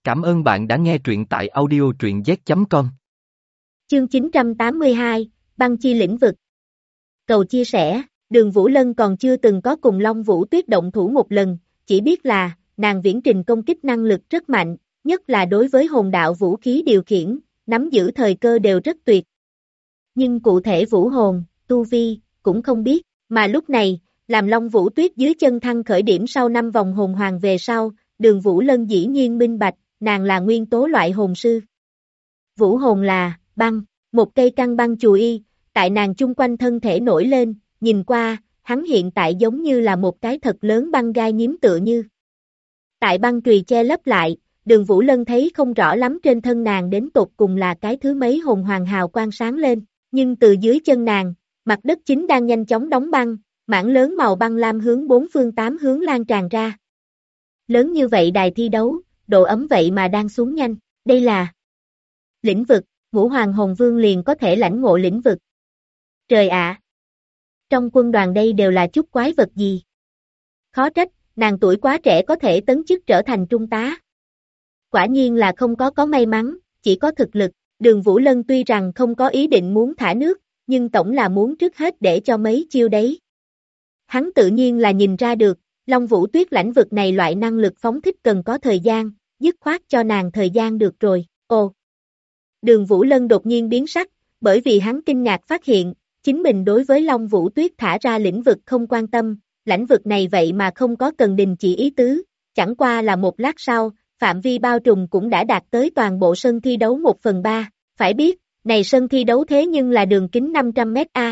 Cảm ơn bạn đã nghe truyện tại audio truyện z.com. Chương 982, Băng chi lĩnh vực. Cầu chia sẻ, Đường Vũ Lân còn chưa từng có cùng Long Vũ Tuyết động thủ một lần, chỉ biết là, nàng viễn trình công kích năng lực rất mạnh, nhất là đối với hồn đạo vũ khí điều khiển, nắm giữ thời cơ đều rất tuyệt. Nhưng cụ thể vũ hồn, tu vi, cũng không biết, mà lúc này, làm Long Vũ Tuyết dưới chân thăng khởi điểm sau 5 vòng hồn hoàng về sau, Đường Vũ Lân dĩ nhiên minh bạch, nàng là nguyên tố loại hồn sư. Vũ hồn là, băng, một cây căng băng chùy y, tại nàng chung quanh thân thể nổi lên, nhìn qua, hắn hiện tại giống như là một cái thật lớn băng gai nhím tựa như. Tại băng chùy che lấp lại, Đường Vũ Lân thấy không rõ lắm trên thân nàng đến tột cùng là cái thứ mấy hồn hoàng hào quang sáng lên, nhưng từ dưới chân nàng, mặt đất chính đang nhanh chóng đóng băng, mảng lớn màu băng lam hướng bốn phương tám hướng lan tràn ra. Lớn như vậy đài thi đấu, độ ấm vậy mà đang xuống nhanh, đây là lĩnh vực, Ngũ Hoàng Hồn Vương liền có thể lãnh ngộ lĩnh vực. Trời ạ! Trong quân đoàn đây đều là chút quái vật gì? Khó trách, nàng tuổi quá trẻ có thể tấn chức trở thành trung tá. Quả nhiên là không có may mắn, chỉ có thực lực. Đường Vũ Lân tuy rằng không có ý định muốn thả nước, nhưng tổng là muốn trước hết để cho mấy chiêu đấy. Hắn tự nhiên là nhìn ra được, Long Vũ Tuyết lãnh vực này loại năng lực phóng thích cần có thời gian, dứt khoát cho nàng thời gian được rồi. Ồ! Đường Vũ Lân đột nhiên biến sắc, bởi vì hắn kinh ngạc phát hiện, chính mình đối với Long Vũ Tuyết thả ra lĩnh vực không quan tâm, lãnh vực này vậy mà không có cần đình chỉ ý tứ, chẳng qua là một lát sau, phạm vi bao trùm cũng đã đạt tới toàn bộ sân thi đấu 1/3, phải biết, này sân thi đấu thế nhưng là đường kính 500 mét A.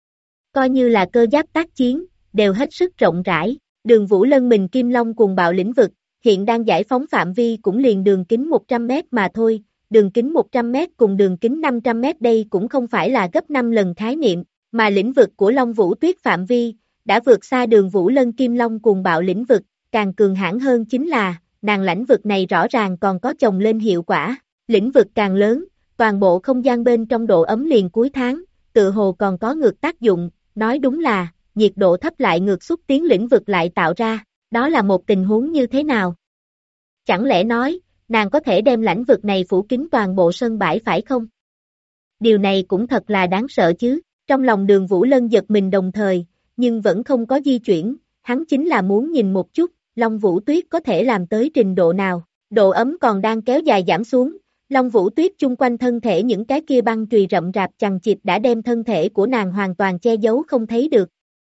Coi như là cơ giáp tác chiến, đều hết sức rộng rãi, Đường Vũ Lân mình Kim Long cùng bạo lĩnh vực, hiện đang giải phóng phạm vi cũng liền đường kính 100 mét mà thôi, đường kính 100 mét cùng đường kính 500 mét đây cũng không phải là gấp 5 lần khái niệm, mà lĩnh vực của Long Vũ Tuyết phạm vi, đã vượt xa Đường Vũ Lân Kim Long cùng bạo lĩnh vực, càng cường hãn hơn chính là, nàng lãnh vực này rõ ràng còn có chồng lên hiệu quả, lĩnh vực càng lớn, toàn bộ không gian bên trong độ ấm liền cuối tháng, tự hồ còn có ngược tác dụng, nói đúng là, nhiệt độ thấp lại ngược xúc tiến lĩnh vực lại tạo ra, đó là một tình huống như thế nào? Chẳng lẽ nói, nàng có thể đem lãnh vực này phủ kín toàn bộ sân bãi phải không? Điều này cũng thật là đáng sợ chứ, trong lòng Đường Vũ Lân giật mình đồng thời, nhưng vẫn không có di chuyển, hắn chính là muốn nhìn một chút, Long Vũ Tuyết có thể làm tới trình độ nào, độ ấm còn đang kéo dài giảm xuống, Long Vũ Tuyết chung quanh thân thể những cái kia băng chùy rậm rạp chằng chịt đã đem thân thể của nàng hoàn toàn che giấu không thấy được.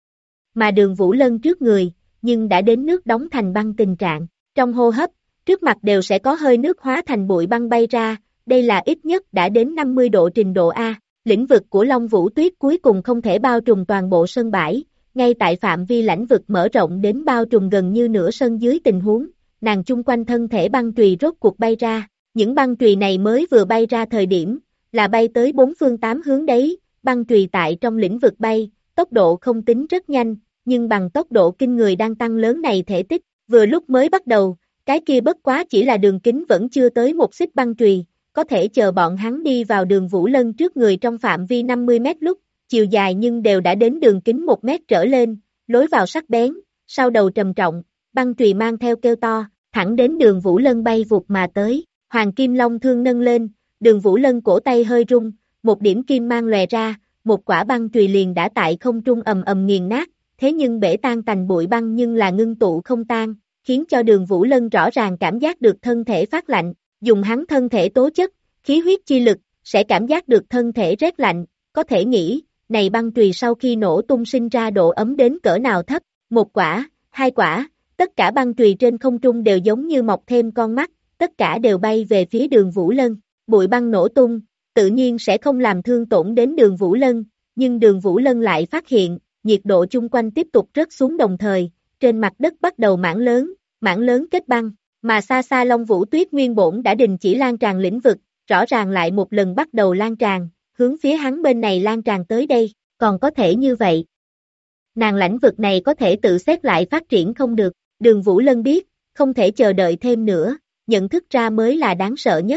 Mà Đường Vũ Lân trước người, nhưng đã đến nước đóng thành băng tình trạng, trong hô hấp, trước mặt đều sẽ có hơi nước hóa thành bụi băng bay ra, đây là ít nhất đã đến 50 độ trình độ A, lĩnh vực của Long Vũ Tuyết cuối cùng không thể bao trùm toàn bộ sân bãi, ngay tại phạm vi lãnh vực mở rộng đến bao trùm gần như nửa sân dưới tình huống, nàng chung quanh thân thể băng chùy rốt cuộc bay ra, những băng chùy này mới vừa bay ra thời điểm, là bay tới 4 phương 8 hướng đấy, băng chùy tại trong lĩnh vực bay, tốc độ không tính rất nhanh, nhưng bằng tốc độ kinh người đang tăng lớn này thể tích, vừa lúc mới bắt đầu, cái kia bất quá chỉ là đường kính vẫn chưa tới một xích băng chùy, có thể chờ bọn hắn đi vào Đường Vũ Lân trước người trong phạm vi 50 mét lúc, chiều dài nhưng đều đã đến đường kính 1 mét trở lên, lối vào sắc bén, sau đầu trầm trọng, băng chùy mang theo kêu to, thẳng đến Đường Vũ Lân bay vụt mà tới, Hoàng Kim Long thương nâng lên, Đường Vũ Lân cổ tay hơi rung, một điểm kim mang lòe ra, một quả băng chùy liền đã tại không trung ầm ầm nghiền nát, thế nhưng bể tan thành bụi băng nhưng là ngưng tụ không tan, khiến cho Đường Vũ Lân rõ ràng cảm giác được thân thể phát lạnh, dùng hắn thân thể tố chất, khí huyết chi lực, sẽ cảm giác được thân thể rét lạnh, có thể nghĩ, này băng chùy sau khi nổ tung sinh ra độ ấm đến cỡ nào thấp, một quả, hai quả, tất cả băng chùy trên không trung đều giống như mọc thêm con mắt, tất cả đều bay về phía Đường Vũ Lân, bụi băng nổ tung, tự nhiên sẽ không làm thương tổn đến Đường Vũ Lân, nhưng Đường Vũ Lân lại phát hiện, nhiệt độ chung quanh tiếp tục rớt xuống đồng thời, trên mặt đất bắt đầu mảng lớn kết băng, mà xa xa Long Vũ Tuyết nguyên bổn đã đình chỉ lan tràn lĩnh vực, rõ ràng lại một lần bắt đầu lan tràn, hướng phía hắn bên này lan tràn tới đây, còn có thể như vậy. Nàng lãnh vực này có thể tự xét lại phát triển không được, Đường Vũ Lân biết, không thể chờ đợi thêm nữa, nhận thức ra mới là đáng sợ nhất.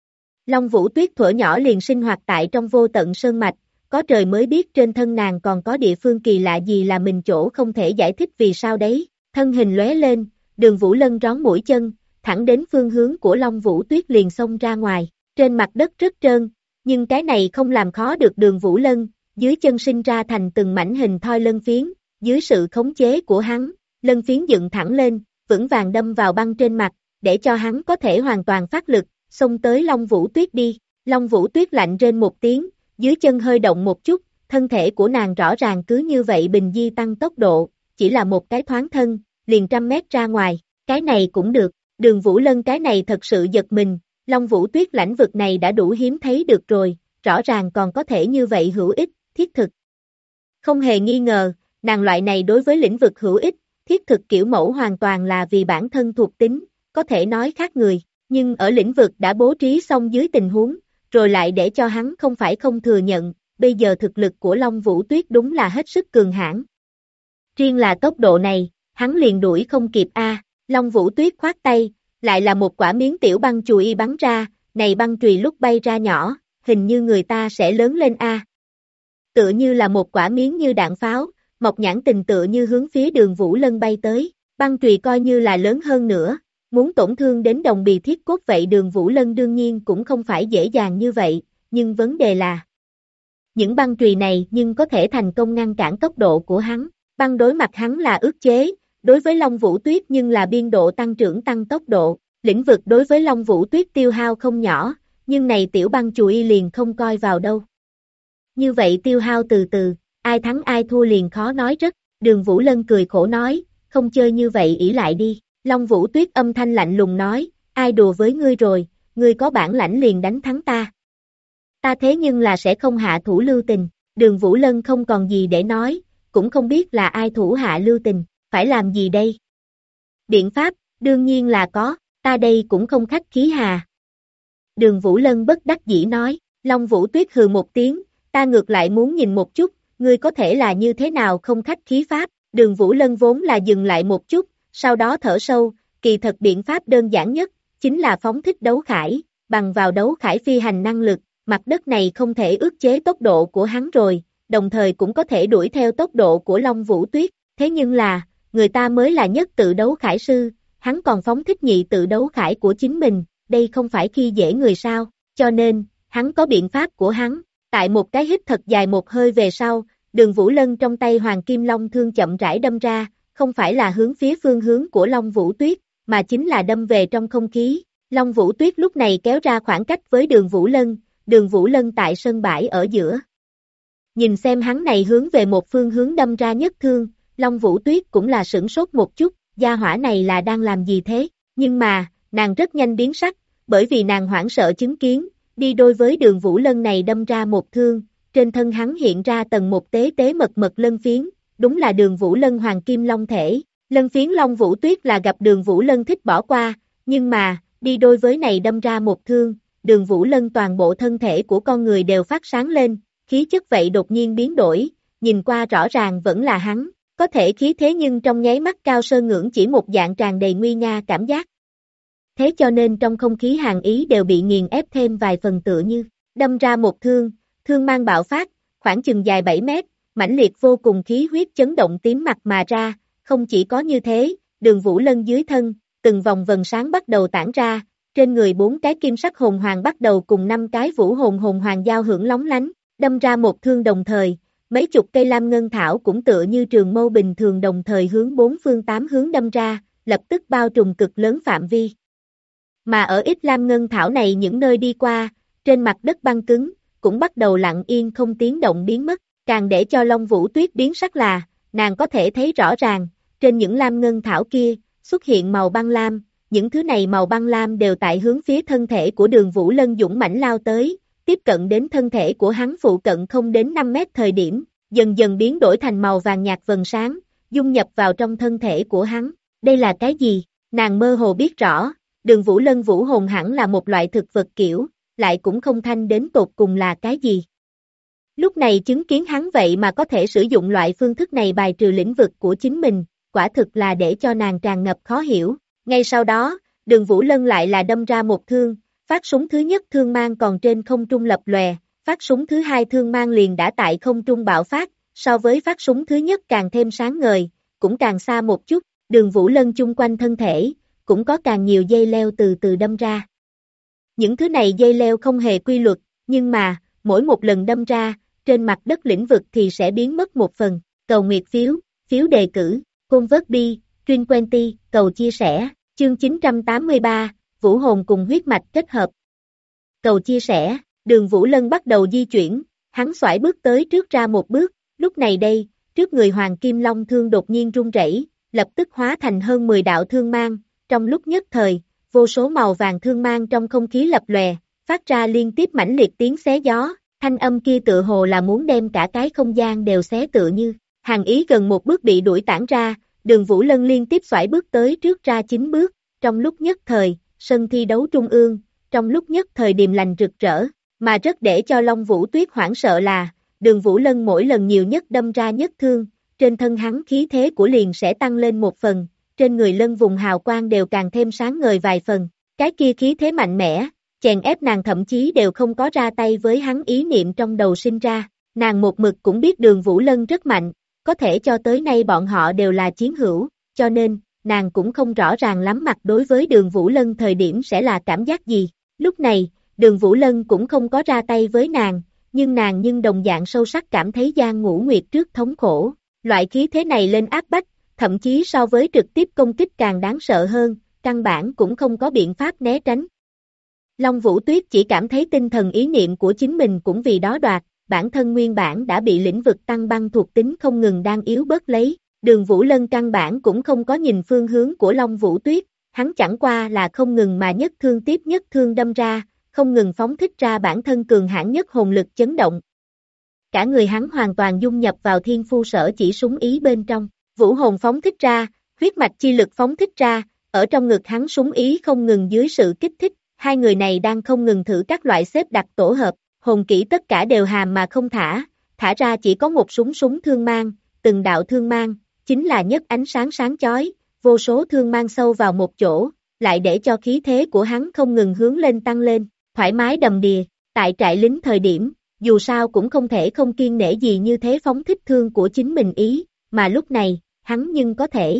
Long Vũ Tuyết thuở nhỏ liền sinh hoạt tại trong vô tận sơn mạch, có trời mới biết trên thân nàng còn có địa phương kỳ lạ gì là mình chỗ không thể giải thích vì sao đấy, thân hình lóe lên, Đường Vũ Lân rón mũi chân, thẳng đến phương hướng của Long Vũ Tuyết liền xông ra ngoài, trên mặt đất rất trơn, nhưng cái này không làm khó được Đường Vũ Lân, dưới chân sinh ra thành từng mảnh hình thoi lân phiến, dưới sự khống chế của hắn, lân phiến dựng thẳng lên, vững vàng đâm vào băng trên mặt, để cho hắn có thể hoàn toàn phát lực, xông tới Long Vũ Tuyết đi. Long Vũ Tuyết lạnh rên một tiếng, dưới chân hơi động một chút, thân thể của nàng rõ ràng cứ như vậy bình di tăng tốc độ, chỉ là một cái thoáng thân, liền 100 mét ra ngoài, cái này cũng được, Đường Vũ Lân cái này thật sự giật mình, Long Vũ Tuyết lãnh vực này đã đủ hiếm thấy được rồi, rõ ràng còn có thể như vậy hữu ích, thiết thực. Không hề nghi ngờ, nàng loại này đối với lĩnh vực hữu ích, thiết thực kiểu mẫu hoàn toàn là vì bản thân thuộc tính, có thể nói khác người, nhưng ở lĩnh vực đã bố trí xong dưới tình huống, rồi lại để cho hắn không phải không thừa nhận, bây giờ thực lực của Long Vũ Tuyết đúng là hết sức cường hãn. Riêng là tốc độ này, hắn liền đuổi không kịp a. Long Vũ Tuyết khoát tay, lại là một quả miếng tiểu băng chùy bắn ra, này băng chùy lúc bay ra nhỏ, hình như người ta sẽ lớn lên a. Tựa như là một quả miếng như đạn pháo, Mộc Nhãn Tình tựa như hướng phía Đường Vũ Lân bay tới, băng chùy coi như là lớn hơn nữa, muốn tổn thương đến đồng bì thiết cốt vậy Đường Vũ Lân đương nhiên cũng không phải dễ dàng như vậy, nhưng vấn đề là những băng chùy này nhưng có thể thành công ngăn cản tốc độ của hắn, băng đối mặt hắn là ức chế, đối với Long Vũ Tuyết nhưng là biên độ tăng trưởng tăng tốc độ, lĩnh vực đối với Long Vũ Tuyết tiêu hao không nhỏ, nhưng này tiểu băng chùy liền không coi vào đâu. Như vậy tiêu hao từ từ, ai thắng ai thua liền khó nói rất, Đường Vũ Lân cười khổ nói, không chơi như vậy ỷ lại đi, Long Vũ Tuyết âm thanh lạnh lùng nói, ai đùa với ngươi rồi, ngươi có bản lãnh liền đánh thắng ta. Ta thế nhưng là sẽ không hạ thủ lưu tình, Đường Vũ Lân không còn gì để nói, cũng không biết là ai thủ hạ lưu tình, phải làm gì đây? Biện pháp, đương nhiên là có, ta đây cũng không khách khí hà. Đường Vũ Lân bất đắc dĩ nói, Long Vũ Tuyết hừ một tiếng, ta ngược lại muốn nhìn một chút, ngươi có thể là như thế nào không khách khí pháp, Đường Vũ Lân vốn là dừng lại một chút, sau đó thở sâu, kỳ thật biện pháp đơn giản nhất, chính là phóng thích đấu khải, bằng vào đấu khải phi hành năng lực, mặt đất này không thể ức chế tốc độ của hắn rồi, đồng thời cũng có thể đuổi theo tốc độ của Long Vũ Tuyết, thế nhưng là, người ta mới là nhất tự đấu khải sư, hắn còn phóng thích nhị tự đấu khải của chính mình, đây không phải khi dễ người sao, cho nên, hắn có biện pháp của hắn, tại một cái hít thật dài một hơi về sau, Đường Vũ Lân trong tay Hoàng Kim Long thương chậm rãi đâm ra, không phải là hướng phía phương hướng của Long Vũ Tuyết, mà chính là đâm về trong không khí, Long Vũ Tuyết lúc này kéo ra khoảng cách với Đường Vũ Lân tại sân bãi ở giữa. Nhìn xem hắn này hướng về một phương hướng đâm ra nhất thương, Long Vũ Tuyết cũng là sửng sốt một chút, gia hỏa này là đang làm gì thế, nhưng mà, nàng rất nhanh biến sắc, bởi vì nàng hoảng sợ chứng kiến, đi đôi với Đường Vũ Lân này đâm ra một thương, trên thân hắn hiện ra tầng một tế tế mật mật lân phiến, đúng là Đường Vũ Lân Hoàng Kim Long thể, lân phiến Long Vũ Tuyết là gặp Đường Vũ Lân thích bỏ qua, nhưng mà, đi đôi với này đâm ra một thương, Đường Vũ Lân toàn bộ thân thể của con người đều phát sáng lên, khí chất vậy đột nhiên biến đổi, nhìn qua rõ ràng vẫn là hắn, có thể khí thế nhưng trong nháy mắt Cao Sơn Ngưỡng chỉ một dạng tràn đầy nguy nga cảm giác. Thế cho nên trong không khí hàn ý đều bị nghiền ép thêm vài phần tựa như, đâm ra một thương, thương mang bạo phát, khoảng chừng dài 7 mét, mãnh liệt vô cùng khí huyết chấn động tím mặt mà ra, không chỉ có như thế, Đường Vũ Lân dưới thân, từng vòng vần sáng bắt đầu tản ra, trên người 4 cái kim sắc hồn hoàng bắt đầu cùng 5 cái vũ hồn hồn hoàng giao hưởng lóng lánh, đâm ra một thương đồng thời, mấy chục cây lam ngân thảo cũng tựa như trường mâu bình thường đồng thời hướng 4 phương 8 hướng đâm ra, lập tức bao trùm cực lớn phạm vi. Mà ở ít lam ngân thảo này những nơi đi qua, trên mặt đất băng cứng, cũng bắt đầu lặng yên không tiếng động biến mất, càng để cho Long Vũ Tuyết biến sắc là, nàng có thể thấy rõ ràng, trên những lam ngân thảo kia, xuất hiện màu băng lam, những thứ này màu băng lam đều tại hướng phía thân thể của Đường Vũ Lân dũng mãnh lao tới, tiếp cận đến thân thể của hắn phụ cận không đến 5 mét thời điểm, dần dần biến đổi thành màu vàng nhạt vầng sáng, dung nhập vào trong thân thể của hắn. Đây là cái gì? Nàng mơ hồ biết rõ, Đường Vũ Lân vũ hồn hẳn là một loại thực vật kiểu, lại cũng không thanh đến tột cùng là cái gì. Lúc này chứng kiến hắn vậy mà có thể sử dụng loại phương thức này bài trừ lĩnh vực của chính mình, quả thực là để cho nàng tràn ngập khó hiểu. Ngay sau đó, Đường Vũ Lân lại là đâm ra một thương, phát súng thứ nhất thương mang còn trên không trung lập lòe, phát súng thứ hai thương mang liền đã tại không trung bạo phát, so với phát súng thứ nhất càng thêm sáng ngời, cũng càng xa một chút, Đường Vũ Lân chung quanh thân thể, cũng có càng nhiều dây leo từ từ đâm ra. Những thứ này dây leo không hề quy luật, nhưng mà, mỗi một lần đâm ra, trên mặt đất lĩnh vực thì sẽ biến mất một phần. Cầu nguyệt phiếu, phiếu đề cử, Convert Truyền 20, cầu chia sẻ, chương 983, Vũ hồn cùng huyết mạch kết hợp. Cầu chia sẻ, Đường Vũ Lân bắt đầu di chuyển, hắn xoải bước tới trước ra một bước, lúc này đây, trước người Hoàng Kim Long thương đột nhiên rung rẩy, lập tức hóa thành hơn 10 đạo thương mang, trong lúc nhất thời, vô số màu vàng thương mang trong không khí lập lòe, phát ra liên tiếp mãnh liệt tiếng xé gió, thanh âm kia tựa hồ là muốn đem cả cái không gian đều xé tựa như. Hàng Ý gần một bước bị đuổi tản ra, Đường Vũ Lân liên tiếp xoải bước tới trước ra 9 bước, trong lúc nhất thời, sân thi đấu trung ương, trong lúc nhất thời điềm lành rực rỡ, mà rất để cho Long Vũ Tuyết hoảng sợ là, Đường Vũ Lân mỗi lần nhiều nhất đâm ra nhất thương, trên thân hắn khí thế của liền sẽ tăng lên một phần, trên người Lân vùng hào quang đều càng thêm sáng ngời vài phần, cái kia khí thế mạnh mẽ, chèn ép nàng thậm chí đều không có ra tay với hắn ý niệm trong đầu sinh ra, nàng một mực cũng biết Đường Vũ Lân rất mạnh, có thể cho tới nay bọn họ đều là chiến hữu, cho nên, nàng cũng không rõ ràng lắm mặt đối với Đường Vũ Lân thời điểm sẽ là cảm giác gì. Lúc này, Đường Vũ Lân cũng không có ra tay với nàng, nhưng nàng đồng dạng sâu sắc cảm thấy Giang Ngũ Nguyệt trước thống khổ. Loại khí thế này lên áp bách, thậm chí so với trực tiếp công kích càng đáng sợ hơn, căn bản cũng không có biện pháp né tránh. Long Vũ Tuyết chỉ cảm thấy tinh thần ý niệm của chính mình cũng vì đó đoạt, bản thân nguyên bản đã bị lĩnh vực tăng băng thuộc tính không ngừng đang yếu bớt lấy, Đường Vũ Lân căn bản cũng không có nhìn phương hướng của Long Vũ Tuyết, hắn chẳng qua là không ngừng mà nhất thương tiếp nhất thương đâm ra, không ngừng phóng thích ra bản thân cường hãn nhất hồn lực chấn động. Cả người hắn hoàn toàn dung nhập vào thiên phu sở chỉ súng ý bên trong, vũ hồn phóng thích ra, huyết mạch chi lực phóng thích ra, ở trong ngực hắn súng ý không ngừng dưới sự kích thích, hai người này đang không ngừng thử các loại xếp đặt tổ hợp, hồn kỹ tất cả đều hàm mà không thả ra chỉ có một súng thương mang, từng đạo thương mang, chính là nhất ánh sáng sáng chói, vô số thương mang sâu vào một chỗ, lại để cho khí thế của hắn không ngừng hướng lên tăng lên, thoải mái đầm đìa, tại trại lính thời điểm, dù sao cũng không thể không kiêng nể gì như thế phóng thích thương của chính mình ý, mà lúc này, hắn nhưng có thể.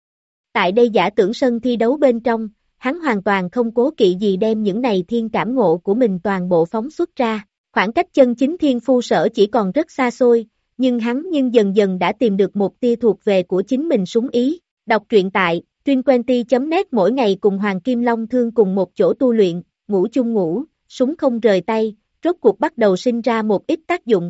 Tại đây giả tưởng sân thi đấu bên trong, hắn hoàn toàn không cố kỵ gì đem những này thiên cảm ngộ của mình toàn bộ phóng xuất ra, khoảng cách chân chính thiên phu sở chỉ còn rất xa xôi, nhưng hắn dần dần đã tìm được một tia thuộc về của chính mình súng ý, đọc truyện tại Truyền20.net mỗi ngày cùng Hoàng Kim Long Thương cùng một chỗ tu luyện, ngủ chung ngủ, súng không rời tay, rốt cuộc bắt đầu sinh ra một ít tác dụng.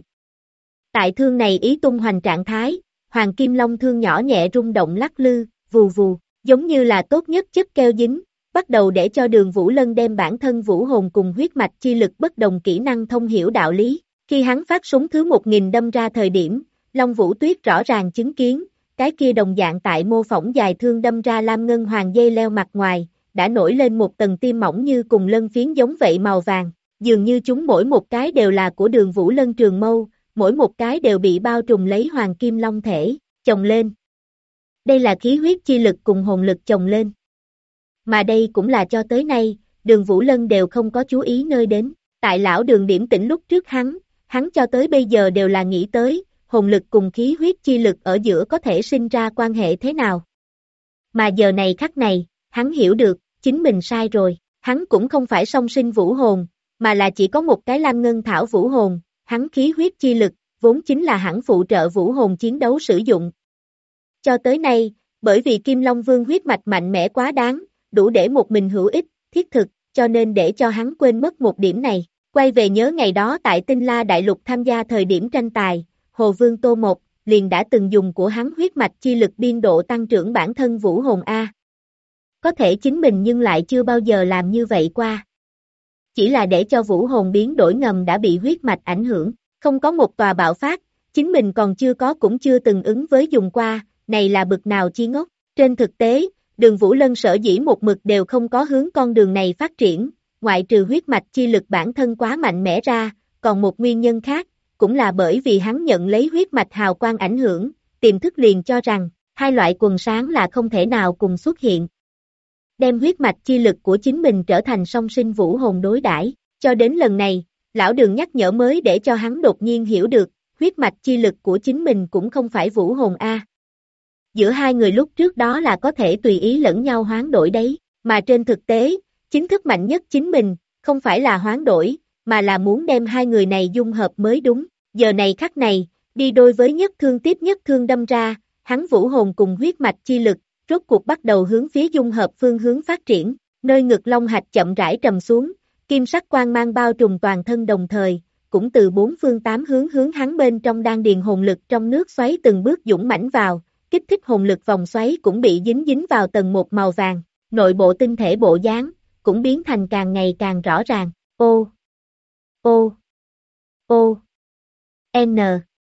Tại thương này ý tung hoành trạng thái, Hoàng Kim Long Thương nhỏ nhẹ rung động lắc lư, vù vù, giống như là tốt nhất chất keo dính, bắt đầu để cho Đường Vũ Lân đem bản thân vũ hồn cùng huyết mạch chi lực bất đồng kỹ năng thông hiểu đạo lý. Khi hắn phát súng thứ 1000 đâm ra thời điểm, Long Vũ Tuyết rõ ràng chứng kiến, cái kia đồng dạng tại mô phỏng dài thương đâm ra lam ngân hoàng dây leo mặt ngoài, đã nổi lên một tầng tiêm mỏng như cùng lân phiến giống vậy màu vàng, dường như chúng mỗi một cái đều là của Đường Vũ Lân trường mâu, mỗi một cái đều bị bao trùm lấy hoàng kim long thể, chồng lên. Đây là khí huyết chi lực cùng hồn lực chồng lên. Mà đây cũng là cho tới nay, Đường Vũ Lân đều không có chú ý nơi đến, tại lão Đường điểm tĩnh lúc trước hắn cho tới bây giờ đều là nghĩ tới, hồn lực cùng khí huyết chi lực ở giữa có thể sinh ra quan hệ thế nào. Mà giờ này khắc này, hắn hiểu được, chính mình sai rồi, hắn cũng không phải song sinh vũ hồn, mà là chỉ có một cái lam ngân thảo vũ hồn, hắn khí huyết chi lực, vốn chính là hẳn phụ trợ vũ hồn chiến đấu sử dụng. Cho tới nay, bởi vì Kim Long Vương huyết mạch mạnh mẽ quá đáng, đủ để một mình hữu ích, thiết thực, cho nên để cho hắn quên mất một điểm này. Quay về nhớ ngày đó tại Tinh La Đại Lục tham gia thời điểm tranh tài, Hồ Vương Tô Mộc liền đã từng dùng của hắn huyết mạch chi lực biên độ tăng trưởng bản thân vũ hồn A. Có thể chính mình nhưng lại chưa bao giờ làm như vậy qua. Chỉ là để cho vũ hồn biến đổi ngầm đã bị huyết mạch ảnh hưởng, không có một tòa bạo phát, chính mình còn chưa có cũng chưa từng ứng với dùng qua, này là bực nào chi ngốc. Trên thực tế, Đường Vũ Lân sở dĩ một mực đều không có hướng con đường này phát triển, ngoại trừ huyết mạch chi lực bản thân quá mạnh mẽ ra, còn một nguyên nhân khác, cũng là bởi vì hắn nhận lấy huyết mạch hào quang ảnh hưởng, tiềm thức liền cho rằng, hai loại quần sáng là không thể nào cùng xuất hiện. Đem huyết mạch chi lực của chính mình trở thành song sinh vũ hồn đối đãi, cho đến lần này, lão Đường nhắc nhở mới để cho hắn đột nhiên hiểu được, huyết mạch chi lực của chính mình cũng không phải vũ hồn A. Giữa hai người lúc trước đó là có thể tùy ý lẫn nhau hoán đổi đấy, Mà trên thực tế, chính thức mạnh nhất chính mình, không phải là hoán đổi, mà là muốn đem hai người này dung hợp mới đúng. Giờ này khắc này, đi đôi với nhất thương tiếp nhất thương đâm ra, hắn vũ hồn cùng huyết mạch chi lực, rốt cuộc bắt đầu hướng phía dung hợp phương hướng phát triển, nơi ngực long hạch chậm rãi trầm xuống, kim sắc quang mang bao trùm toàn thân đồng thời, cũng từ bốn phương tám hướng hướng hắn bên trong đan điền hồn lực trong nước xoáy từng bước dũng mãnh vào, kích thích hồn lực vòng xoáy cũng bị dính vào tầng một màu vàng, nội bộ tinh thể bộ dáng, cũng biến thành càng ngày càng rõ ràng, ô, ô, ô, n.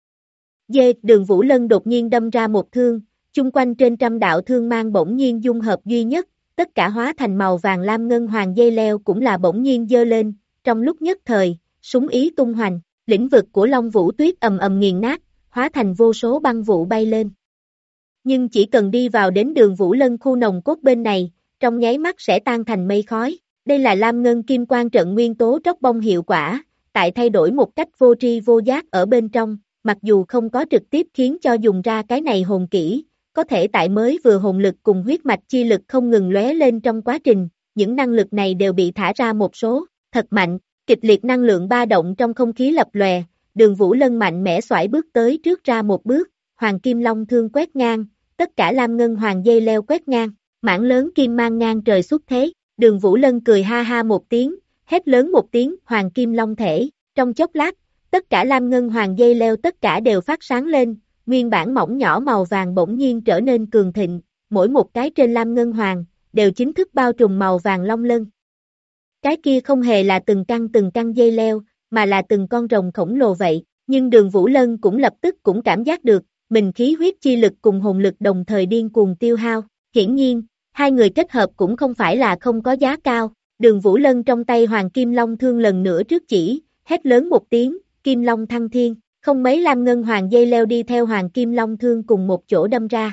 Dê, Đường Vũ Lân đột nhiên đâm ra một thương, chung quanh trên trăm đạo thương mang bỗng nhiên dung hợp duy nhất, tất cả hóa thành màu vàng lam ngân hoàng dây leo cũng là bỗng nhiên dơ lên, trong lúc nhất thời, súng ý tung hoành, lĩnh vực của Long Vũ Tuyết ầm ầm nghiền nát, hóa thành vô số băng vụ bay lên. Nhưng chỉ cần đi vào đến Đường Vũ Lân khu nồng cốt bên này, trong nháy mắt sẽ tan thành mây khói. Đây là lam ngân kim quang trận nguyên tố tróc bông hiệu quả, tại thay đổi một cách vô tri vô giác ở bên trong, mặc dù không có trực tiếp khiến cho dùng ra cái này hồn kỹ, có thể tại mới vừa hồn lực cùng huyết mạch chi lực không ngừng lóe lên trong quá trình, những năng lực này đều bị thả ra một số, thật mạnh, kịch liệt năng lượng ba động trong không khí lập lòe, Đường Vũ Lân mạnh mẽ xoải bước tới trước ra một bước, hoàng kim long thương quét ngang, tất cả lam ngân hoàng dây leo quét ngang, mảng lớn kim mang ngang trời xuất thế, Đường Vũ Lân cười ha ha một tiếng, hét lớn một tiếng, hoàng kim long thể, trong chốc lát, tất cả lam ngân hoàng dây leo tất cả đều phát sáng lên, nguyên bản mỏng nhỏ màu vàng bỗng nhiên trở nên cường thịnh, mỗi một cái trên lam ngân hoàng, đều chính thức bao trùm màu vàng long lân. Cái kia không hề là từng căn dây leo, mà là từng con rồng khổng lồ vậy, nhưng Đường Vũ Lân cũng lập tức cũng cảm giác được, mình khí huyết chi lực cùng hồn lực đồng thời điên cuồng tiêu hao, hiển nhiên, hai người kết hợp cũng không phải là không có giá cao, Đường Vũ Lân trong tay hoàng kim long thương lần nữa trước chỉ, hét lớn một tiếng, kim long thăng thiên, không mấy lam ngân hoàng dây leo đi theo hoàng kim long thương cùng một chỗ đâm ra.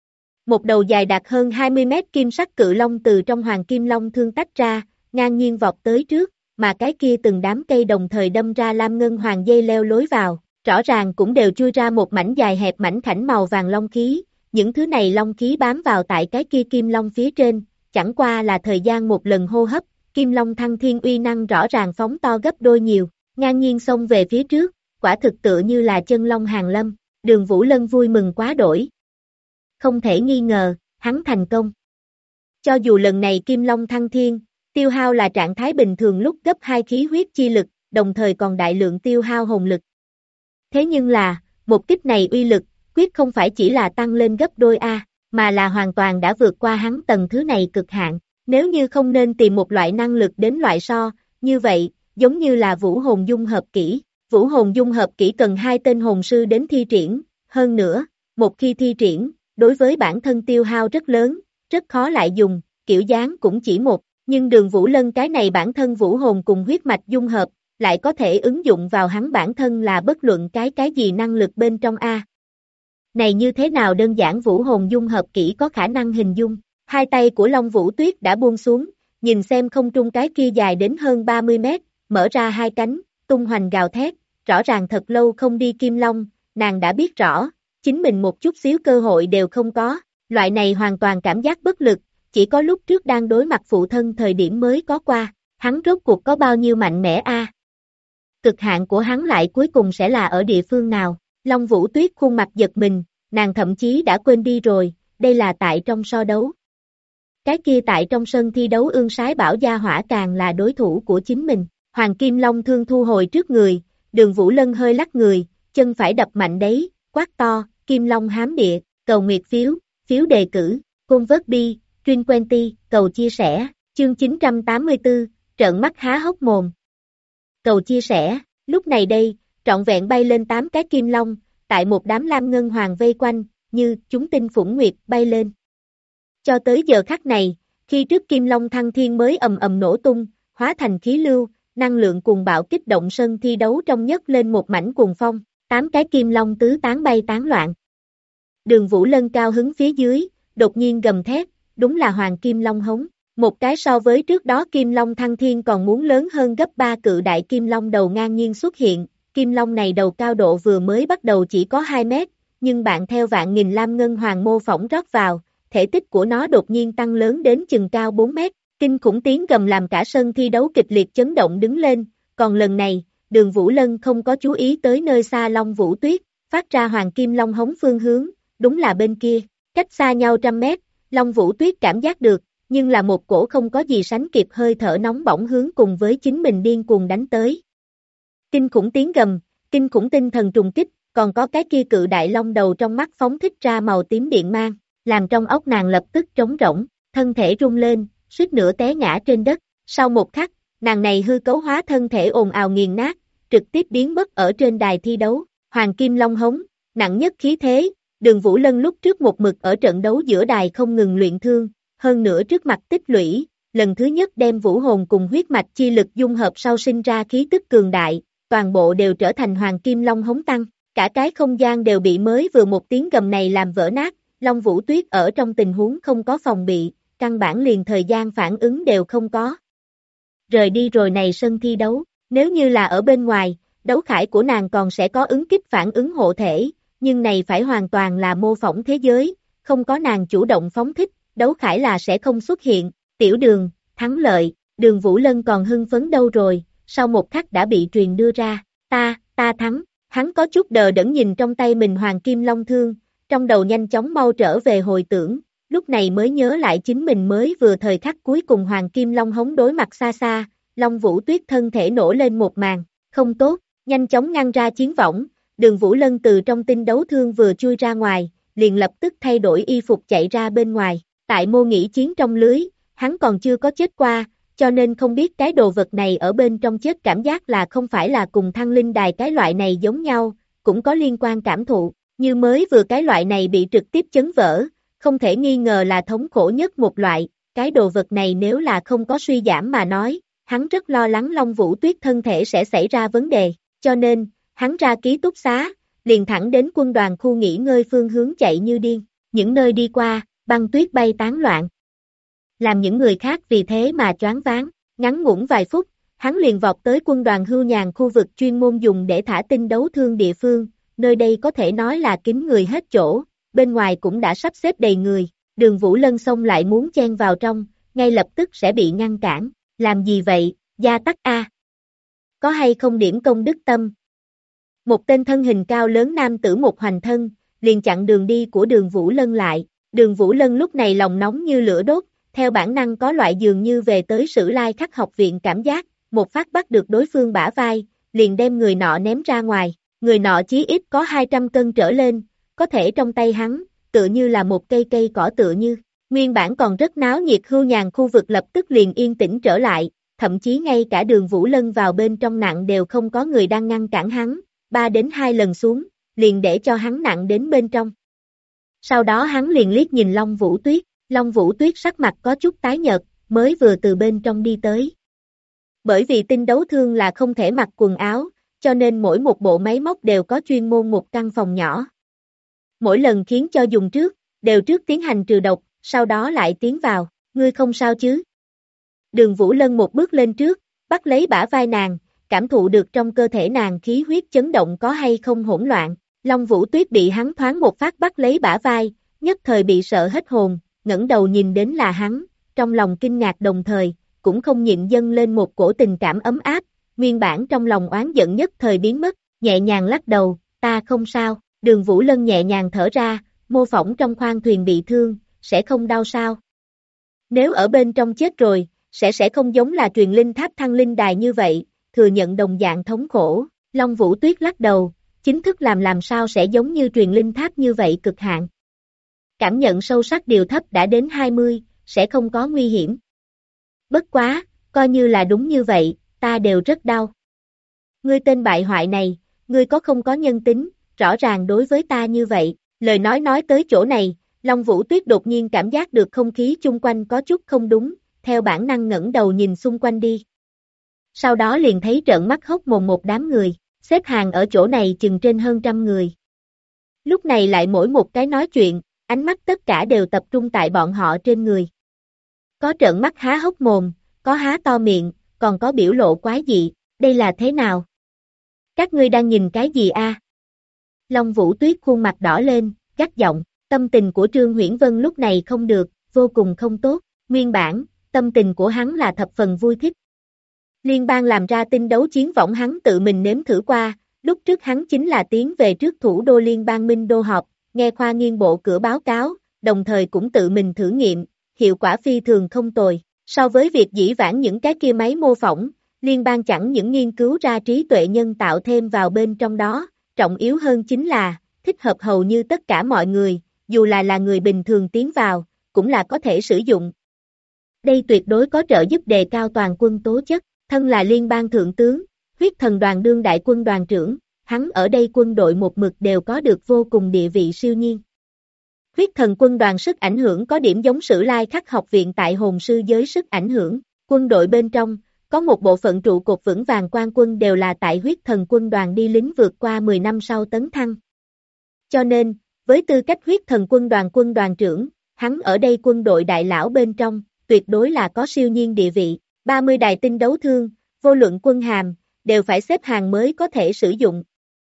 Một đầu dài đạt hơn 20 mét kim sắc cự long từ trong hoàng kim long thương tách ra, ngang nhiên vọt tới trước, mà cái kia từng đám cây đồng thời đâm ra lam ngân hoàng dây leo lối vào, rõ ràng cũng đều chui ra một mảnh dài hẹp mảnh khảnh màu vàng long khí, những thứ này long khí bám vào tại cái kia kim long phía trên, chẳng qua là thời gian một lần hô hấp, kim long thăng thiên uy năng rõ ràng phóng to gấp đôi nhiều, ngang nhiên xông về phía trước, quả thực tựa như là chân long hàng lâm, Đường Vũ Lân vui mừng quá đổi. Không thể nghi ngờ, hắn thành công. Cho dù lần này kim long thăng thiên, tiêu hao là trạng thái bình thường lúc gấp 2 khí huyết chi lực, đồng thời còn đại lượng tiêu hao hồn lực. Thế nhưng là, một kích này uy lực, quyết không phải chỉ là tăng lên gấp đôi A, mà là hoàn toàn đã vượt qua hắn tầng thứ này cực hạn. Nếu như không nên tìm một loại năng lực đến loại so, như vậy, giống như là vũ hồn dung hợp kỹ. Vũ hồn dung hợp kỹ cần 2 tên hồn sư đến thi triển, hơn nữa, một khi thi triển, đối với bản thân tiêu hao rất lớn, rất khó lại dùng, kiểu dáng cũng chỉ một, nhưng Đường Vũ Lân cái này bản thân vũ hồn cùng huyết mạch dung hợp, lại có thể ứng dụng vào hắn bản thân là bất luận cái gì năng lực bên trong A. Này như thế nào đơn giản vũ hồn dung hợp kỹ có khả năng hình dung, hai tay của Long Vũ Tuyết đã buông xuống, nhìn xem không trung cái kia dài đến hơn 30 mét, mở ra hai cánh, tung hoành gào thét, rõ ràng thật lâu không đi Kim Long, nàng đã biết rõ, chính mình một chút xíu cơ hội đều không có, loại này hoàn toàn cảm giác bất lực, chỉ có lúc trước đang đối mặt phụ thân thời điểm mới có qua, hắn rốt cuộc có bao nhiêu mạnh mẽ a? Cực hạn của hắn lại cuối cùng sẽ là ở địa phương nào? Long Vũ Tuyết khuôn mặt giật mình, nàng thậm chí đã quên đi rồi, đây là tại trong so đấu. Cái kia tại trong sân thi đấu ương sái bảo gia hỏa càng là đối thủ của chính mình, Hoàng Kim Long thương thu hồi trước người, Đường Vũ Lân hơi lắc người, chân phải đập mạnh đấy, quát to, Kim Long hám địa, cầu nguyệt phiếu, phiếu đề cử, Convert Truyền 20, cầu chia sẻ, chương 984, trợn mắt há hốc mồm. Cầu chia sẻ, lúc này đây, trọn vẹn bay lên 8 cái kim long, tại một đám lam ngân hoàng vây quanh, như chúng tinh phủng nguyệt bay lên. Cho tới giờ khắc này, khi trước kim long thăng thiên mới ầm ầm nổ tung, hóa thành khí lưu, năng lượng cuồng bạo kích động sân thi đấu trong nhấc lên một mảnh cuồng phong, 8 cái kim long tứ tán bay tán loạn. Đường Vũ Lân cao hứng phía dưới, đột nhiên gầm thét, đúng là hoàng kim long hống. Một cái so với trước đó Kim Long thăng thiên còn muốn lớn hơn gấp 3 cự đại Kim Long đầu ngang nhiên xuất hiện, Kim Long này đầu cao độ vừa mới bắt đầu chỉ có 2 mét, nhưng bạn theo vạn nghìn lam ngân hoàng mô phỏng rót vào, thể tích của nó đột nhiên tăng lớn đến chừng cao 4 mét, kinh khủng tiếng gầm làm cả sân thi đấu kịch liệt chấn động đứng lên, còn lần này, Đường Vũ Lân không có chú ý tới nơi xa Long Vũ Tuyết, phát ra Hoàng Kim Long hống phương hướng, đúng là bên kia, cách xa nhau trăm mét, Long Vũ Tuyết cảm giác được, nhưng là một cổ không có gì sánh kịp hơi thở nóng bỏng hướng cùng với chính mình điên cuồng đánh tới. Kinh khủng tiếng gầm, kinh khủng tinh thần trùng kích, còn có cái kia cự đại long đầu trong mắt phóng thích ra màu tím điện mang, làm trong óc nàng lập tức trống rỗng, thân thể rung lên, suýt nữa té ngã trên đất, sau một khắc, nàng này hư cấu hóa thân thể ồn ào nghiền nát, trực tiếp biến mất ở trên đài thi đấu, Hoàng Kim Long hống, nặng nhất khí thế, Đường Vũ Lân lúc trước một mực ở trận đấu giữa đài không ngừng luyện thương, hơn nữa trước mặt tích lũy, lần thứ nhất đem vũ hồn cùng huyết mạch chi lực dung hợp sau sinh ra khí tức cường đại, toàn bộ đều trở thành Hoàng Kim Long hống tăng, cả cái không gian đều bị mới vừa một tiếng gầm này làm vỡ nát, Long Vũ Tuyết ở trong tình huống không có phòng bị, căn bản liền thời gian phản ứng đều không có. Rời đi rồi này sân thi đấu, nếu như là ở bên ngoài, đấu khải của nàng còn sẽ có ứng kích phản ứng hộ thể, nhưng này phải hoàn toàn là mô phỏng thế giới, không có nàng chủ động phóng thích, đấu khải là sẽ không xuất hiện, Tiểu Đường, thắng lợi, Đường Vũ Lân còn hưng phấn đâu rồi, sau một khắc đã bị truyền đưa ra, ta thắng, hắn có chút đờ đẫn nhìn trong tay mình Hoàng Kim Long thương, trong đầu nhanh chóng mau trở về hồi tưởng, lúc này mới nhớ lại chính mình mới vừa thời khắc cuối cùng Hoàng Kim Long hống đối mặt xa xa, Long Vũ Tuyết thân thể nổ lên một màn, không tốt, nhanh chóng ngăn ra chiến võng, Đường Vũ Lân từ trong tinh đấu thương vừa chui ra ngoài, liền lập tức thay đổi y phục chạy ra bên ngoài, tại mô nghĩ chiến trong lưới, hắn còn chưa có chết qua, cho nên không biết cái đồ vật này ở bên trong chết cảm giác là không phải là cùng thăng linh đài cái loại này giống nhau, cũng có liên quan cảm thụ, như mới vừa cái loại này bị trực tiếp chấn vỡ, không thể nghi ngờ là thống khổ nhất một loại, cái đồ vật này nếu là không có suy giảm mà nói, hắn rất lo lắng Long Vũ Tuyết thân thể sẽ xảy ra vấn đề, cho nên, hắn ra ký túc xá, liền thẳng đến quân đoàn khu nghỉ ngơi phương hướng chạy như điên, những nơi đi qua, băng tuyết bay tán loạn. Làm những người khác vì thế mà choáng váng, ngắn ngủn vài phút, hắn liền vọt tới quân đoàn hưu nhàn khu vực chuyên môn dùng để thả tinh đấu thương địa phương, nơi đây có thể nói là kín người hết chỗ, bên ngoài cũng đã sắp xếp đầy người, Đường Vũ Lân xông lại muốn chen vào trong, ngay lập tức sẽ bị ngăn cản, làm gì vậy, gia tắc a, có hay không điểm công đức tâm? Một tên thân hình cao lớn nam tử một hoành thân, liền chặn đường đi của Đường Vũ Lân lại, Đường Vũ Lân lúc này lòng nóng như lửa đốt, theo bản năng có loại dường như về tới Sử Lai Khắc học viện cảm giác, một phát bắt được đối phương bả vai, liền đem người nọ ném ra ngoài, người nọ chí ít có 200 cân trở lên, có thể trong tay hắn, tựa như là một cây cây cỏ tựa như, nguyên bản còn rất náo nhiệt hưu nhàn khu vực lập tức liền yên tĩnh trở lại, thậm chí ngay cả Đường Vũ Lân vào bên trong nặng đều không có người đang ngăn cản hắn, 3 đến 2 lần xuống, liền để cho hắn nặng đến bên trong. Sau đó hắn liền liếc nhìn Long Vũ Tuyết, Long Vũ Tuyết sắc mặt có chút tái nhợt, mới vừa từ bên trong đi tới. Bởi vì tinh đấu thương là không thể mặc quần áo, cho nên mỗi một bộ máy móc đều có chuyên môn một căn phòng nhỏ. Mỗi lần khiến cho dùng trước, đều trước tiến hành trừ độc, sau đó lại tiến vào, ngươi không sao chứ? Đường Vũ Lân một bước lên trước, bắt lấy bả vai nàng, cảm thụ được trong cơ thể nàng khí huyết chấn động có hay không hỗn loạn. Long Vũ Tuyết bị hắn thoáng một phát bắt lấy bả vai, nhất thời bị sợ hết hồn, ngẩng đầu nhìn đến là hắn, trong lòng kinh ngạc đồng thời, cũng không nhịn dâng lên một cổ tình cảm ấm áp, nguyên bản trong lòng oán giận nhất thời biến mất, nhẹ nhàng lắc đầu, ta không sao, Đường Vũ Lân nhẹ nhàng thở ra, mô phỏng trong khoang thuyền bị thương, sẽ không đau sao? Nếu ở bên trong chết rồi, sẽ không giống là truyền linh tháp thăng linh đài như vậy, thừa nhận đồng dạng thống khổ, Long Vũ Tuyết lắc đầu, chính thức làm sao sẽ giống như truyền linh tháp như vậy cực hạn. Cảm nhận sâu sắc điều thấp đã đến 20, sẽ không có nguy hiểm. Bất quá, coi như là đúng như vậy, ta đều rất đau. Ngươi tên bại hoại này, ngươi có không có nhân tính, rõ ràng đối với ta như vậy, lời nói tới chỗ này, Long Vũ Tuyết đột nhiên cảm giác được không khí chung quanh có chút không đúng, theo bản năng ngẩng đầu nhìn xung quanh đi. Sau đó liền thấy trợn mắt hốc mồm một đám người, xếp hàng ở chỗ này chừng trên hơn 100 người. Lúc này lại mỗi một cái nói chuyện, ánh mắt tất cả đều tập trung tại bọn họ trên người. Có trợn mắt há hốc mồm, có há to miệng, còn có biểu lộ quái dị, đây là thế nào? Các ngươi đang nhìn cái gì a? Long Vũ Tuyết khuôn mặt đỏ lên, gắt giọng, Tâm tình của Trương Huyễn Vân lúc này không được, vô cùng không tốt, nguyên bản, tâm tình của hắn là thập phần vui thích. Liên bang làm ra tinh đấu chiến võng hắn tự mình nếm thử qua, lúc trước hắn chính là tiến về trước thủ đô liên bang Minh Đô họp, nghe khoa nghiên bộ cửa báo cáo, đồng thời cũng tự mình thử nghiệm, hiệu quả phi thường không tồi. So với việc dĩ vãng những cái kia máy mô phỏng, liên bang chẳng những nghiên cứu ra trí tuệ nhân tạo thêm vào bên trong đó, trọng yếu hơn chính là, thích hợp hầu như tất cả mọi người, dù là người bình thường tiến vào, cũng là có thể sử dụng. Đây tuyệt đối có trợ giúp đề cao toàn quân tố chất, thân là liên bang thượng tướng, huyết thần đoàn đương đại quân đoàn trưởng, hắn ở đây quân đội một mực đều có được vô cùng địa vị siêu nhiên. Huyết thần quân đoàn sức ảnh hưởng có điểm giống Sử Lai Khắc học viện tại hồn sư giới sức ảnh hưởng, quân đội bên trong, có một bộ phận trụ cột vững vàng quan quân đều là tại huyết thần quân đoàn đi lính vượt qua 10 năm sau tấn thăng. Cho nên, với tư cách huyết thần quân đoàn trưởng, hắn ở đây quân đội đại lão bên trong, tuyệt đối là có siêu nhiên địa vị, 30 đài tinh đấu thương, vô luận quân hàm, đều phải xếp hàng mới có thể sử dụng.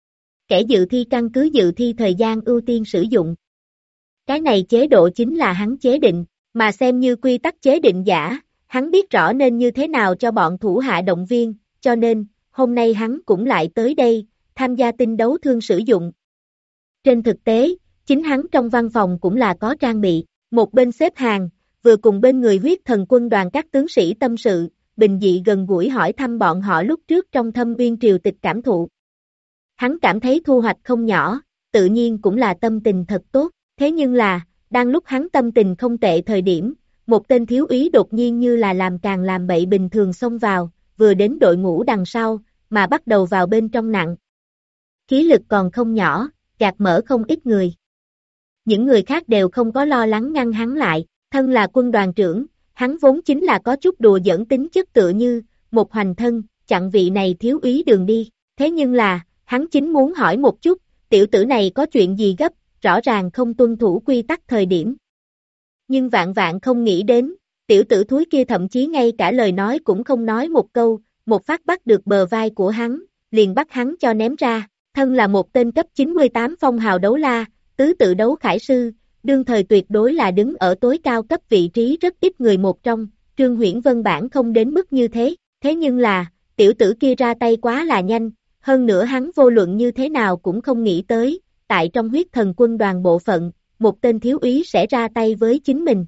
Kẻ dự thi căn cứ dự thi thời gian ưu tiên sử dụng. Cái này chế độ chính là hắn chế định, mà xem như quy tắc chế định giả, hắn biết rõ nên như thế nào cho bọn thủ hạ động viên, cho nên, hôm nay hắn cũng lại tới đây, tham gia tinh đấu thương sử dụng. Trên thực tế, chính hắn trong văn phòng cũng là có trang bị, một bên xếp hàng, vừa cùng bên người huyết thần quân đoàn các tướng sĩ tâm sự, bình dị gần gũi hỏi thăm bọn họ lúc trước trong Thâm Uyên triều tịch cảm thụ. Hắn cảm thấy thu hoạch không nhỏ, tự nhiên cũng là tâm tình thật tốt, thế nhưng là, đang lúc hắn tâm tình không tệ thời điểm, một tên thiếu úy đột nhiên như là làm càng làm bậy bình thường xông vào, vừa đến đội ngũ đằng sau, mà bắt đầu vào bên trong nặng. Khí lực còn không nhỏ, gạt mở không ít người. Những người khác đều không có lo lắng ngăn hắn lại, thân là quân đoàn trưởng, hắn vốn chính là có chút đùa giỡn tính chất tựa như, một hoành thân, chặn vị này thiếu úy đường đi, thế nhưng là, hắn chính muốn hỏi một chút, tiểu tử này có chuyện gì gấp, rõ ràng không tuân thủ quy tắc thời điểm. Nhưng vạn vạn không nghĩ đến, tiểu tử thúi kia thậm chí ngay cả lời nói cũng không nói một câu, một phát bắt được bờ vai của hắn, liền bắt hắn cho ném ra, thân là một tên cấp 98 phong hào đấu la, tứ tự đấu khải sư, đương thời tuyệt đối là đứng ở tối cao cấp vị trí rất ít người một trong, Trương Huyễn Vân bản không đến mức như thế, thế nhưng là, tiểu tử kia ra tay quá là nhanh, hơn nữa hắn vô luận như thế nào cũng không nghĩ tới, tại trong huyết thần quân đoàn bộ phận, một tên thiếu úy sẽ ra tay với chính mình.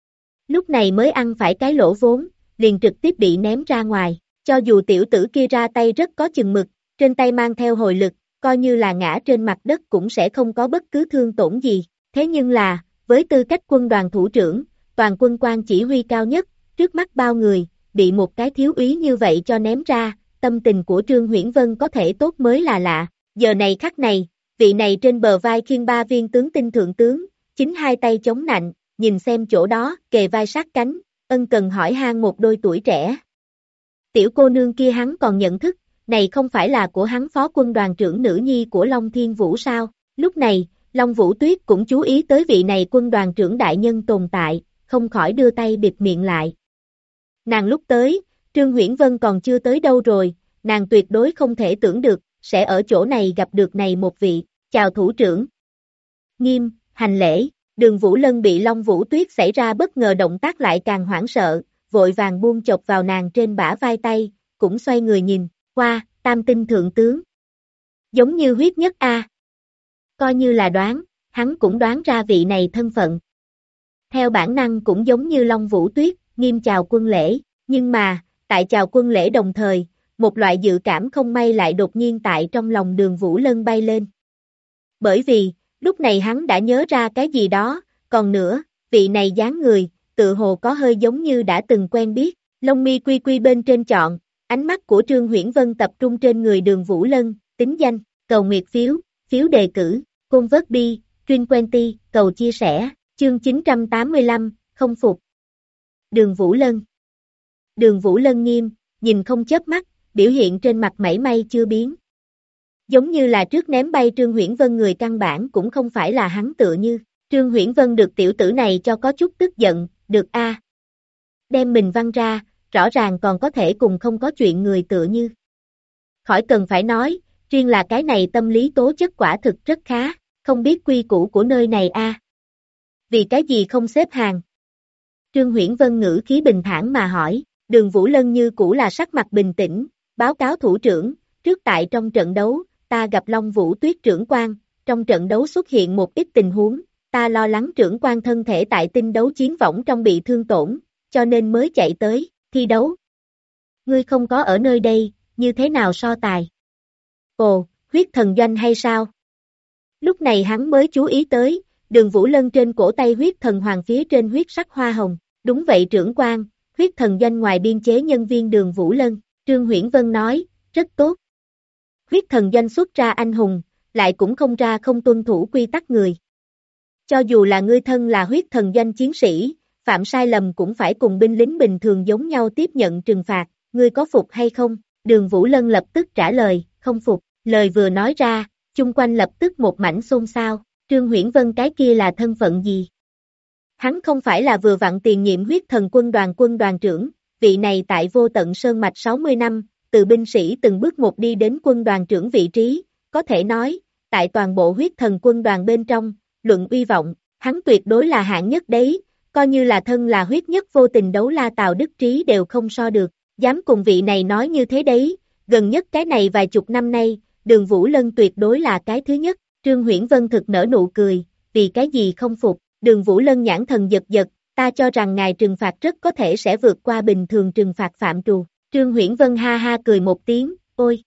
Lúc này mới ăn phải cái lỗ vốn, liền trực tiếp bị ném ra ngoài, cho dù tiểu tử kia ra tay rất có chừng mực, trên tay mang theo hồi lực, coi như là ngã trên mặt đất cũng sẽ không có bất cứ thương tổn gì, thế nhưng là, với tư cách quân đoàn thủ trưởng, toàn quân quan chỉ huy cao nhất, trước mắt bao người, bị một cái thiếu úy như vậy cho ném ra, tâm tình của Trương Huyễn Vân có thể tốt mới là lạ, giờ này khắc này, vị này trên bờ vai khiêng 3 viên tướng tinh thượng tướng, chính hai tay chống nạnh, nhìn xem chỗ đó, kề vai sát cánh, ân cần hỏi han một đôi tuổi trẻ. Tiểu cô nương kia hắn còn nhận thức, này không phải là của hắn phó quân đoàn trưởng nữ nhi của Long Thiên Vũ sao, lúc này, Long Vũ Tuyết cũng chú ý tới vị này quân đoàn trưởng đại nhân tồn tại, không khỏi đưa tay bịt miệng lại. Nàng lúc tới, Trương Huyễn Vân còn chưa tới đâu rồi, nàng tuyệt đối không thể tưởng được, sẽ ở chỗ này gặp được này một vị, chào thủ trưởng. Nghiêm, hành lễ, Đường Vũ Lân bị Long Vũ Tuyết xảy ra bất ngờ động tác lại càng hoảng sợ, vội vàng buông chộp vào nàng trên bả vai tay, cũng xoay người nhìn, qua, tam tinh thượng tướng. Giống như huyết nhất A. Coi như là đoán, hắn cũng đoán ra vị này thân phận. Theo bản năng cũng giống như Long Vũ Tuyết, nghiêm chào quân lễ, nhưng mà, tại chào quân lễ đồng thời, một loại dự cảm không may lại đột nhiên tại trong lòng Đường Vũ Lân bay lên. Bởi vì, lúc này hắn đã nhớ ra cái gì đó, còn nữa, vị này dáng người, tự hồ có hơi giống như đã từng quen biết, lông mi quy quy bên trên chọn, ánh mắt của Trương Huyễn Vân tập trung trên người Đường Vũ Lân, tính danh, cầu nguyệt phiếu, phiếu đề cử, convert bi, truyền quen ti, cầu chia sẻ, chương 985, không phục. Đường Vũ Lân. Đường Vũ Lân nghiêm, nhìn không chớp mắt, biểu hiện trên mặt mảy may chưa biến. Giống như là trước ném bay Trương Huyễn Vân người căn bản cũng không phải là hắn tựa như, Trương Huyễn Vân được tiểu tử này cho có chút tức giận, được a. Đem mình văng ra, rõ ràng còn có thể cùng không có chuyện người tựa như. Khỏi cần phải nói, riêng là cái này tâm lý tố chất quả thực rất khá, không biết quy củ của nơi này a. Vì cái gì không xếp hàng? Trương Huyễn Vân ngữ khí bình thản mà hỏi, Đường Vũ Lân như cũ là sắc mặt bình tĩnh, báo cáo thủ trưởng, trước tại trong trận đấu, ta gặp Long Vũ Tuyết trưởng quan, trong trận đấu xuất hiện một ít tình huống, ta lo lắng trưởng quan thân thể tại tinh đấu chiến võng trong bị thương tổn, cho nên mới chạy tới, thi đấu. Ngươi không có ở nơi đây, như thế nào so tài? Ồ, huyết thần doanh hay sao? Lúc này hắn mới chú ý tới, Đường Vũ Lân trên cổ tay huyết thần hoàng phía trên huyết sắc hoa hồng, đúng vậy trưởng quan, huyết thần doanh ngoài biên chế nhân viên Đường Vũ Lân, Trương Huyễn Vân nói, rất tốt. Huyết thần doanh xuất ra anh hùng, lại cũng không ra không tuân thủ quy tắc người. Cho dù là ngươi thân là huyết thần doanh chiến sĩ, phạm sai lầm cũng phải cùng binh lính bình thường giống nhau tiếp nhận trừng phạt, ngươi có phục hay không? Đường Vũ Lân lập tức trả lời, không phục, lời vừa nói ra, chung quanh lập tức một mảnh xôn xao, Trương Huyễn Vân cái kia là thân phận gì? Hắn không phải là vừa vặn tiền nhiệm huyết thần quân đoàn trưởng, vị này tại Vô Tận Sơn Mạch 60 năm, từ binh sĩ từng bước một đi đến quân đoàn trưởng vị trí, có thể nói, tại toàn bộ huyết thần quân đoàn bên trong, luận uy vọng, hắn tuyệt đối là hạng nhất đấy, coi như là thân là huyết nhất vô tình đấu la Tào Đức Trí đều không so được, dám cùng vị này nói như thế đấy, gần nhất cái này vài chục năm nay, Đường Vũ Lân tuyệt đối là cái thứ nhất, Trương Huyễn Vân thực nở nụ cười, vì cái gì không phục, Đường Vũ Lân nhãn thần giật giật, ta cho rằng ngài trừng phạt rất có thể sẽ vượt qua bình thường trừng phạt phạm trù, Trương Huyễn Vân ha ha cười một tiếng, ôi,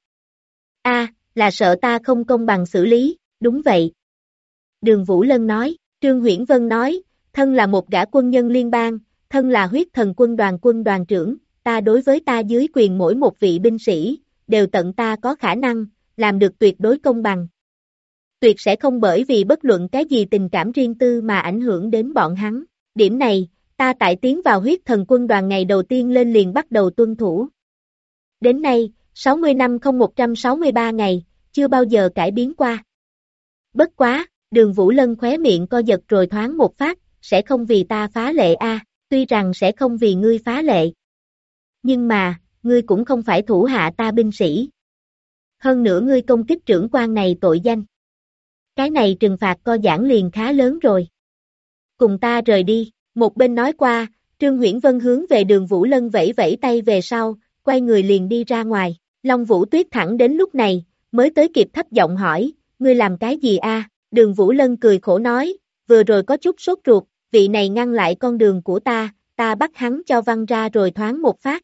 là sợ ta không công bằng xử lý, đúng vậy. Đường Vũ Lân nói, Trương Huyễn Vân nói, thân là một gã quân nhân liên bang, thân là huyết thần quân đoàn trưởng, ta đối với ta dưới quyền mỗi một vị binh sĩ, đều tận ta có khả năng, làm được tuyệt đối công bằng. Tuyệt sẽ không bởi vì bất luận cái gì tình cảm riêng tư mà ảnh hưởng đến bọn hắn. Điểm này, ta tại tiến vào huyết thần quân đoàn ngày đầu tiên lên liền bắt đầu tuân thủ. Đến nay, 60 năm không 163 ngày, chưa bao giờ cải biến qua. Bất quá, Đường Vũ Lân khóe miệng co giật rồi thoáng một phát, sẽ không vì ta phá lệ tuy rằng sẽ không vì ngươi phá lệ. Nhưng mà, ngươi cũng không phải thủ hạ ta binh sĩ. Hơn nữa ngươi công kích trưởng quan này tội danh. Cái này trừng phạt co giãn liền khá lớn rồi. Cùng ta rời đi, một bên nói qua, Trương Huyễn Vân hướng về Đường Vũ Lân vẫy vẫy tay về sau, quay người liền đi ra ngoài. Long Vũ Tuyết thẳng đến lúc này, mới tới kịp thấp giọng hỏi, ngươi làm cái gì Đường Vũ Lân cười khổ nói, vừa rồi có chút sốt ruột, vị này ngăn lại con đường của ta bắt hắn cho văng ra rồi thoáng một phát,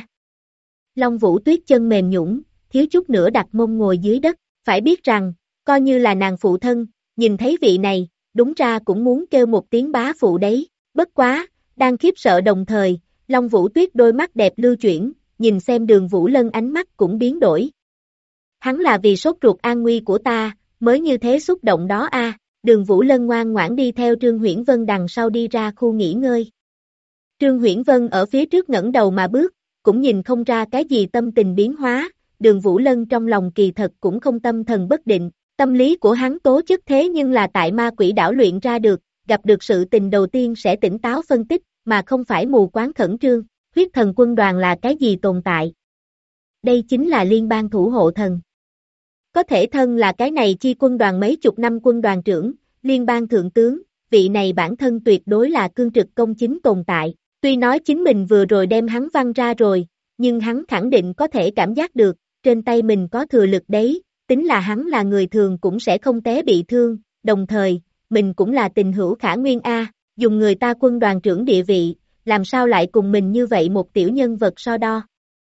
Long Vũ Tuyết chân mềm nhũn, thiếu chút nữa đặt mông ngồi dưới đất, phải biết rằng, coi như là nàng phụ thân, nhìn thấy vị này, đúng ra cũng muốn kêu một tiếng bá phụ đấy, bất quá, đang khiếp sợ đồng thời, Long Vũ Tuyết đôi mắt đẹp lưu chuyển, nhìn xem Đường Vũ Lân ánh mắt cũng biến đổi. Hắn là vì sốt ruột an nguy của ta, mới như thế xúc động đó Đường Vũ Lân ngoan ngoãn đi theo Trương Huyễn Vân đằng sau đi ra khu nghỉ ngơi. Trương Huyễn Vân ở phía trước ngẩng đầu mà bước, cũng nhìn không ra cái gì tâm tình biến hóa, Đường Vũ Lân trong lòng kỳ thật cũng không tâm thần bất định, tâm lý của hắn tố chất thế nhưng là tại ma quỷ đảo luyện ra được, gặp được sự tình đầu tiên sẽ tỉnh táo phân tích, mà không phải mù quáng khẩn trương, huyết thần quân đoàn là cái gì tồn tại. Đây chính là liên bang thủ hộ thần. Có thể thân là cái này chi quân đoàn mấy chục năm quân đoàn trưởng, liên bang thượng tướng, vị này bản thân tuyệt đối là cương trực công chính tồn tại. Tuy nói chính mình vừa rồi đem hắn văng ra rồi, nhưng hắn khẳng định có thể cảm giác được, trên tay mình có thừa lực đấy, tính là hắn là người thường cũng sẽ không té bị thương, đồng thời, mình cũng là tình hữu khả nguyên dùng người ta quân đoàn trưởng địa vị, làm sao lại cùng mình như vậy một tiểu nhân vật so đo.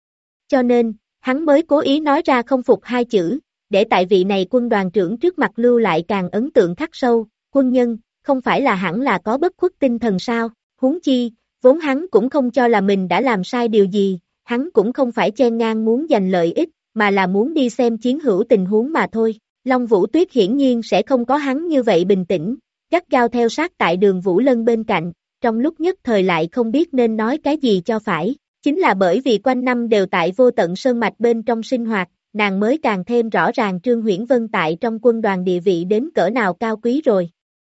Cho nên, hắn mới cố ý nói ra không phục hai chữ, để tại vị này quân đoàn trưởng trước mặt lưu lại càng ấn tượng khắc sâu, quân nhân, không phải là hẳn là có bất khuất tinh thần sao, huống chi, vốn hắn cũng không cho là mình đã làm sai điều gì, hắn cũng không phải chen ngang muốn giành lợi ích, mà là muốn đi xem chiến hữu tình huống mà thôi. Long Vũ Tuyết hiển nhiên sẽ không có hắn như vậy bình tĩnh, gắt gao theo sát tại Đường Vũ Lân bên cạnh, trong lúc nhất thời lại không biết nên nói cái gì cho phải, chính là bởi vì quanh năm đều tại Vô Tận Sơn Mạch bên trong sinh hoạt, nàng mới càng thêm rõ ràng Trương Huyễn Vân tại trong quân đoàn địa vị đến cỡ nào cao quý rồi.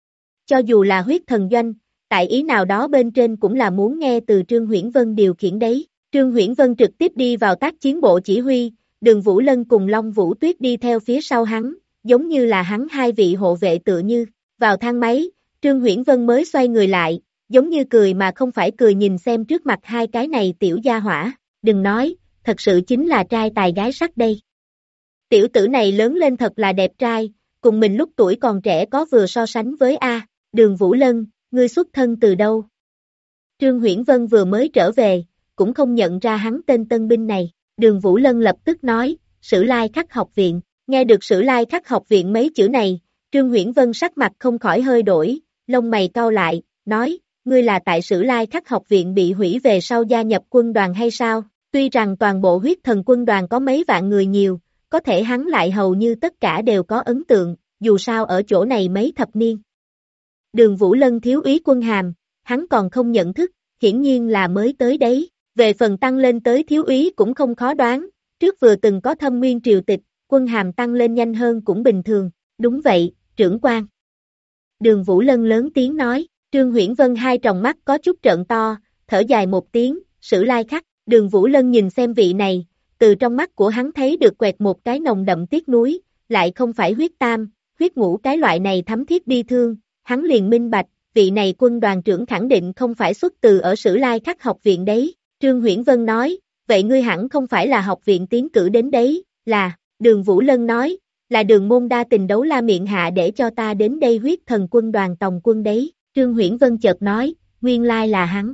Cho dù là huyết thần doanh, tại ý nào đó bên trên cũng là muốn nghe từ Trương Huyễn Vân điều khiển đấy. Trương Huyễn Vân trực tiếp đi vào tác chiến bộ chỉ huy, Đường Vũ Lân cùng Long Vũ Tuyết đi theo phía sau hắn, giống như là hắn hai vị hộ vệ tựa như. Vào thang máy, Trương Huyễn Vân mới xoay người lại, giống như cười mà không phải cười nhìn xem trước mặt hai cái này tiểu gia hỏa, đừng nói, thật sự chính là trai tài gái sắc đây. Tiểu tử này lớn lên thật là đẹp trai, cùng mình lúc tuổi còn trẻ có vừa so sánh với A, Đường Vũ Lân, ngươi xuất thân từ đâu? Trương Huyễn Vân vừa mới trở về, cũng không nhận ra hắn tên tân binh này, Đường Vũ Lân lập tức nói, Sử Lai Khắc học viện, nghe được Sử Lai Khắc học viện mấy chữ này, Trương Huyễn Vân sắc mặt không khỏi hơi đổi, lông mày cau lại, nói, ngươi là tại Sử Lai Khắc học viện bị hủy về sau gia nhập quân đoàn hay sao? Tuy rằng toàn bộ huyết thần quân đoàn có mấy vạn người nhiều, có thể hắn lại hầu như tất cả đều có ấn tượng, dù sao ở chỗ này mấy thập niên. Đường Vũ Lân thiếu úy quân hàm, hắn còn không nhận thức, hiển nhiên là mới tới đấy, về phần tăng lên tới thiếu úy cũng không khó đoán, trước vừa từng có thâm nguyên triều tịch, quân hàm tăng lên nhanh hơn cũng bình thường, đúng vậy, trưởng quan. Đường Vũ Lân lớn tiếng nói, Trương Huyễn Vân hai tròng mắt có chút trợn to, thở dài một tiếng, Sử Lai Khắc, Đường Vũ Lân nhìn xem vị này, từ trong mắt của hắn thấy được quẹt một cái nồng đậm tiếc nuối, lại không phải huyết tam, huyết ngũ cái loại này thấm thiết bi thương, hắn liền minh bạch, vị này quân đoàn trưởng khẳng định không phải xuất từ ở Sử Lai Khắc học viện đấy. Trương Huyễn Vân nói, vậy ngươi hẳn không phải là học viện tiến cử đến đấy, là, Đường Vũ Lân nói, là Đường môn đa tình đấu la miệng hạ để cho ta đến đây huyết thần quân đoàn tòng quân đấy. Trương Huyễn Vân chợt nói, nguyên lai là hắn.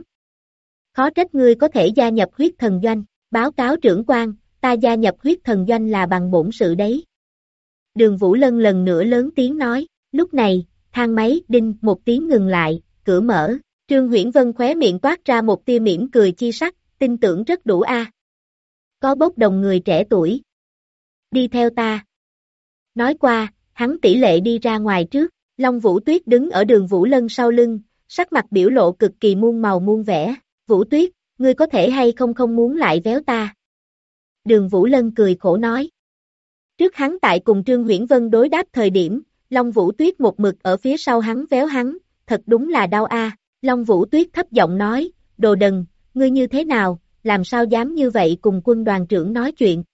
Khó trách ngươi có thể gia nhập huyết thần doanh, báo cáo trưởng quan, ta gia nhập huyết thần doanh là bằng bổn sự đấy. Đường Vũ Lân lần nữa lớn tiếng nói, lúc này, thang máy đinh một tiếng ngừng lại, cửa mở, Trương Huyễn Vân khóe miệng toát ra một tia mỉm cười chi sắc, tin tưởng rất đủ a. Có bốc đồng người trẻ tuổi. Đi theo ta. Nói qua, hắn tỷ lệ đi ra ngoài trước, Long Vũ Tuyết đứng ở Đường Vũ Lân sau lưng, sắc mặt biểu lộ cực kỳ muôn màu muôn vẻ, Vũ Tuyết, ngươi có thể hay không muốn lại véo ta. Đường Vũ Lân cười khổ nói. Trước hắn tại cùng Trương Huyễn Vân đối đáp thời điểm, Long Vũ Tuyết một mực ở phía sau hắn véo hắn, thật đúng là đau a. Long Vũ Tuyết thấp giọng nói, đồ đần, ngươi như thế nào, làm sao dám như vậy cùng quân đoàn trưởng nói chuyện.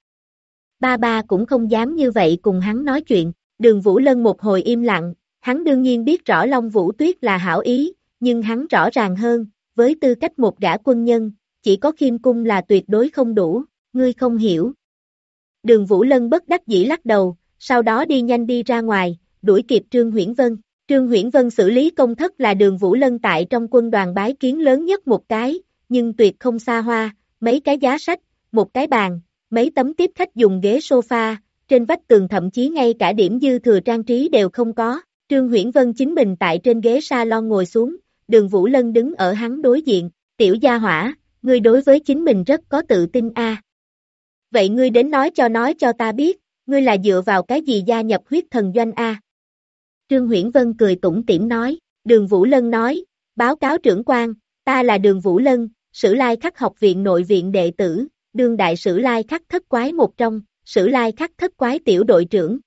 Ba cũng không dám như vậy cùng hắn nói chuyện, Đường Vũ Lân một hồi im lặng, hắn đương nhiên biết rõ Long Vũ Tuyết là hảo ý, nhưng hắn rõ ràng hơn, với tư cách một gã quân nhân, chỉ có khiêm cung là tuyệt đối không đủ, ngươi không hiểu. Đường Vũ Lân bất đắc dĩ lắc đầu, sau đó đi nhanh đi ra ngoài, đuổi kịp Trương Huyễn Vân. Trương Huyễn Vân xử lý công thất là Đường Vũ Lân tại trong quân đoàn bái kiến lớn nhất một cái, nhưng tuyệt không xa hoa, mấy cái giá sách, một cái bàn, mấy tấm tiếp khách dùng ghế sofa, trên vách tường thậm chí ngay cả điểm dư thừa trang trí đều không có. Trương Huyễn Vân chính mình tại trên ghế salon ngồi xuống, Đường Vũ Lân đứng ở hắn đối diện, tiểu gia hỏa, ngươi đối với chính mình rất có tự tin a. Vậy ngươi đến nói cho ta biết, ngươi là dựa vào cái gì gia nhập huyết thần doanh a? Trương Huyễn Vân cười tủm tỉm nói, Đường Vũ Lân nói, báo cáo trưởng quan, ta là Đường Vũ Lân, Sử Lai Khắc học viện nội viện đệ tử, đương đại Sử Lai Khắc thất quái một trong, Sử Lai Khắc thất quái tiểu đội trưởng.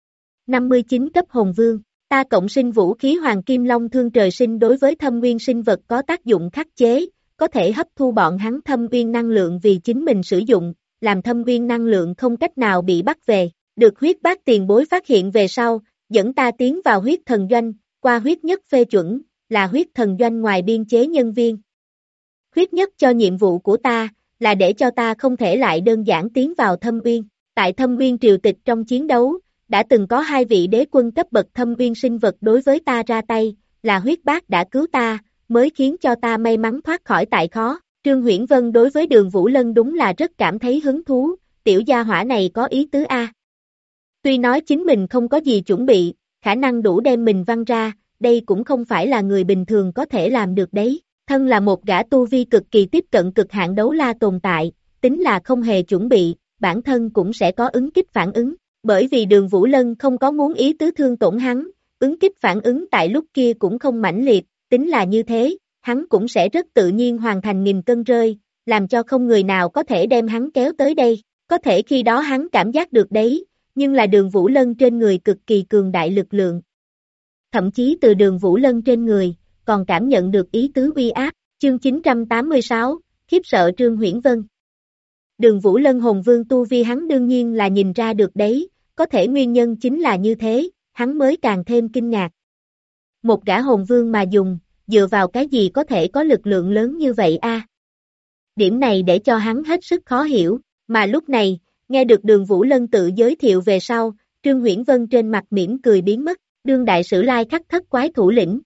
59 cấp hồn vương, ta cộng sinh vũ khí hoàng kim long thương trời sinh đối với thâm nguyên sinh vật có tác dụng khắc chế, có thể hấp thu bọn hắn thâm nguyên năng lượng vì chính mình sử dụng, làm thâm nguyên năng lượng không cách nào bị bắt về, được huyết bác tiền bối phát hiện về sau, dẫn ta tiến vào huyết thần doanh, qua huyết nhất phê chuẩn, là huyết thần doanh ngoài biên chế nhân viên. Huyết nhất cho nhiệm vụ của ta, là để cho ta không thể lại đơn giản tiến vào thâm uyên. Tại thâm uyên triều tịch trong chiến đấu, đã từng có hai vị đế quân cấp bậc thâm uyên sinh vật đối với ta ra tay, là huyết bác đã cứu ta, mới khiến cho ta may mắn thoát khỏi tại khó. Trương Huyễn Vân đối với Đường Vũ Lân đúng là rất cảm thấy hứng thú, tiểu gia hỏa này có ý tứ a. Tuy nói chính mình không có gì chuẩn bị, khả năng đủ đem mình văng ra, đây cũng không phải là người bình thường có thể làm được đấy. Thân là một gã tu vi cực kỳ tiếp cận cực hạn đấu la tồn tại, tính là không hề chuẩn bị, bản thân cũng sẽ có ứng kích phản ứng. Bởi vì Đường Vũ Lân không có muốn ý tứ thương tổn hắn, ứng kích phản ứng tại lúc kia cũng không mãnh liệt, tính là như thế, hắn cũng sẽ rất tự nhiên hoàn thành nghìn cân rơi, làm cho không người nào có thể đem hắn kéo tới đây. Có thể khi đó hắn cảm giác được đấy, nhưng là Đường Vũ Lân trên người cực kỳ cường đại lực lượng. Thậm chí từ Đường Vũ Lân trên người, còn cảm nhận được ý tứ uy áp. Chương 986, khiếp sợ Trương Huyễn Vân. Đường Vũ Lân hồn vương tu vi hắn đương nhiên là nhìn ra được đấy, có thể nguyên nhân chính là như thế, hắn mới càng thêm kinh ngạc. một gã hồn vương mà dùng, dựa vào cái gì có thể có lực lượng lớn như vậy a? Điểm này để cho hắn hết sức khó hiểu, mà lúc này, nghe được Đường Vũ Lân tự giới thiệu về sau, Trương Huyễn Vân trên mặt mỉm cười biến mất, đương đại Sử Lai Khắc thất quái thủ lĩnh.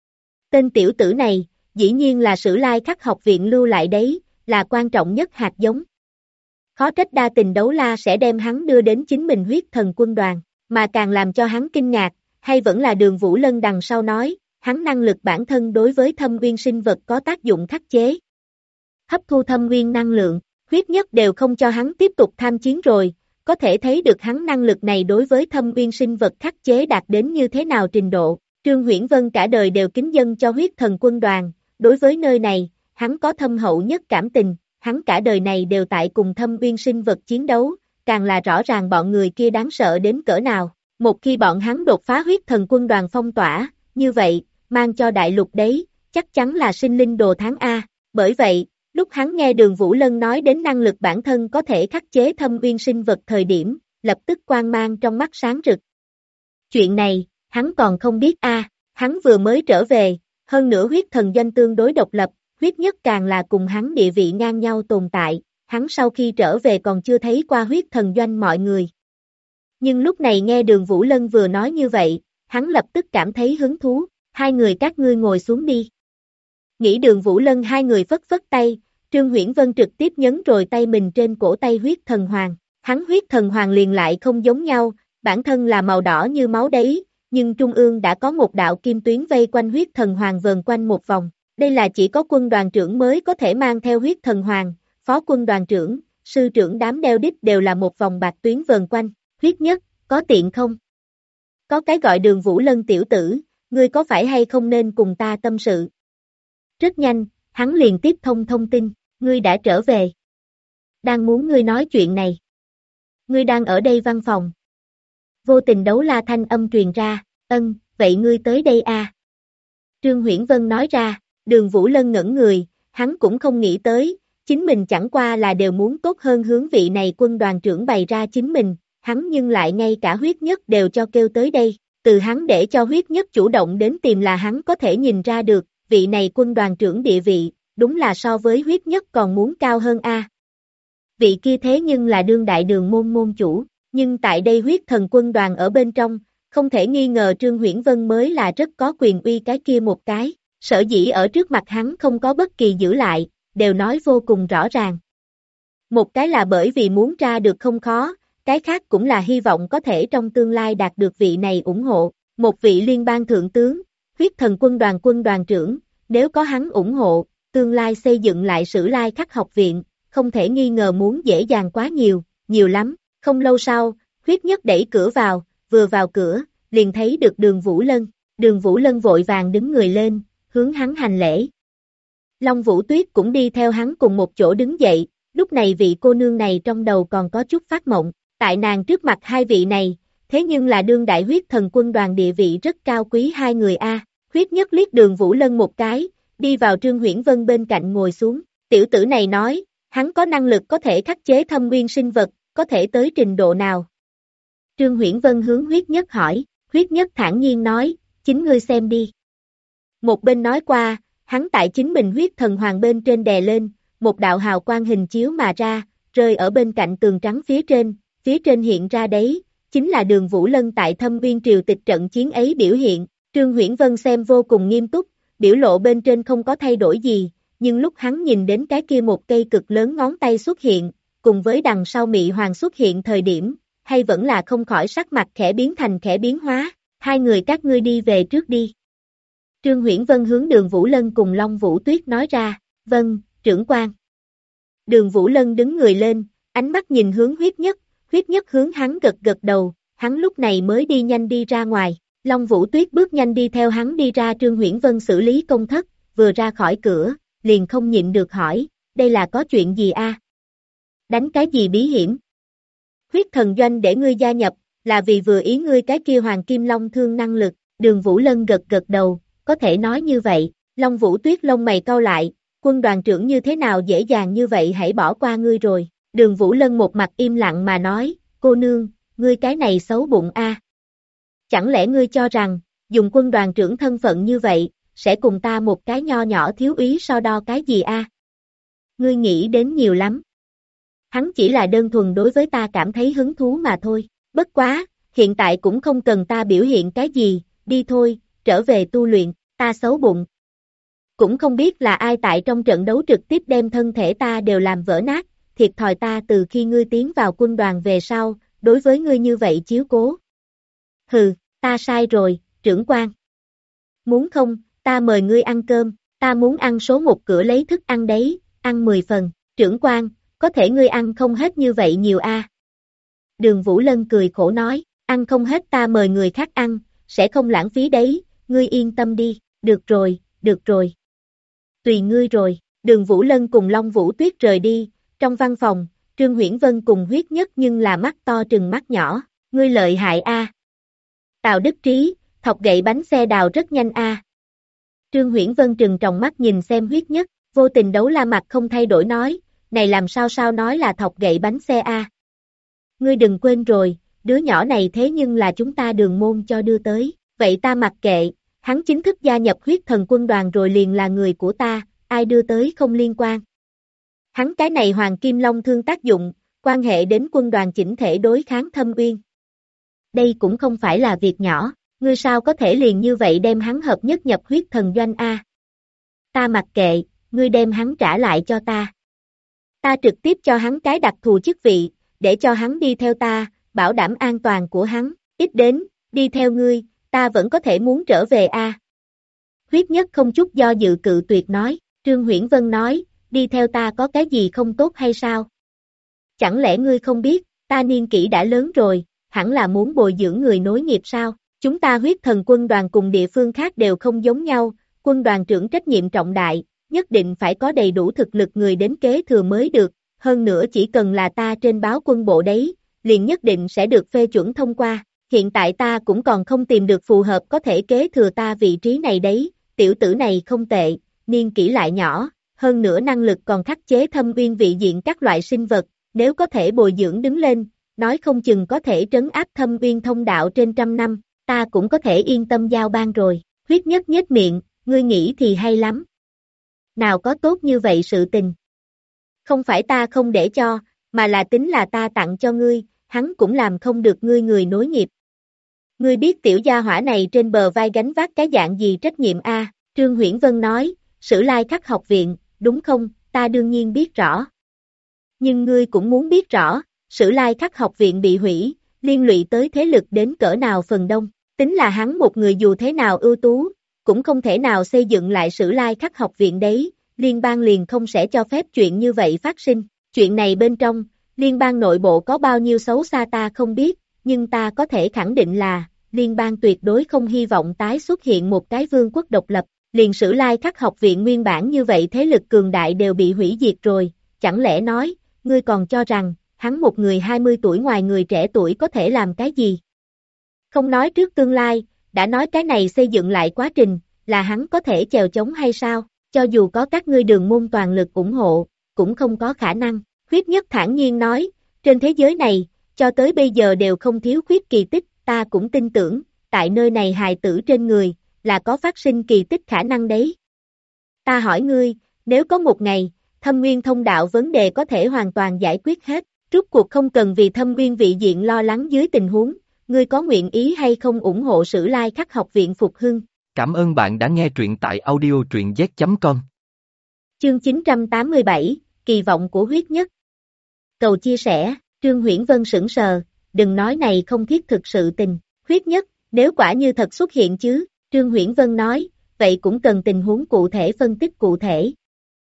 Tên tiểu tử này, dĩ nhiên là Sử Lai Khắc học viện lưu lại đấy, là quan trọng nhất hạt giống. Khó trách Đa Tình Đấu La sẽ đem hắn đưa đến chính mình huyết thần quân đoàn, mà càng làm cho hắn kinh ngạc, hay vẫn là Đường Vũ Lân đằng sau nói, hắn năng lực bản thân đối với thâm uyên sinh vật có tác dụng khắc chế. Hấp thu thâm uyên năng lượng, huyết nhất đều không cho hắn tiếp tục tham chiến rồi, có thể thấy được hắn năng lực này đối với thâm uyên sinh vật khắc chế đạt đến như thế nào trình độ. Trương Huyễn Vân cả đời đều kính dâng cho huyết thần quân đoàn, đối với nơi này, hắn có thâm hậu nhất cảm tình, hắn cả đời này đều tại cùng thâm uyên sinh vật chiến đấu, càng là rõ ràng bọn người kia đáng sợ đến cỡ nào. Một khi bọn hắn đột phá huyết thần quân đoàn phong tỏa, như vậy, mang cho đại lục đấy, chắc chắn là sinh linh đồ tháng A. Bởi vậy, lúc hắn nghe Đường Vũ Lân nói đến năng lực bản thân có thể khắc chế thâm uyên sinh vật thời điểm, lập tức quang mang trong mắt sáng rực. Chuyện này, hắn còn không biết a, hắn vừa mới trở về, hơn nữa huyết thần doanh tương đối độc lập, huyết nhất càng là cùng hắn địa vị ngang nhau tồn tại, hắn sau khi trở về còn chưa thấy qua huyết thần doanh mọi người. Nhưng lúc này nghe Đường Vũ Lân vừa nói như vậy, hắn lập tức cảm thấy hứng thú, hai người các ngươi ngồi xuống đi. Nghĩ Đường Vũ Lân hai người phất phất tay, Trương Huyễn Vân trực tiếp nhấn rồi tay mình trên cổ tay huyết thần hoàng, hắn huyết thần hoàng liền lại không giống nhau, bản thân là màu đỏ như máu đấy, nhưng trung ương đã có một đạo kim tuyến vây quanh huyết thần hoàng vờn quanh một vòng, đây là chỉ có quân đoàn trưởng mới có thể mang theo huyết thần hoàng, phó quân đoàn trưởng, sư trưởng đám đeo đích đều là một vòng bạc tuyến vờn quanh, huyết nhất, có tiện không? Có cái gọi Đường Vũ Lân tiểu tử, ngươi có phải hay không nên cùng ta tâm sự? Rất nhanh, hắn liền tiếp thông tin, ngươi đã trở về. Đang muốn ngươi nói chuyện này. Ngươi đang ở đây văn phòng. Vô Tình Đấu La thanh âm truyền ra, vậy ngươi tới đây à? Trương Huyễn Vân nói ra, Đường Vũ Lân ngẩn người, hắn cũng không nghĩ tới, chính mình chẳng qua là đều muốn tốt hơn hướng vị này quân đoàn trưởng bày ra chính mình, hắn nhưng lại ngay cả huyết nhất đều cho kêu tới đây, từ hắn để cho huyết nhất chủ động đến tìm là hắn có thể nhìn ra được, vị này quân đoàn trưởng địa vị, đúng là so với huyết nhất còn muốn cao hơn a. Vị kia thế nhưng là đương đại đường môn môn chủ, nhưng tại đây huyết thần quân đoàn ở bên trong, không thể nghi ngờ Trương Huyễn Vân mới là rất có quyền uy cái kia một cái, sở dĩ ở trước mặt hắn không có bất kỳ giữ lại, đều nói vô cùng rõ ràng. Một cái là bởi vì muốn ra được không khó, cái khác cũng là hy vọng có thể trong tương lai đạt được vị này ủng hộ, một vị liên bang thượng tướng, huyết thần quân đoàn trưởng, nếu có hắn ủng hộ, tương lai xây dựng lại Sử Lai Khắc học viện, không thể nghi ngờ muốn dễ dàng quá nhiều lắm. Không lâu sau, huyết nhất đẩy cửa vào, vừa vào cửa, liền thấy được Đường Vũ Lân. Đường Vũ Lân vội vàng đứng người lên, hướng hắn hành lễ. Long Vũ Tuyết cũng đi theo hắn cùng một chỗ đứng dậy, lúc này vị cô nương này trong đầu còn có chút phát mộng, tại nàng trước mặt hai vị này, thế nhưng là đương đại huyết thần quân đoàn địa vị rất cao quý hai người a. Huyết nhất liếc Đường Vũ Lân một cái, đi vào Trương Huyễn Vân bên cạnh ngồi xuống, tiểu tử này nói, hắn có năng lực có thể khắc chế thâm nguyên sinh vật, có thể tới trình độ nào? Trương Huyễn Vân hướng huyết nhất hỏi, huyết nhất thản nhiên nói, chính ngươi xem đi. Một bên nói qua, hắn tại chính mình huyết thần hoàng bên trên đè lên, một đạo hào quang hình chiếu mà ra, rơi ở bên cạnh tường trắng phía trên hiện ra đấy, chính là Đường Vũ Lân tại Thâm Uyên Triều Tịch trận chiến ấy biểu hiện. Trương Huyễn Vân xem vô cùng nghiêm túc, biểu lộ bên trên không có thay đổi gì, nhưng lúc hắn nhìn đến cái kia một cây cực lớn ngón tay xuất hiện, cùng với đằng sau Mị Hoàng xuất hiện thời điểm, hay vẫn là không khỏi sắc mặt khẽ biến thành khẽ biến hóa, hai người các ngươi đi về trước đi. Trương Huyễn Vân hướng Đường Vũ Lân cùng Long Vũ Tuyết nói ra, vâng, trưởng quan. Đường Vũ Lân đứng người lên, ánh mắt nhìn hướng huyết nhất hướng hắn gật đầu, hắn lúc này mới đi nhanh đi ra ngoài. Long Vũ Tuyết bước nhanh đi theo hắn đi ra Trương Huyễn Vân xử lý công thất, vừa ra khỏi cửa, liền không nhịn được hỏi, đây là có chuyện gì a? Đánh cái gì bí hiểm? Huyết thần doanh để ngươi gia nhập, là vì vừa ý ngươi cái kia Hoàng Kim Long thương năng lực, Đường Vũ Lân gật đầu, có thể nói như vậy. Long Vũ Tuyết lông mày cau lại, quân đoàn trưởng như thế nào dễ dàng như vậy hãy bỏ qua ngươi rồi. Đường Vũ Lân một mặt im lặng mà nói, cô nương, ngươi cái này xấu bụng a. Chẳng lẽ ngươi cho rằng, dùng quân đoàn trưởng thân phận như vậy, sẽ cùng ta một cái nho nhỏ thiếu úy so đo cái gì a? Ngươi nghĩ đến nhiều lắm. Hắn chỉ là đơn thuần đối với ta cảm thấy hứng thú mà thôi, bất quá, hiện tại cũng không cần ta biểu hiện cái gì, đi thôi, trở về tu luyện, ta xấu bụng. Cũng không biết là ai tại trong trận đấu trực tiếp đem thân thể ta đều làm vỡ nát, thiệt thòi ta từ khi ngươi tiến vào quân đoàn về sau, đối với ngươi như vậy chiếu cố. Hừ, ta sai rồi, trưởng quan. Muốn không, ta mời ngươi ăn cơm, ta muốn ăn số 1 cửa lấy thức ăn đấy, ăn 10 phần, trưởng quan, có thể ngươi ăn không hết như vậy nhiều a. Đường Vũ Lân cười khổ nói, ăn không hết ta mời người khác ăn, sẽ không lãng phí đấy, ngươi yên tâm đi, được rồi, được rồi. Tùy ngươi rồi, Đường Vũ Lân cùng Long Vũ Tuyết rời đi, trong văn phòng, Trương Huyễn Vân cùng Huyết Nhất nhưng là mắt to trừng mắt nhỏ, ngươi lợi hại a. Tào Đức Trí, thọc gậy bánh xe đào rất nhanh a. Trương Huyễn Vân trừng tròng mắt nhìn xem Huyết Nhất, vô tình đấu la mặt không thay đổi nói, này làm sao nói là thọc gậy bánh xe a. Ngươi đừng quên rồi, đứa nhỏ này thế nhưng là chúng ta Đường môn cho đưa tới, vậy ta mặc kệ, hắn chính thức gia nhập huyết thần quân đoàn rồi liền là người của ta, ai đưa tới không liên quan. Hắn cái này Hoàng Kim Long thương tác dụng, quan hệ đến quân đoàn chỉnh thể đối kháng Thâm Uyên. Đây cũng không phải là việc nhỏ, ngươi sao có thể liền như vậy đem hắn hợp nhất nhập huyết thần doanh a? Ta mặc kệ, ngươi đem hắn trả lại cho ta. Ta trực tiếp cho hắn cái đặc thù chức vị, để cho hắn đi theo ta, bảo đảm an toàn của hắn, ít đến, đi theo ngươi, ta vẫn có thể muốn trở về a. Huyết Nhất không chút do dự cự tuyệt nói, Trương Huyễn Vân nói, đi theo ta có cái gì không tốt hay sao? Chẳng lẽ ngươi không biết, ta niên kỷ đã lớn rồi, hẳn là muốn bồi dưỡng người nối nghiệp sao? Chúng ta huyết thần quân đoàn cùng địa phương khác đều không giống nhau, quân đoàn trưởng trách nhiệm trọng đại, nhất định phải có đầy đủ thực lực người đến kế thừa mới được, hơn nữa chỉ cần là ta trên báo quân bộ đấy, liền nhất định sẽ được phê chuẩn thông qua. Hiện tại ta cũng còn không tìm được phù hợp có thể kế thừa ta vị trí này đấy, tiểu tử này không tệ, niên kỷ lại nhỏ, hơn nữa năng lực còn khắc chế Thâm Uyên vị diện các loại sinh vật, nếu có thể bồi dưỡng đứng lên, nói không chừng có thể trấn áp Thâm Uyên thông đạo trên 100 năm, ta cũng có thể yên tâm giao ban rồi. Huyết Nhất nhếch miệng, ngươi nghĩ thì hay lắm. Nào có tốt như vậy sự tình. Không phải ta không để cho, mà là tính là ta tặng cho ngươi, hắn cũng làm không được ngươi người nối nghiệp. Ngươi biết tiểu gia hỏa này trên bờ vai gánh vác cái dạng gì trách nhiệm a? Trương Huyễn Vân nói, Sử Lai Khắc học viện, đúng không, ta đương nhiên biết rõ. Nhưng ngươi cũng muốn biết rõ, Sử Lai Khắc học viện bị hủy, liên lụy tới thế lực đến cỡ nào phần đông, tính là hắn một người dù thế nào ưu tú, cũng không thể nào xây dựng lại Sử Lai Khắc học viện đấy, liên bang liền không sẽ cho phép chuyện như vậy phát sinh, chuyện này bên trong, liên bang nội bộ có bao nhiêu xấu xa ta không biết, nhưng ta có thể khẳng định là, liên bang tuyệt đối không hy vọng tái xuất hiện một cái vương quốc độc lập, liền Sử Lai Khắc học viện nguyên bản như vậy thế lực cường đại đều bị hủy diệt rồi, chẳng lẽ nói, ngươi còn cho rằng, hắn một người 20 tuổi ngoài người trẻ tuổi có thể làm cái gì? Không nói trước tương lai, đã nói cái này xây dựng lại quá trình, là hắn có thể chèo chống hay sao, cho dù có các ngươi Đường môn toàn lực ủng hộ, cũng không có khả năng. Huyết Nhất thản nhiên nói, trên thế giới này, cho tới bây giờ đều không thiếu khuyết kỳ tích, ta cũng tin tưởng, tại nơi này hài tử trên người, là có phát sinh kỳ tích khả năng đấy. Ta hỏi ngươi, nếu có một ngày, Thâm Uyên thông đạo vấn đề có thể hoàn toàn giải quyết hết, rút cuộc không cần vì Thâm Uyên vị diện lo lắng dưới tình huống, ngươi có nguyện ý hay không ủng hộ Sử Lai Khắc học viện phục hưng? Cảm ơn bạn đã nghe truyện tại audio truyện z.com. Chương 987, kỳ vọng của Huyết Nhất. Cầu chia sẻ, Trương Huyễn Vân sững sờ, đừng nói này không thiết thực sự tình, Huyết Nhất, nếu quả như thật xuất hiện chứ, Trương Huyễn Vân nói, vậy cũng cần tình huống cụ thể phân tích cụ thể.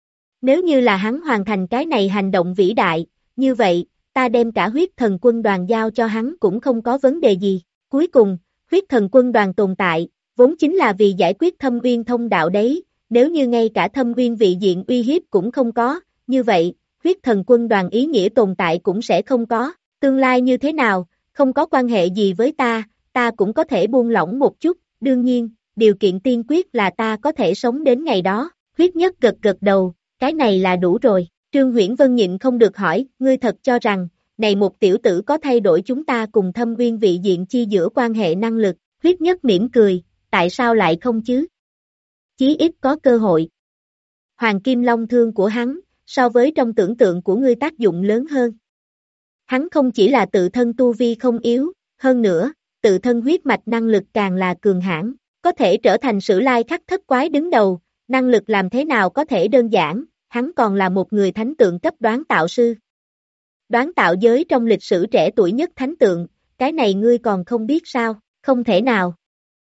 Nếu như là hắn hoàn thành cái này hành động vĩ đại, như vậy, ta đem cả huyết thần quân đoàn giao cho hắn cũng không có vấn đề gì. Cuối cùng, huyết thần quân đoàn tồn tại, vốn chính là vì giải quyết Thâm Uyên thông đạo đấy, nếu như ngay cả Thâm Uyên vị diện uy hiếp cũng không có, như vậy, huyết thần quân đoàn ý nghĩa tồn tại cũng sẽ không có, tương lai như thế nào, không có quan hệ gì với ta cũng có thể buông lỏng một chút, đương nhiên, điều kiện tiên quyết là ta có thể sống đến ngày đó. Huyết Nhất gật gật đầu, cái này là đủ rồi. Trương Huyễn Vân nhịn không được hỏi, ngươi thật cho rằng, này một tiểu tử có thay đổi chúng ta cùng Thâm Uyên vị diện chi giữa quan hệ năng lực? Huyết Nhất mỉm cười, tại sao lại không chứ? Chí ít có cơ hội. Hoàng Kim Long thương của hắn, so với trong tưởng tượng của ngươi tác dụng lớn hơn. Hắn không chỉ là tự thân tu vi không yếu, hơn nữa, tự thân huyết mạch năng lực càng là cường hãn, có thể trở thành Sử Lai Khắc thất quái đứng đầu, năng lực làm thế nào có thể đơn giản, hắn còn là một người thánh tượng cấp đoán tạo sư. Đoán tạo giới trong lịch sử trẻ tuổi nhất thánh tượng, cái này ngươi còn không biết sao, không thể nào.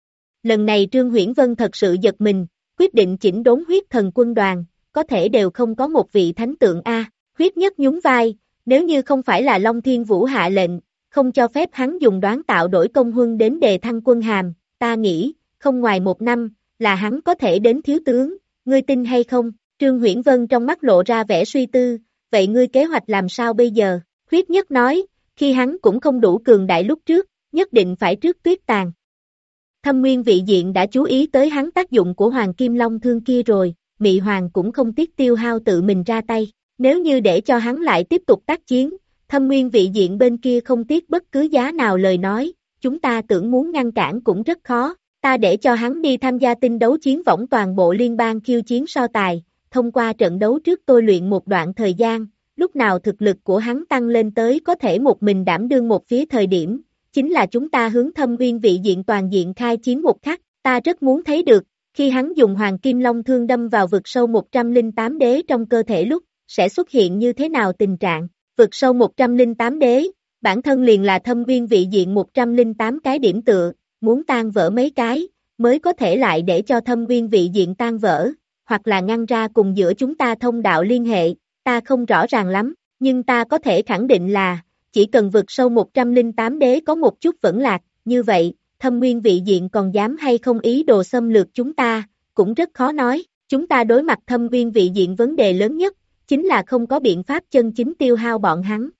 Lần này Trương Huyễn Vân thật sự giật mình, quyết định chỉnh đốn huyết thần quân đoàn, có thể đều không có một vị thánh tượng A, huyết nhất nhún vai, nếu như không phải là Long Thiên Vũ hạ lệnh, không cho phép hắn dùng đoán tạo đổi công huân đến đề thăng quân hàm, ta nghĩ, không ngoài 1 năm, là hắn có thể đến thiếu tướng, ngươi tin hay không? Trương Huyễn Vân trong mắt lộ ra vẻ suy tư, vậy ngươi kế hoạch làm sao bây giờ? Huyết nhất nói, khi hắn cũng không đủ cường đại lúc trước, nhất định phải trước tuyết tàn. Thâm Nguyên vị diện đã chú ý tới hắn tác dụng của Hoàng Kim Long thương kia rồi, Mị Hoàng cũng không tiếc tiêu hao tự mình ra tay, nếu như để cho hắn lại tiếp tục tác chiến, Thâm Nguyên vị diện bên kia không tiếc bất cứ giá nào lời nói, chúng ta tưởng muốn ngăn cản cũng rất khó, ta để cho hắn đi tham gia tinh đấu chiến võng toàn bộ liên bang khiêu chiến so tài, thông qua trận đấu trước tôi luyện một đoạn thời gian, lúc nào thực lực của hắn tăng lên tới có thể một mình đảm đương một phía thời điểm, chính là chúng ta hướng Thâm Nguyên vị diện toàn diện khai chiến một khắc, ta rất muốn thấy được, khi hắn dùng Hoàng Kim Long thương đâm vào vực sâu 108 đế trong cơ thể lúc, sẽ xuất hiện như thế nào tình trạng, vực sâu 108 đế, bản thân liền là Thâm Nguyên vị diện 108 cái điểm tựa, muốn tan vỡ mấy cái, mới có thể lại để cho Thâm Nguyên vị diện tan vỡ, hoặc là ngăn ra cùng giữa chúng ta thông đạo liên hệ, ta không rõ ràng lắm, nhưng ta có thể khẳng định là, chỉ cần vực sâu 108 đế có một chút vẫn lạc, như vậy, Thâm Nguyên vị diện còn dám hay không ý đồ xâm lược chúng ta, cũng rất khó nói, chúng ta đối mặt Thâm Nguyên vị diện vấn đề lớn nhất, chính là không có biện pháp chân chính tiêu hao bọn hắn.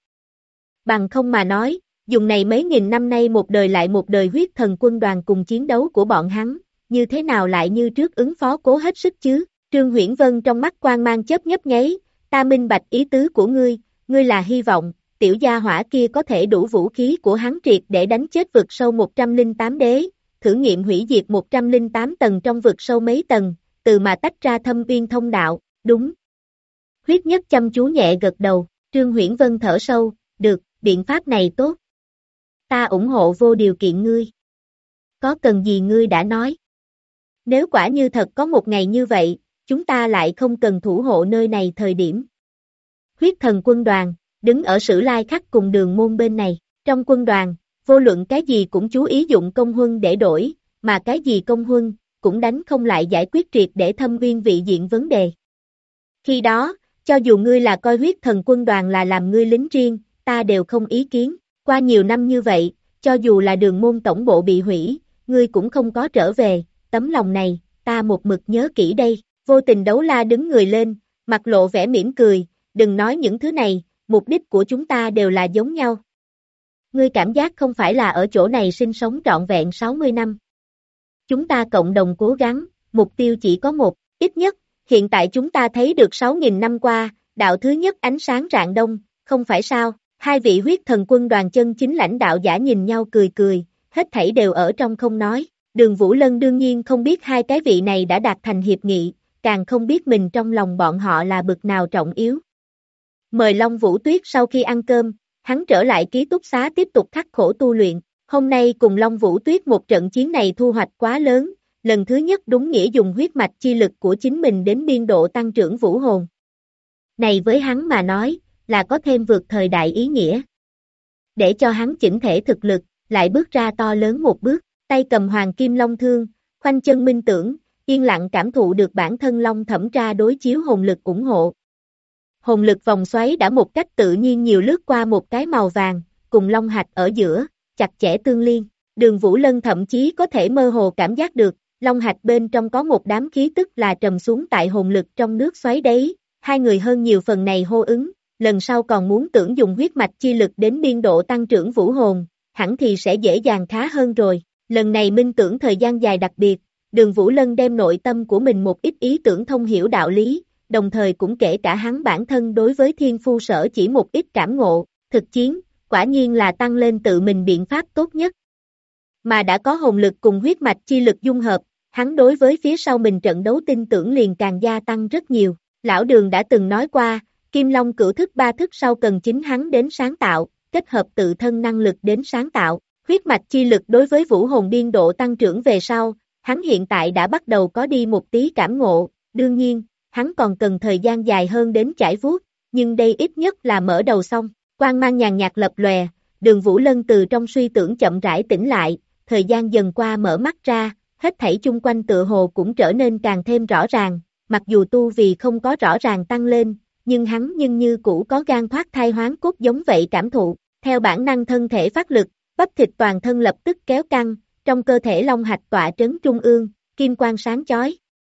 Bằng không mà nói, dùng này mấy nghìn năm nay một đời lại một đời huyết thần quân đoàn cùng chiến đấu của bọn hắn, như thế nào lại như trước ứng phó cố hết sức chứ? Trương Huyễn Vân trong mắt quang mang chớp nhấp nháy, ta minh bạch ý tứ của ngươi là hy vọng, tiểu gia hỏa kia có thể đủ vũ khí của hắn triệt để đánh chết vực sâu 108 đế, thử nghiệm hủy diệt 108 tầng trong vực sâu mấy tầng, từ mà tách ra thâm viên thông đạo, đúng. Huyết nhất chăm chú nhẹ gật đầu, Trương Huyễn Vân thở sâu, được, biện pháp này tốt. Ta ủng hộ vô điều kiện ngươi. Có cần gì ngươi đã nói. Nếu quả như thật có một ngày như vậy, chúng ta lại không cần thủ hộ nơi này thời điểm. Huyết thần quân đoàn, đứng ở Sử Lai Khắc cùng Đường Môn bên này, trong quân đoàn, vô luận cái gì cũng chú ý dụng công huân để đổi, mà cái gì công huân, cũng đánh không lại giải quyết triệt để Thâm Nguyên vị diện vấn đề. Khi đó, cho dù ngươi là coi huyết thần quân đoàn là làm ngươi lính riêng, ta đều không ý kiến, qua nhiều năm như vậy, cho dù là Đường Môn tổng bộ bị hủy, ngươi cũng không có trở về, tấm lòng này, ta một mực nhớ kỹ đây. Vô Tình Đấu La đứng người lên, mặt lộ vẻ mỉm cười, đừng nói những thứ này, mục đích của chúng ta đều là giống nhau. Ngươi cảm giác không phải là ở chỗ này sinh sống trọn vẹn 60 năm. Chúng ta cộng đồng cố gắng, mục tiêu chỉ có một, ít nhất, hiện tại chúng ta thấy được 6.000 năm qua, đạo thứ nhất ánh sáng rạng đông, không phải sao? Hai vị huyết thần quân đoàn chân chính lãnh đạo giả nhìn nhau cười cười, hết thảy đều ở trong không nói. Đường Vũ Lân đương nhiên không biết hai cái vị này đã đạt thành hiệp nghị, càng không biết mình trong lòng bọn họ là bực nào trọng yếu. Mời Long Vũ Tuyết sau khi ăn cơm, hắn trở lại ký túc xá tiếp tục khắc khổ tu luyện. Hôm nay cùng Long Vũ Tuyết một trận chiến này thu hoạch quá lớn, lần thứ nhất đúng nghĩa dùng huyết mạch chi lực của chính mình đến biên độ tăng trưởng vũ hồn. Này với hắn mà nói, là có thêm vượt thời đại ý nghĩa. Để cho hắn chỉnh thể thực lực, lại bước ra to lớn một bước, tay cầm Hoàng Kim Long thương, khoanh chân minh tưởng, yên lặng cảm thụ được bản thân Long thẩm tra đối chiếu hồn lực ủng hộ. Hồn lực vòng xoáy đã một cách tự nhiên nhiều lướt qua một cái màu vàng, cùng Long hạch ở giữa, chặt chẽ tương liên. Đường Vũ Lân thậm chí có thể mơ hồ cảm giác được, Long hạch bên trong có một đám khí tức là trầm xuống tại hồn lực trong nước xoáy đấy. Hai người hơn nhiều phần này hô ứng, lần sau còn muốn tưởng dùng huyết mạch chi lực đến biên độ tăng trưởng vũ hồn, hẳn thì sẽ dễ dàng khá hơn rồi. Lần này minh tưởng thời gian dài đặc biệt, Đường Vũ Lân đem nội tâm của mình một ít ý tưởng thông hiểu đạo lý, đồng thời cũng kể cả hắn bản thân đối với thiên phu sở chỉ một ít cảm ngộ, thực chiến, quả nhiên là tăng lên tự mình biện pháp tốt nhất. mà đã có hồn lực cùng huyết mạch chi lực dung hợp, hắn đối với phía sau mình trận đấu tin tưởng liền càng gia tăng rất nhiều. Lão Đường đã từng nói qua, Kim Long cửu thức ba thức sau cần chính hắn đến sáng tạo, kết hợp tự thân năng lực đến sáng tạo, huyết mạch chi lực đối với vũ hồn biên độ tăng trưởng về sau, hắn hiện tại đã bắt đầu có đi một tí cảm ngộ, đương nhiên, hắn còn cần thời gian dài hơn đến chải vuốt, nhưng đây ít nhất là mở đầu xong, quang mang nhàn nhạt lập lòe, Đường Vũ Lân từ trong suy tưởng chậm rãi tỉnh lại, thời gian dần qua mở mắt ra, hết thảy chung quanh tựa hồ cũng trở nên càng thêm rõ ràng, mặc dù tu vì không có rõ ràng tăng lên, nhưng hắn như cũ có gan thoát thai hoán cốt giống vậy cảm thụ, theo bản năng thân thể phát lực, bắp thịt toàn thân lập tức kéo căng, trong cơ thể long hạch tọa trấn trung ương, kim quang sáng chói.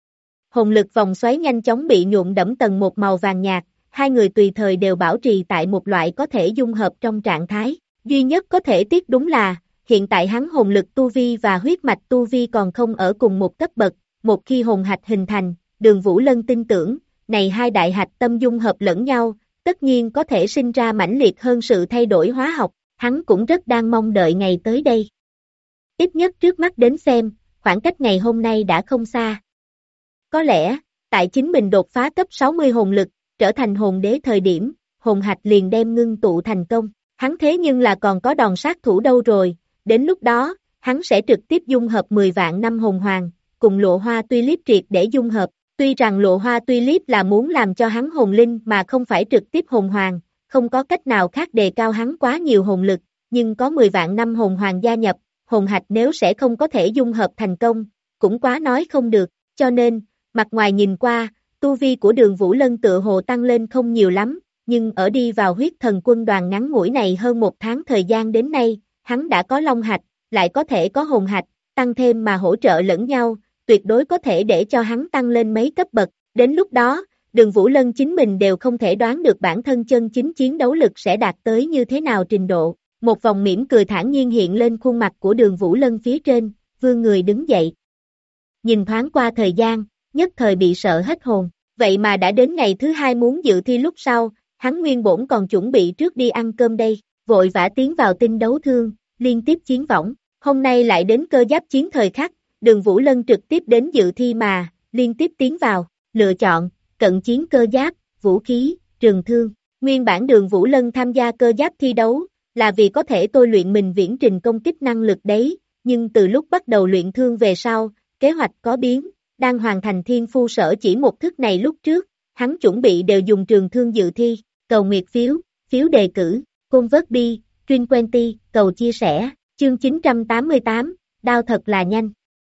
Hồn lực vòng xoáy nhanh chóng bị nhuộm đẫm tầng một màu vàng nhạt, hai người tùy thời đều bảo trì tại một loại có thể dung hợp trong trạng thái, duy nhất có thể tiếc đúng là, hiện tại hắn hồn lực tu vi và huyết mạch tu vi còn không ở cùng một cấp bậc, một khi hồn hạch hình thành, Đường Vũ Lân tin tưởng, này hai đại hạch tâm dung hợp lẫn nhau, tất nhiên có thể sinh ra mãnh liệt hơn sự thay đổi hóa học, hắn cũng rất đang mong đợi ngày tới đây. Ít nhất trước mắt đến xem, khoảng cách ngày hôm nay đã không xa. Có lẽ, tại chính mình đột phá cấp 60 hồn lực, trở thành hồn đế thời điểm, hồn hạch liền đem ngưng tụ thành công, hắn thế nhưng là còn có đòn sát thủ đâu rồi, đến lúc đó, hắn sẽ trực tiếp dung hợp 10 vạn năm hồn hoàng, cùng lộ hoa tulip triệt để dung hợp, tuy rằng lộ hoa tulip là muốn làm cho hắn hồn linh mà không phải trực tiếp hồn hoàng, không có cách nào khác đề cao hắn quá nhiều hồn lực, nhưng có 10 vạn năm hồn hoàng gia nhập, hồn hạch nếu sẽ không có thể dung hợp thành công, cũng quá nói không được, cho nên, mặt ngoài nhìn qua, tu vi của Đường Vũ Lân tựa hồ tăng lên không nhiều lắm, nhưng ở đi vào huyết thần quân đoàn ngắn ngủi này hơn một tháng thời gian đến nay, hắn đã có long hạch, lại có thể có hồn hạch, tăng thêm mà hỗ trợ lẫn nhau, tuyệt đối có thể để cho hắn tăng lên mấy cấp bậc, đến lúc đó, Đường Vũ Lân chính mình đều không thể đoán được bản thân chân chính chiến đấu lực sẽ đạt tới như thế nào trình độ. Một vòng mỉm cười thản nhiên hiện lên khuôn mặt của Đường Vũ Lân phía trên, vươn người đứng dậy. Nhìn thoáng qua thời gian, nhất thời bị sợ hết hồn, vậy mà đã đến ngày thứ hai muốn dự thi lúc sau, hắn nguyên bổn còn chuẩn bị trước đi ăn cơm đây, vội vã tiến vào tinh đấu thương, liên tiếp chiến võng, hôm nay lại đến cơ giáp chiến thời khắc, Đường Vũ Lân trực tiếp đến dự thi mà, liên tiếp tiến vào, lựa chọn, cận chiến cơ giáp, vũ khí, trường thương, nguyên bản Đường Vũ Lân tham gia cơ giáp thi đấu, là vì có thể tôi luyện mình viễn trình công kích năng lực đấy, nhưng từ lúc bắt đầu luyện thương về sau, kế hoạch có biến, đang hoàn thành thiên phu sở chỉ một thức này lúc trước, hắn chuẩn bị đều dùng trường thương dự thi, cầu nguyệt phiếu, phiếu đề cử, convert đi, Trin Quenty, cầu chia sẻ, chương 988, đao thật là nhanh.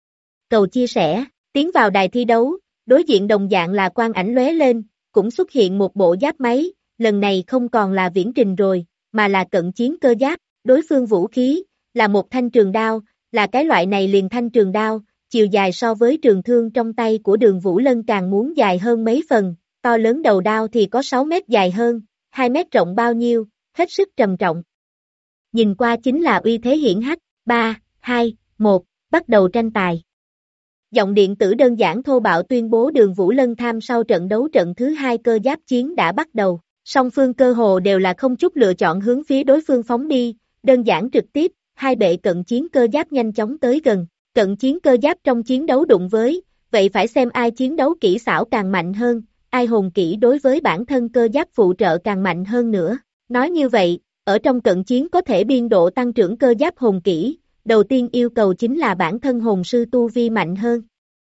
Cầu chia sẻ, tiến vào đài thi đấu, đối diện đồng dạng là quang ảnh lóe lên, cũng xuất hiện một bộ giáp máy, lần này không còn là viễn trình rồi, mà là cận chiến cơ giáp, đối phương vũ khí, là một thanh trường đao, là cái loại này liền thanh trường đao, chiều dài so với trường thương trong tay của Đường Vũ Lân càng muốn dài hơn mấy phần, to lớn đầu đao thì có 6 mét dài hơn, 2 mét rộng bao nhiêu, hết sức trầm trọng. Nhìn qua chính là uy thế hiển hách, 3, 2, 1, bắt đầu tranh tài. Giọng điện tử đơn giản thô bạo tuyên bố Đường Vũ Lân tham sau trận đấu trận thứ 2 cơ giáp chiến đã bắt đầu, song phương cơ hồ đều là không chút lựa chọn hướng phía đối phương phóng đi, đơn giản trực tiếp, hai bệ cận chiến cơ giáp nhanh chóng tới gần, cận chiến cơ giáp trong chiến đấu đụng với, vậy phải xem ai chiến đấu kỹ xảo càng mạnh hơn, ai hồn kỹ đối với bản thân cơ giáp phụ trợ càng mạnh hơn nữa, nói như vậy, ở trong cận chiến có thể biên độ tăng trưởng cơ giáp hồn kỹ, đầu tiên yêu cầu chính là bản thân hồn sư tu vi mạnh hơn.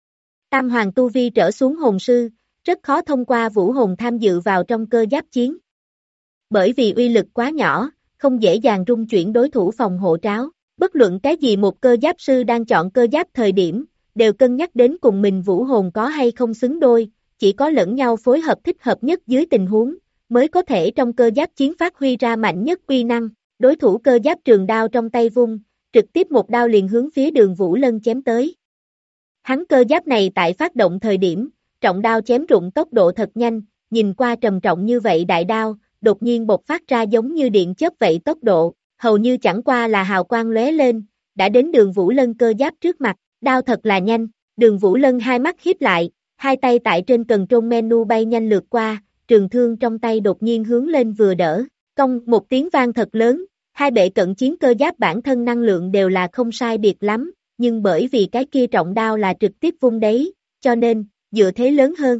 Tam hoàng tu vi trở xuống hồn sư, rất khó thông qua vũ hồn tham dự vào trong cơ giáp chiến. Bởi vì uy lực quá nhỏ, không dễ dàng rung chuyển đối thủ phòng hộ tráo. Bất luận cái gì một cơ giáp sư đang chọn cơ giáp thời điểm, đều cân nhắc đến cùng mình vũ hồn có hay không xứng đôi, chỉ có lẫn nhau phối hợp thích hợp nhất dưới tình huống, mới có thể trong cơ giáp chiến phát huy ra mạnh nhất uy năng. Đối thủ cơ giáp trường đao trong tay vung, trực tiếp một đao liền hướng phía Đường Vũ Lân chém tới. Hắn cơ giáp này tại phát động thời điểm, trọng đao chém rụng tốc độ thật nhanh, nhìn qua trầm trọng như vậy đại đao, đột nhiên bộc phát ra giống như điện chớp vậy tốc độ, hầu như chẳng qua là hào quang lóe lên, đã đến Đường Vũ Lân cơ giáp trước mặt, đao thật là nhanh, Đường Vũ Lân hai mắt híp lại, hai tay tại trên control menu bay nhanh lướt qua, trường thương trong tay đột nhiên hướng lên vừa đỡ, cong một tiếng vang thật lớn, Hai bệ cận chiến cơ giáp bản thân năng lượng đều là không sai biệt lắm, nhưng bởi vì cái kia trọng đao là trực tiếp vung đấy, cho nên, dựa thế lớn hơn.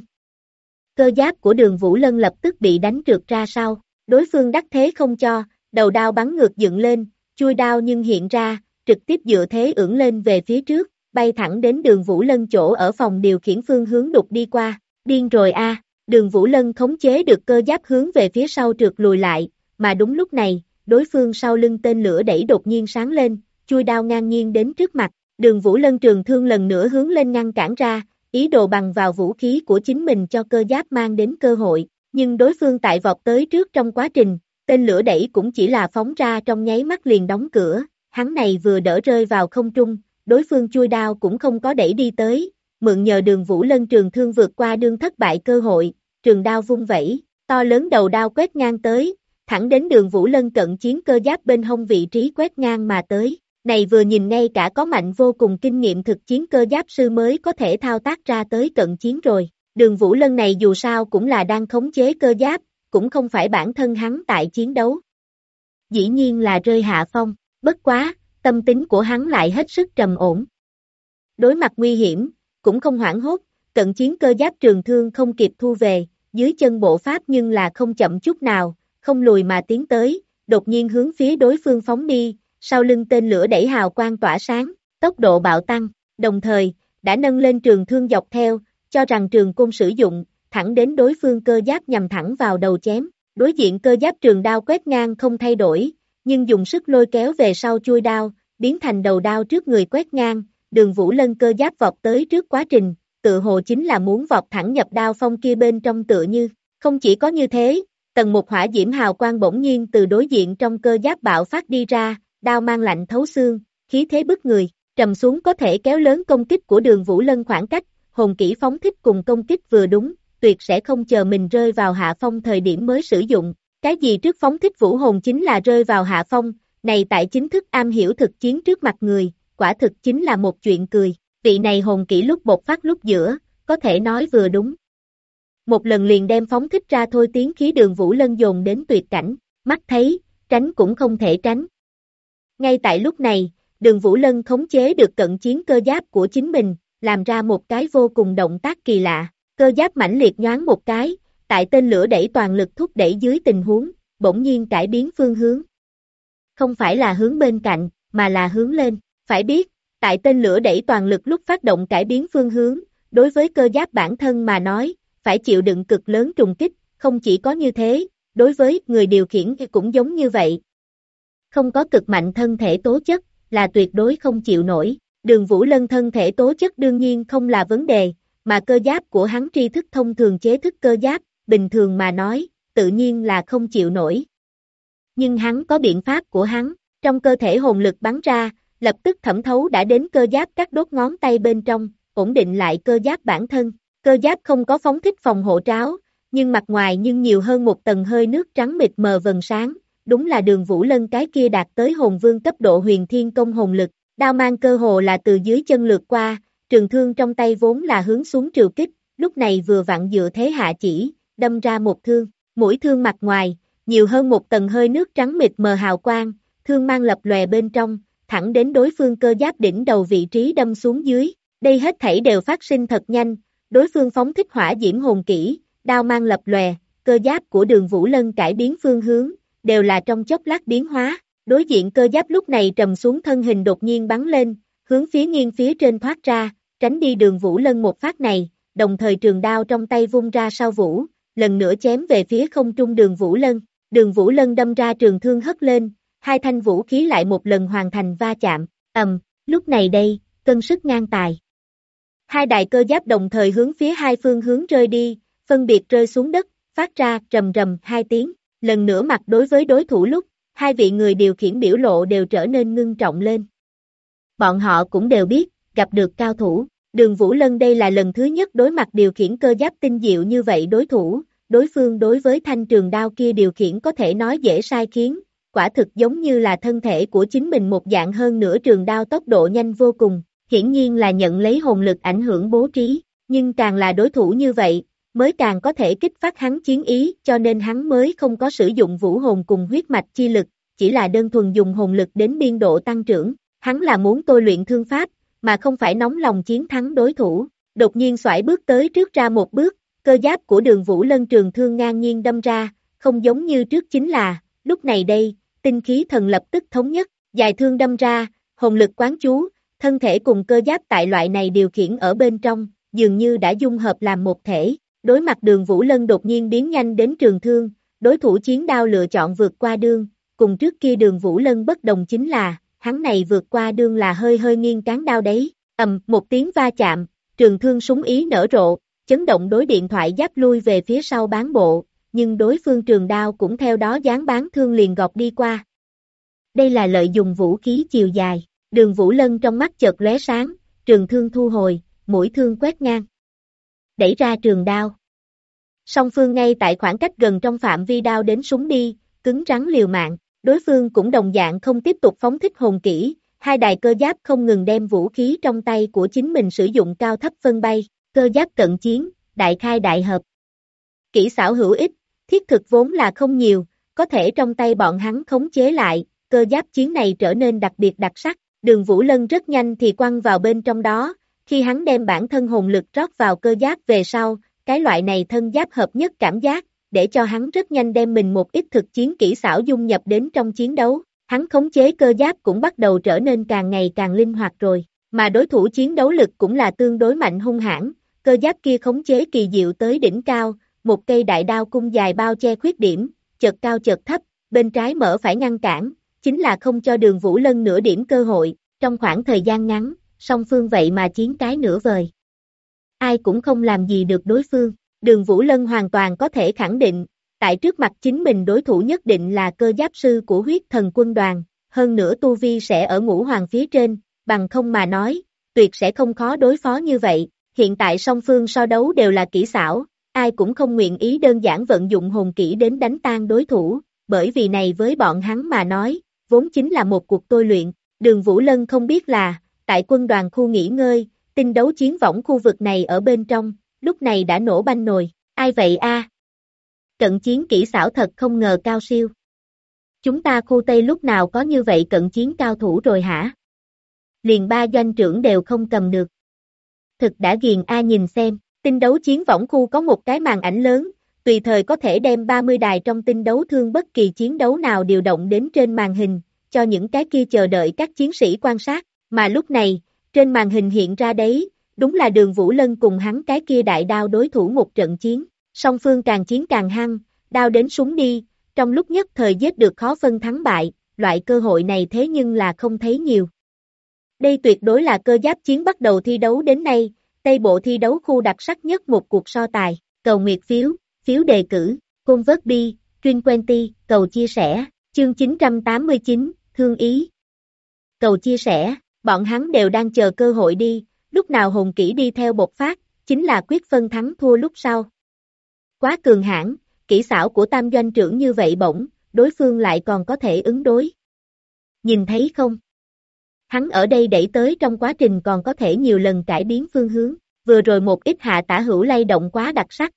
Cơ giáp của Đường Vũ Lân lập tức bị đánh trượt ra sau, đối phương đắc thế không cho, đầu đao bắn ngược dựng lên, chui đao nhưng hiện ra, trực tiếp dựa thế ưỡn lên về phía trước, bay thẳng đến Đường Vũ Lân chỗ ở phòng điều khiển phương hướng đục đi qua, điên rồi a! Đường Vũ Lân khống chế được cơ giáp hướng về phía sau trượt lùi lại, mà đúng lúc này, đối phương sau lưng tên lửa đẩy đột nhiên sáng lên, chui đao ngang nhiên đến trước mặt, Đường Vũ Lân trường thương lần nữa hướng lên ngăn cản ra, ý đồ bằng vào vũ khí của chính mình cho cơ giáp mang đến cơ hội, nhưng đối phương tại vọt tới trước trong quá trình, tên lửa đẩy cũng chỉ là phóng ra trong nháy mắt liền đóng cửa, hắn này vừa đỡ rơi vào không trung, đối phương chui đao cũng không có đẩy đi tới, mượn nhờ Đường Vũ Lân trường thương vượt qua đương thất bại cơ hội, trường đao vung vẩy, to lớn đầu đao quét ngang tới, thẳng đến Đường Vũ Lân cận chiến cơ giáp bên hông vị trí quét ngang mà tới. Này vừa nhìn ngay cả có mạnh vô cùng kinh nghiệm thực chiến cơ giáp sư mới có thể thao tác ra tới cận chiến rồi. Đường Vũ Lân này dù sao cũng là đang khống chế cơ giáp, cũng không phải bản thân hắn tại chiến đấu. Dĩ nhiên là rơi hạ phong, bất quá, tâm tính của hắn lại hết sức trầm ổn. Đối mặt nguy hiểm, cũng không hoảng hốt, cận chiến cơ giáp trường thương không kịp thu về, dưới chân bộ pháp nhưng là không chậm chút nào, không lùi mà tiến tới, đột nhiên hướng phía đối phương phóng đi. Sau lưng tên lửa đẩy hào quang tỏa sáng, tốc độ bạo tăng, đồng thời, đã nâng lên trường thương dọc theo, cho rằng trường côn sử dụng, thẳng đến đối phương cơ giáp nhằm thẳng vào đầu chém. Đối diện cơ giáp trường đao quét ngang không thay đổi, nhưng dùng sức lôi kéo về sau chui đao, biến thành đầu đao trước người quét ngang, Đường Vũ Lân cơ giáp vọt tới trước quá trình, tự hồ chính là muốn vọt thẳng nhập đao phong kia bên trong tựa như. Không chỉ có như thế, tầng một hỏa diễm hào quang bỗng nhiên từ đối diện trong cơ giáp bạo phát đi ra, đao mang lạnh thấu xương, khí thế bức người, trầm xuống có thể kéo lớn công kích của Đường Vũ Lân khoảng cách, hồn kỹ phóng thích cùng công kích vừa đúng, tuyệt sẽ không chờ mình rơi vào hạ phong thời điểm mới sử dụng. Cái gì trước phóng thích vũ hồn chính là rơi vào hạ phong, này tại chính thức am hiểu thực chiến trước mặt người, quả thực chính là một chuyện cười. Vị này hồn kỹ lúc bộc phát lúc giữa, có thể nói vừa đúng. Một lần liền đem phóng thích ra thôi tiến khí Đường Vũ Lân dồn đến tuyệt cảnh, mắt thấy, tránh cũng không thể tránh. Ngay tại lúc này, Đường Vũ Lân khống chế được cận chiến cơ giáp của chính mình, làm ra một cái vô cùng động tác kỳ lạ. Cơ giáp mãnh liệt nhoáng một cái, tại tên lửa đẩy toàn lực thúc đẩy dưới tình huống, bỗng nhiên cải biến phương hướng. Không phải là hướng bên cạnh, mà là hướng lên. Phải biết, tại tên lửa đẩy toàn lực lúc phát động cải biến phương hướng, đối với cơ giáp bản thân mà nói, phải chịu đựng cực lớn trùng kích, không chỉ có như thế, đối với người điều khiển cũng giống như vậy. Không có cực mạnh thân thể tố chất, là tuyệt đối không chịu nổi. Đường Vũ Lân thân thể tố chất đương nhiên không là vấn đề, mà cơ giáp của hắn tri thức thông thường chế thức cơ giáp, bình thường mà nói, tự nhiên là không chịu nổi. Nhưng hắn có biện pháp của hắn, trong cơ thể hồn lực bắn ra, lập tức thẩm thấu đã đến cơ giáp các đốt ngón tay bên trong, ổn định lại cơ giáp bản thân. Cơ giáp không có phóng thích phòng hộ tráo, nhưng mặt ngoài nhưng nhiều hơn một tầng hơi nước trắng mịt mờ vầng sáng. Đúng là Đường Vũ Lân cái kia đạt tới hồn vương cấp độ huyền thiên công hồn lực, đao mang cơ hồ là từ dưới chân lướt qua, trường thương trong tay vốn là hướng xuống trừ kích, lúc này vừa vặn dựa thế hạ chỉ, đâm ra một thương, mũi thương mặt ngoài, nhiều hơn một tầng hơi nước trắng mịt mờ hào quang, thương mang lập lòe bên trong, thẳng đến đối phương cơ giáp đỉnh đầu vị trí đâm xuống dưới, đây hết thảy đều phát sinh thật nhanh, đối phương phóng thích hỏa diễm hồn kỹ, đao mang lập lòe, cơ giáp của Đường Vũ Lân cải biến phương hướng, đều là trong chốc lát biến hóa, đối diện cơ giáp lúc này trầm xuống thân hình đột nhiên bắn lên, hướng phía nghiêng phía trên thoát ra, tránh đi Đường Vũ Lân một phát này, đồng thời trường đao trong tay vung ra sau vũ, lần nữa chém về phía không trung Đường Vũ Lân. Đường Vũ Lân đâm ra trường thương hất lên, hai thanh vũ khí lại một lần hoàn thành va chạm, lúc này đây, cân sức ngang tài. Hai đại cơ giáp đồng thời hướng phía hai phương hướng rơi đi, phân biệt rơi xuống đất, phát ra rầm rầm hai tiếng, lần nữa mặt đối với đối thủ lúc, hai vị người điều khiển biểu lộ đều trở nên ngưng trọng lên. Bọn họ cũng đều biết, gặp được cao thủ, Đường Vũ Lân đây là lần thứ nhất đối mặt điều khiển cơ giáp tinh diệu như vậy đối thủ, đối phương đối với thanh trường đao kia điều khiển có thể nói dễ sai khiến, quả thực giống như là thân thể của chính mình một dạng hơn nữa trường đao tốc độ nhanh vô cùng, hiển nhiên là nhận lấy hồn lực ảnh hưởng bố trí, nhưng càng là đối thủ như vậy, mới càng có thể kích phát hắn chiến ý cho nên hắn mới không có sử dụng vũ hồn cùng huyết mạch chi lực, chỉ là đơn thuần dùng hồn lực đến biên độ tăng trưởng, hắn là muốn tôi luyện thương pháp, mà không phải nóng lòng chiến thắng đối thủ. Đột nhiên xoải bước tới trước ra một bước, cơ giáp của Đường Vũ Lân trường thương ngang nhiên đâm ra, không giống như trước chính là, lúc này đây, tinh khí thần lập tức thống nhất, dài thương đâm ra, hồn lực quán chú, thân thể cùng cơ giáp tại loại này điều khiển ở bên trong, dường như đã dung hợp làm một thể. Đối mặt Đường Vũ Lân đột nhiên biến nhanh đến trường thương, đối thủ chiến đao lựa chọn vượt qua đương, cùng trước kia Đường Vũ Lân bất đồng chính là, hắn này vượt qua đương là hơi hơi nghiêng cán đao đấy, một tiếng va chạm, trường thương súng ý nở rộ, chấn động đối điện thoại giáp lui về phía sau bán bộ, nhưng đối phương trường đao cũng theo đó giáng bán thương liền gọt đi qua. Đây là lợi dụng vũ khí chiều dài, Đường Vũ Lân trong mắt chợt lóe sáng, trường thương thu hồi, mũi thương quét ngang. Đẩy ra trường đao. Song phương ngay tại khoảng cách gần trong phạm vi đao đến súng đi, cứng rắn liều mạng, đối phương cũng đồng dạng không tiếp tục phóng thích hồn kỹ, hai đài cơ giáp không ngừng đem vũ khí trong tay của chính mình sử dụng cao thấp phân bay, cơ giáp cận chiến, đại khai đại hợp. Kỹ xảo hữu ích, thiết thực vốn là không nhiều, có thể trong tay bọn hắn khống chế lại, cơ giáp chiến này trở nên đặc biệt đặc sắc, Đường Vũ Lân rất nhanh thì quăng vào bên trong đó, khi hắn đem bản thân hồn lực rót vào cơ giáp về sau, cái loại này thân giáp hợp nhất cảm giác, để cho hắn rất nhanh đem mình một ít thực chiến kỹ xảo dung nhập đến trong chiến đấu, hắn khống chế cơ giáp cũng bắt đầu trở nên càng ngày càng linh hoạt rồi, mà đối thủ chiến đấu lực cũng là tương đối mạnh hung hãn, cơ giáp kia khống chế kỳ diệu tới đỉnh cao, một cây đại đao cung dài bao che khuyết điểm, chợt cao chợt thấp, bên trái mở phải ngăn cản, chính là không cho Đường Vũ Lân nửa điểm cơ hội, trong khoảng thời gian ngắn, song phương vậy mà chiến cái nửa vời. Ai cũng không làm gì được đối phương, Đường Vũ Lân hoàn toàn có thể khẳng định, tại trước mặt chính mình đối thủ nhất định là cơ giáp sư của huyết thần quân đoàn, hơn nữa tu vi sẽ ở ngũ hoàng phía trên, bằng không mà nói, tuyệt sẽ không khó đối phó như vậy, hiện tại song phương so đấu đều là kỹ xảo, ai cũng không nguyện ý đơn giản vận dụng hồn kỹ đến đánh tan đối thủ, bởi vì này với bọn hắn mà nói, vốn chính là một cuộc tôi luyện, Đường Vũ Lân không biết là, tại quân đoàn khu nghỉ ngơi, tinh đấu chiến võng khu vực này ở bên trong, lúc này đã nổ banh nồi, ai vậy a? Cận chiến kỹ xảo thật không ngờ cao siêu. Chúng ta khu Tây lúc nào có như vậy cận chiến cao thủ rồi hả? Liền ba doanh trưởng đều không cầm được. Thực đã ghiền a nhìn xem, tinh đấu chiến võng khu có một cái màn ảnh lớn, tùy thời có thể đem 30 đài trong tinh đấu thương bất kỳ chiến đấu nào điều động đến trên màn hình, cho những cái kia chờ đợi các chiến sĩ quan sát, mà lúc này, trên màn hình hiện ra đấy, đúng là Đường Vũ Lân cùng hắn cái kia đại đao đối thủ một trận chiến, song phương càng chiến càng hăng, đao đến súng đi, trong lúc nhất thời giết được khó phân thắng bại, loại cơ hội này thế nhưng là không thấy nhiều. Đây tuyệt đối là cơ giáp chiến bắt đầu thi đấu đến nay, Tây Bộ thi đấu khu đặc sắc nhất một cuộc so tài, cầu nguyệt phiếu, phiếu đề cử, convert bi, truyền quenty, cầu chia sẻ, chương 989, thương ý. Cầu chia sẻ, bọn hắn đều đang chờ cơ hội đi, lúc nào hồn kỹ đi theo bộc phát, chính là quyết phân thắng thua lúc sau. Quá cường hãn, kỹ xảo của tam doanh trưởng như vậy bổng, đối phương lại còn có thể ứng đối. Nhìn thấy không? Hắn ở đây đẩy tới trong quá trình còn có thể nhiều lần cải biến phương hướng, vừa rồi một ít hạ tả hữu lay động quá đặc sắc.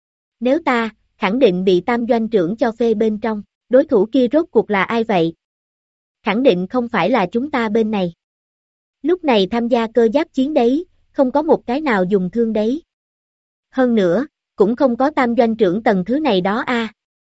Nếu ta, khẳng định bị tam doanh trưởng cho phê bên trong, đối thủ kia rốt cuộc là ai vậy? Khẳng định không phải là chúng ta bên này. Lúc này tham gia cơ giáp chiến đấy, không có một cái nào dùng thương đấy. Hơn nữa, cũng không có tam doanh trưởng tầng thứ này đó a.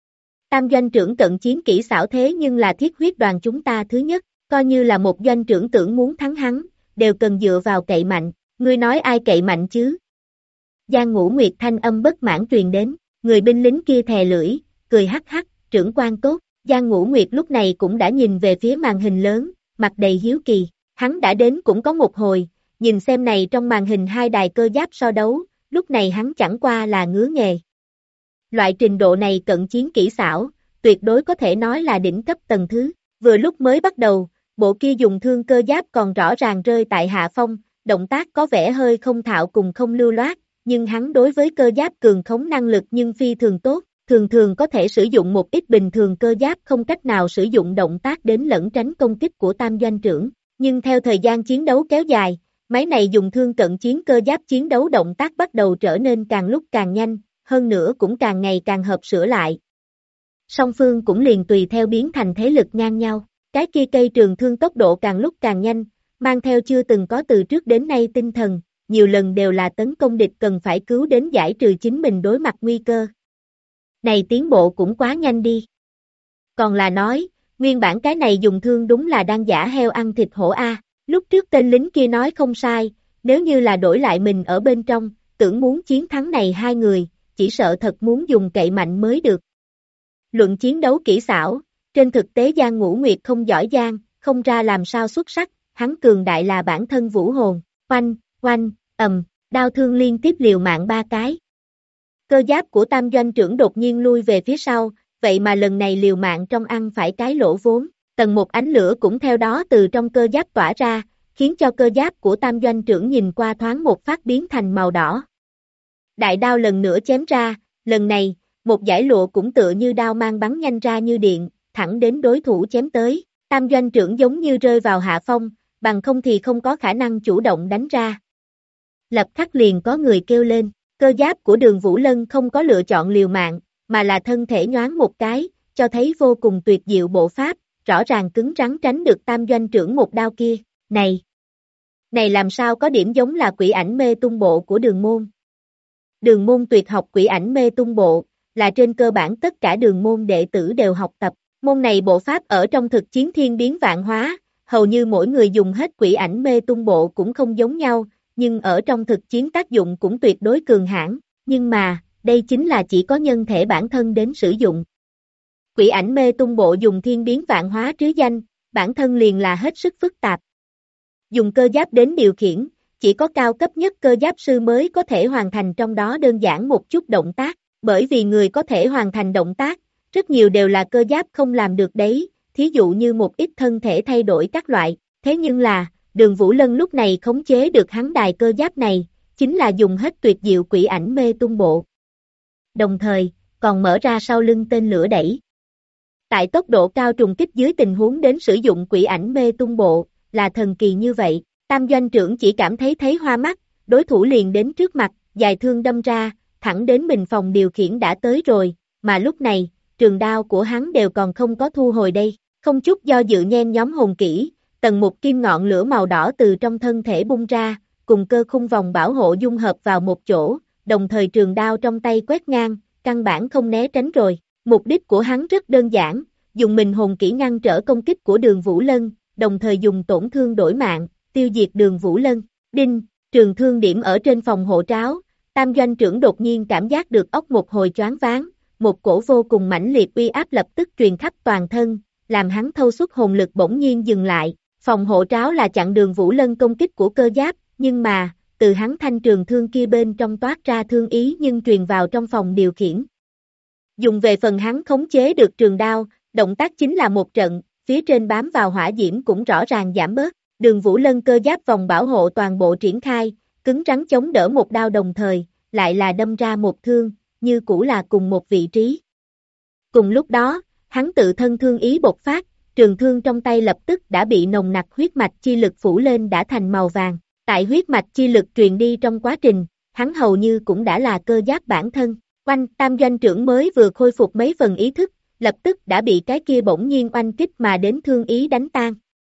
Tam doanh trưởng cận chiến kỹ xảo thế nhưng là thiết huyết đoàn chúng ta thứ nhất, coi như là một doanh trưởng tưởng muốn thắng hắn, đều cần dựa vào cậy mạnh, ngươi nói ai cậy mạnh chứ? Giang Ngũ Nguyệt thanh âm bất mãn truyền đến, người binh lính kia thè lưỡi, cười hắc hắc, trưởng quan tốt, Giang Ngũ Nguyệt lúc này cũng đã nhìn về phía màn hình lớn, mặt đầy hiếu kỳ, hắn đã đến cũng có một hồi, nhìn xem này trong màn hình hai đài cơ giáp so đấu, lúc này hắn chẳng qua là ngứa nghề. Loại trình độ này cận chiến kỹ xảo, tuyệt đối có thể nói là đỉnh cấp tầng thứ, vừa lúc mới bắt đầu, bộ kia dùng thương cơ giáp còn rõ ràng rơi tại hạ phong, động tác có vẻ hơi không thạo cùng không lưu loát, nhưng hắn đối với cơ giáp cường khống năng lực nhưng phi thường tốt, thường thường có thể sử dụng một ít bình thường cơ giáp không cách nào sử dụng động tác đến lẩn tránh công kích của tam doanh trưởng, nhưng theo thời gian chiến đấu kéo dài, máy này dùng thương cận chiến cơ giáp chiến đấu động tác bắt đầu trở nên càng lúc càng nhanh, hơn nữa cũng càng ngày càng hợp sửa lại. Song phương cũng liền tùy theo biến thành thế lực ngang nhau. Cái kia cây trường thương tốc độ càng lúc càng nhanh, mang theo chưa từng có từ trước đến nay tinh thần, nhiều lần đều là tấn công địch cần phải cứu đến giải trừ chính mình đối mặt nguy cơ. Này tiến bộ cũng quá nhanh đi. Còn là nói, nguyên bản cái này dùng thương đúng là đang giả heo ăn thịt hổ a. Lúc trước tên lính kia nói không sai, nếu như là đổi lại mình ở bên trong, tưởng muốn chiến thắng này hai người, chỉ sợ thật muốn dùng cậy mạnh mới được. Luận chiến đấu kỹ xảo, trên thực tế Giang Ngũ Nguyệt không giỏi giang, không ra làm sao xuất sắc, hắn cường đại là bản thân vũ hồn, oanh, oanh, đao thương liên tiếp liều mạng ba cái. Cơ giáp của Tam doanh trưởng đột nhiên lui về phía sau, vậy mà lần này liều mạng trong ăn phải cái lỗ vốn, tầng một ánh lửa cũng theo đó từ trong cơ giáp tỏa ra, khiến cho cơ giáp của Tam doanh trưởng nhìn qua thoáng một phát biến thành màu đỏ. Đại đao lần nữa chém ra, lần này, một dải lụa cũng tựa như đao mang bắn nhanh ra như điện, thẳng đến đối thủ chém tới, Tam doanh trưởng giống như rơi vào hạ phong, bằng không thì không có khả năng chủ động đánh ra. Lập khắc liền có người kêu lên, cơ giáp của Đường Vũ Lân không có lựa chọn liều mạng, mà là thân thể nhoáng một cái, cho thấy vô cùng tuyệt diệu bộ pháp, rõ ràng cứng rắn tránh được Tam doanh trưởng một đao kia, này làm sao có điểm giống là quỷ ảnh mê tung bộ của Đường môn. Đường môn tuyệt học quỷ ảnh mê tung bộ, là trên cơ bản tất cả đường môn đệ tử đều học tập, môn này bộ pháp ở trong thực chiến thiên biến vạn hóa, hầu như mỗi người dùng hết quỷ ảnh mê tung bộ cũng không giống nhau, nhưng ở trong thực chiến tác dụng cũng tuyệt đối cường hãn, nhưng mà, đây chính là chỉ có nhân thể bản thân đến sử dụng. Quỷ ảnh mê tung bộ dùng thiên biến vạn hóa trứ danh, bản thân liền là hết sức phức tạp. Dùng cơ giáp đến điều khiển, chỉ có cao cấp nhất cơ giáp sư mới có thể hoàn thành trong đó đơn giản một chút động tác, bởi vì người có thể hoàn thành động tác, rất nhiều đều là cơ giáp không làm được đấy, thí dụ như một ít thân thể thay đổi các loại, thế nhưng là, Đường Vũ Lân lúc này khống chế được hắn đài cơ giáp này, chính là dùng hết tuyệt diệu quỷ ảnh mê tung bộ. Đồng thời, còn mở ra sau lưng tên lửa đẩy. Tại tốc độ cao trùng kích dưới tình huống đến sử dụng quỷ ảnh mê tung bộ, là thần kỳ như vậy, Tam doanh trưởng chỉ cảm thấy hoa mắt, đối thủ liền đến trước mặt, dài thương đâm ra, thẳng đến mình phòng điều khiển đã tới rồi, mà lúc này, trường đao của hắn đều còn không có thu hồi đây, không chút do dự nhen nhóm hồn kỹ, tầng một kim ngọn lửa màu đỏ từ trong thân thể bung ra, cùng cơ khung vòng bảo hộ dung hợp vào một chỗ, đồng thời trường đao trong tay quét ngang, căn bản không né tránh rồi, mục đích của hắn rất đơn giản, dùng mình hồn kỹ ngăn trở công kích của Đường Vũ Lân, đồng thời dùng tổn thương đổi mạng, tiêu diệt Đường Vũ Lân, đinh, trường thương điểm ở trên phòng hộ tráo, Tam doanh trưởng đột nhiên cảm giác được óc một hồi choáng váng, một cổ vô cùng mãnh liệt uy áp lập tức truyền khắp toàn thân, làm hắn thâu suất hồn lực bỗng nhiên dừng lại, phòng hộ tráo là chặn Đường Vũ Lân công kích của cơ giáp, nhưng mà, từ hắn thanh trường thương kia bên trong toát ra thương ý nhưng truyền vào trong phòng điều khiển. Dùng về phần hắn khống chế được trường đao, động tác chính là một trận, phía trên bám vào hỏa diễm cũng rõ ràng giảm bớt, Đường Vũ Lân cơ giáp vòng bảo hộ toàn bộ triển khai, cứng rắn chống đỡ một đao đồng thời, lại là đâm ra một thương, như cũ là cùng một vị trí. Cùng lúc đó, hắn tự thân thương ý bộc phát, trường thương trong tay lập tức đã bị nồng nặc huyết mạch chi lực phủ lên đã thành màu vàng, tại huyết mạch chi lực truyền đi trong quá trình, hắn hầu như cũng đã là cơ giáp bản thân, oanh Tam doanh trưởng mới vừa khôi phục mấy phần ý thức, lập tức đã bị cái kia bỗng nhiên oanh kích mà đến thương ý đánh tan.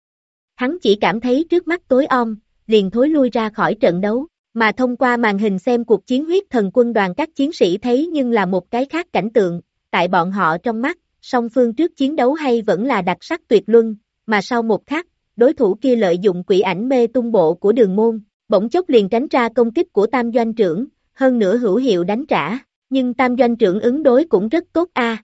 Hắn chỉ cảm thấy trước mắt tối om, liền thối lui ra khỏi trận đấu, mà thông qua màn hình xem cuộc chiến huyết thần quân đoàn các chiến sĩ thấy nhưng là một cái khác cảnh tượng, tại bọn họ trong mắt, song phương trước chiến đấu hay vẫn là đặc sắc tuyệt luân, mà sau một khắc, đối thủ kia lợi dụng quỷ ảnh mê tung bộ của Đường môn, bỗng chốc liền tránh ra công kích của Tam doanh trưởng, hơn nữa hữu hiệu đánh trả, nhưng Tam doanh trưởng ứng đối cũng rất tốt a.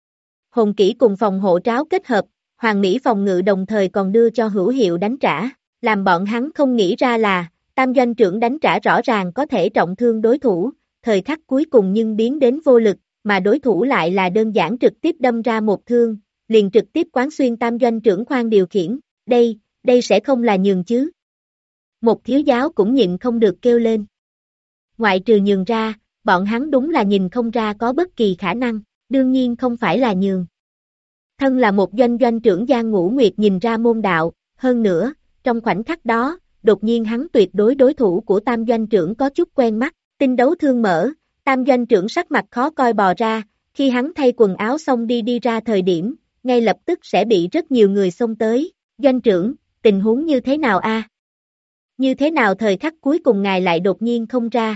Hồn kỹ cùng phòng hộ tráo kết hợp, hoàn mỹ phòng ngự đồng thời còn đưa cho hữu hiệu đánh trả, làm bọn hắn không nghĩ ra là, Tam doanh trưởng đánh trả rõ ràng có thể trọng thương đối thủ, thời khắc cuối cùng nhưng biến đến vô lực, mà đối thủ lại là đơn giản trực tiếp đâm ra một thương, liền trực tiếp quán xuyên Tam doanh trưởng khoang điều khiển, đây sẽ không là nhường chứ. Một thiếu giáo cũng nhịn không được kêu lên. Ngoại trừ nhường ra, bọn hắn đúng là nhìn không ra có bất kỳ khả năng, đương nhiên không phải là nhường. Thân là một doanh trưởng Giang Ngũ Nguyệt nhìn ra môn đạo, hơn nữa, trong khoảnh khắc đó, đột nhiên hắn tuyệt đối thủ của Tam doanh trưởng có chút quen mắt, tinh đấu thương mở, Tam doanh trưởng sắc mặt khó coi bò ra, khi hắn thay quần áo xong đi ra thời điểm, ngay lập tức sẽ bị rất nhiều người xông tới. Doanh trưởng, tình huống như thế nào a? Như thế nào thời khắc cuối cùng ngài lại đột nhiên không ra?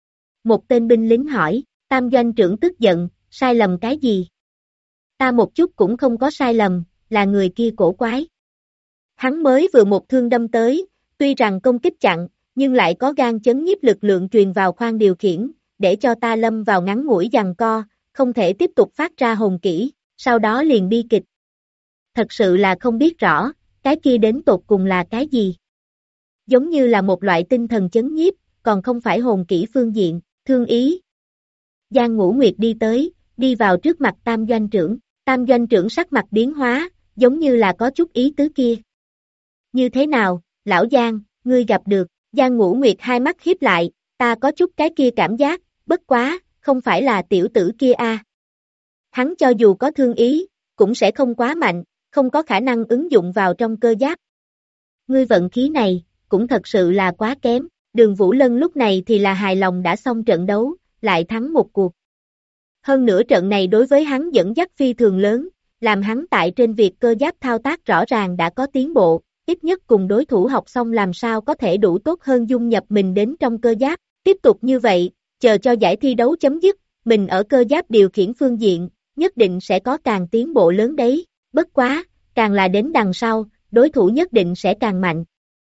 Một tên binh lính hỏi, Tam doanh trưởng tức giận, sai lầm cái gì? Ta một chút cũng không có sai lầm, là người kia cổ quái. Hắn mới vừa một thương đâm tới, tuy rằng công kích chặn, nhưng lại có gan chấn nhiếp lực lượng truyền vào khoang điều khiển, để cho ta lâm vào ngắn ngủi giằng co, không thể tiếp tục phát ra hồn kỹ, sau đó liền bi kịch. Thật sự là không biết rõ, cái kia đến tột cùng là cái gì? Giống như là một loại tinh thần chấn nhiếp, còn không phải hồn kỹ phương diện, thương ý. Giang Ngũ Nguyệt đi tới, đi vào trước mặt Tam doanh trưởng, Tam doanh trưởng sắc mặt biến hóa, giống như là có chút ý tứ kia. Như thế nào, lão Giang, ngươi gặp được, Giang Ngũ Nguyệt hai mắt hiếp lại, ta có chút cái kia cảm giác, bất quá, không phải là tiểu tử kia a. Hắn cho dù có thương ý, cũng sẽ không quá mạnh, không có khả năng ứng dụng vào trong cơ giáp. Ngươi vận khí này, cũng thật sự là quá kém, Đường Vũ Lân lúc này thì là hài lòng đã xong trận đấu, lại thắng một cuộc. Hơn nữa trận này đối với hắn dẫn dắt phi thường lớn, làm hắn tại trên việc cơ giáp thao tác rõ ràng đã có tiến bộ, ít nhất cùng đối thủ học xong làm sao có thể đủ tốt hơn dung nhập mình đến trong cơ giáp, tiếp tục như vậy, chờ cho giải thi đấu chấm dứt, mình ở cơ giáp điều khiển phương diện, nhất định sẽ có càng tiến bộ lớn đấy, bất quá, càng là đến đằng sau, đối thủ nhất định sẽ càng mạnh.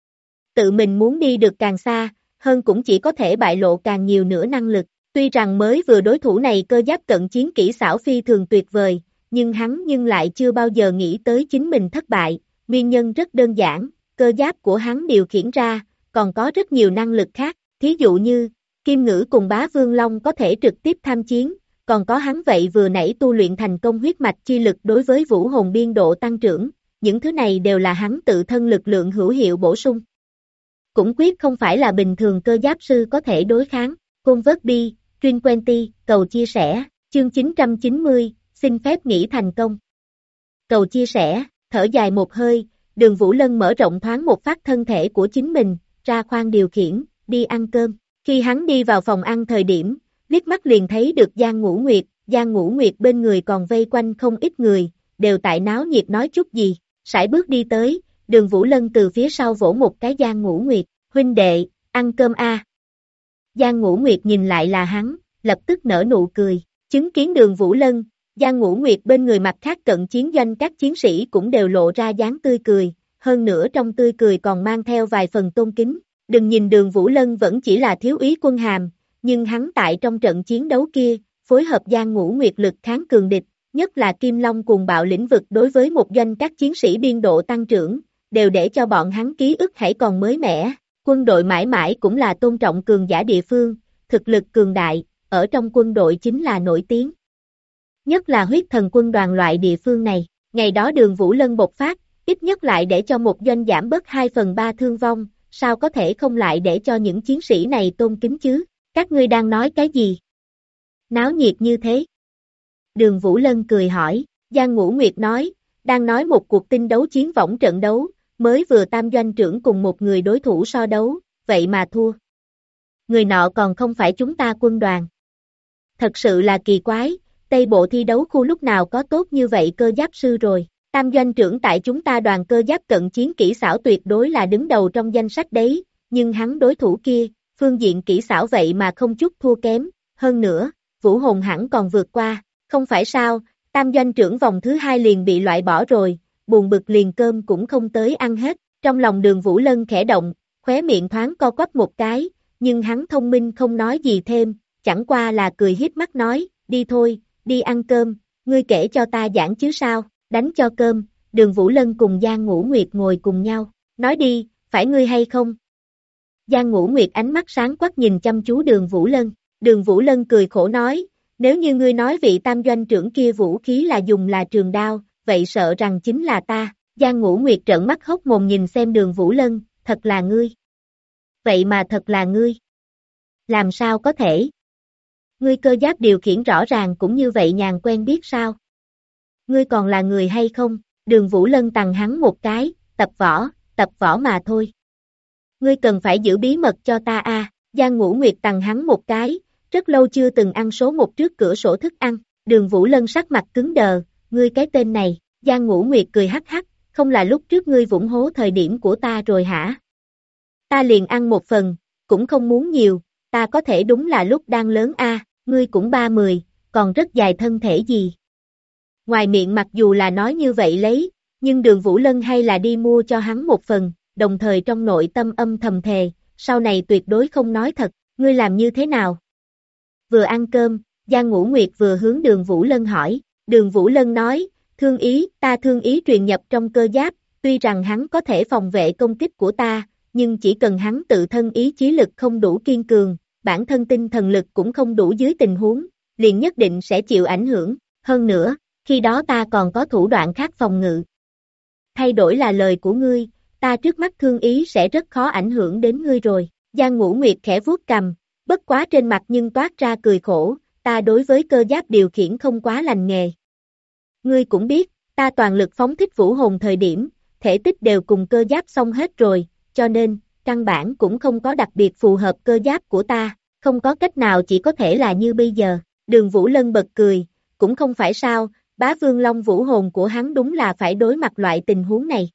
Tự mình muốn đi được càng xa, hơn cũng chỉ có thể bại lộ càng nhiều nữa năng lực, tuy rằng mới vừa đối thủ này cơ giáp cận chiến kỹ xảo phi thường tuyệt vời, nhưng hắn lại chưa bao giờ nghĩ tới chính mình thất bại, nguyên nhân rất đơn giản, cơ giáp của hắn điều khiển ra, còn có rất nhiều năng lực khác, thí dụ như, Kim Ngữ cùng Bá Vương Long có thể trực tiếp tham chiến, còn có hắn vậy vừa nãy tu luyện thành công huyết mạch chi lực đối với vũ hồn biên độ tăng trưởng, những thứ này đều là hắn tự thân lực lượng hữu hiệu bổ sung. Cũng quyết không phải là bình thường cơ giáp sư có thể đối kháng, Côn vớt đi, Trinh Quenty, cầu chia sẻ, chương 990, xin phép nghỉ thành công. Cầu chia sẻ, thở dài một hơi, Đường Vũ Lân mở rộng thoáng một phát thân thể của chính mình, ra khoang điều khiển, đi ăn cơm. Khi hắn đi vào phòng ăn thời điểm, liếc mắt liền thấy được Giang Ngũ Nguyệt bên người còn vây quanh không ít người, đều tại náo nhiệt nói chút gì, sải bước đi tới, Đường Vũ Lân từ phía sau vỗ một cái Giang Ngũ Nguyệt, huynh đệ, ăn cơm a. Giang Ngũ Nguyệt nhìn lại là hắn, lập tức nở nụ cười, chứng kiến Đường Vũ Lân, Giang Ngũ Nguyệt bên người mặt khác cận chiến doanh các chiến sĩ cũng đều lộ ra dáng tươi cười, hơn nữa trong tươi cười còn mang theo vài phần tôn kính. Đừng nhìn Đường Vũ Lân vẫn chỉ là thiếu úy quân hàm, nhưng hắn tại trong trận chiến đấu kia, phối hợp Giang Ngũ Nguyệt lực kháng cường địch, nhất là Kim Long cùng bạo lĩnh vực đối với một doanh các chiến sĩ biên độ tăng trưởng, đều để cho bọn hắn ký ức hãy còn mới mẻ. Quân đội mãi mãi cũng là tôn trọng cường giả địa phương, thực lực cường đại, ở trong quân đội chính là nổi tiếng. Nhất là huyết thần quân đoàn loại địa phương này, ngày đó Đường Vũ Lân bộc phát, ít nhất lại để cho một doanh giảm bớt 2/3 thương vong, sao có thể không lại để cho những chiến sĩ này tôn kính chứ? Các ngươi đang nói cái gì? Náo nhiệt như thế. Đường Vũ Lân cười hỏi, Giang Ngũ Nguyệt nói, đang nói một cuộc tinh đấu chiến võng trận đấu, mới vừa Tam doanh trưởng cùng một người đối thủ so đấu, vậy mà thua. Người nọ còn không phải chúng ta quân đoàn. Thật sự là kỳ quái, Tây Bộ thi đấu khu lúc nào có tốt như vậy cơ giáp sư rồi. Tam doanh trưởng tại chúng ta đoàn cơ giáp cận chiến kỹ xảo tuyệt đối là đứng đầu trong danh sách đấy, nhưng hắn đối thủ kia, phương diện kỹ xảo vậy mà không chút thua kém, hơn nữa, vũ hồn hẳn còn vượt qua, không phải sao, Tam doanh trưởng vòng thứ 2 liền bị loại bỏ rồi, buồn bực liền cơm cũng không tới ăn hết, trong lòng Đường Vũ Lân khẽ động, khóe miệng thoáng co quắp một cái, nhưng hắn thông minh không nói gì thêm, chẳng qua là cười hiếp mắt nói, đi thôi, đi ăn cơm, ngươi kể cho ta giảng chứ sao. Đánh cho cơm, Đường Vũ Lân cùng Giang Ngũ Nguyệt ngồi cùng nhau, nói đi, phải ngươi hay không? Giang Ngũ Nguyệt ánh mắt sáng quắc nhìn chăm chú Đường Vũ Lân cười khổ nói, nếu như ngươi nói vị tam doanh trưởng kia vũ khí là trường đao, vậy sợ rằng chính là ta. Giang Ngũ Nguyệt trợn mắt hốc mồm nhìn xem Đường Vũ Lân, thật là ngươi. Vậy mà thật là ngươi. Làm sao có thể? Ngươi cơ giáp điều khiển rõ ràng cũng như vậy nhàn quen biết sao? Ngươi còn là người hay không? Đường Vũ Lân tằng hắn một cái, tập võ mà thôi. Ngươi cần phải giữ bí mật cho ta a. Giang Ngũ Nguyệt tằng hắn một cái, rất lâu chưa từng ăn số một trước cửa sổ thức ăn, Đường Vũ Lân sắc mặt cứng đờ, ngươi cái tên này, Giang Ngũ Nguyệt cười hắc hắc, không là lúc trước ngươi vũng hố thời điểm của ta rồi hả? Ta liền ăn một phần, cũng không muốn nhiều, ta có thể đúng là lúc đang lớn a, ngươi cũng 30, còn rất dài thân thể gì. Ngoài miệng mặc dù là nói như vậy lấy, nhưng Đường Vũ Lân hay là đi mua cho hắn một phần, đồng thời trong nội tâm âm thầm thề, sau này tuyệt đối không nói thật, ngươi làm như thế nào? Vừa ăn cơm, Giang Ngũ Nguyệt vừa hướng Đường Vũ Lân hỏi, Đường Vũ Lân nói, ta thương ý truyền nhập trong cơ giáp, tuy rằng hắn có thể phòng vệ công kích của ta, nhưng chỉ cần hắn tự thân ý chí lực không đủ kiên cường, bản thân tinh thần lực cũng không đủ dưới tình huống, liền nhất định sẽ chịu ảnh hưởng, hơn nữa, khi đó ta còn có thủ đoạn khác phòng ngự. Thay đổi là lời của ngươi, ta trước mắt thương ý sẽ rất khó ảnh hưởng đến ngươi rồi, Giang Ngũ Nguyệt khẽ vuốt cằm, bất quá trên mặt nhưng toát ra cười khổ, ta đối với cơ giáp điều khiển không quá lành nghề. Ngươi cũng biết, ta toàn lực phóng thích vũ hồn thời điểm, thể tích đều cùng cơ giáp xong hết rồi, cho nên, căn bản cũng không có đặc biệt phù hợp cơ giáp của ta, không có cách nào chỉ có thể là như bây giờ. Đường Vũ Lân bật cười, cũng không phải sao, Bá Vương Long vũ hồn của hắn đúng là phải đối mặt loại tình huống này.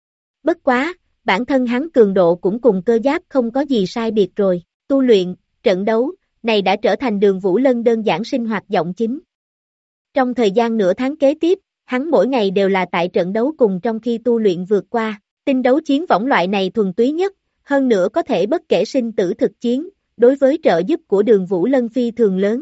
Bất quá, bản thân hắn cường độ cũng cùng cơ giáp không có gì sai biệt rồi, tu luyện, trận đấu, này đã trở thành Đường Vũ Lân đơn giản sinh hoạt giọng chính. Trong thời gian nửa tháng kế tiếp, hắn mỗi ngày đều là tại trận đấu cùng trong khi tu luyện vượt qua, tinh đấu chiến võng loại này thuần túy nhất, hơn nữa có thể bất kể sinh tử thực chiến, đối với trợ giúp của Đường Vũ Lân phi thường lớn.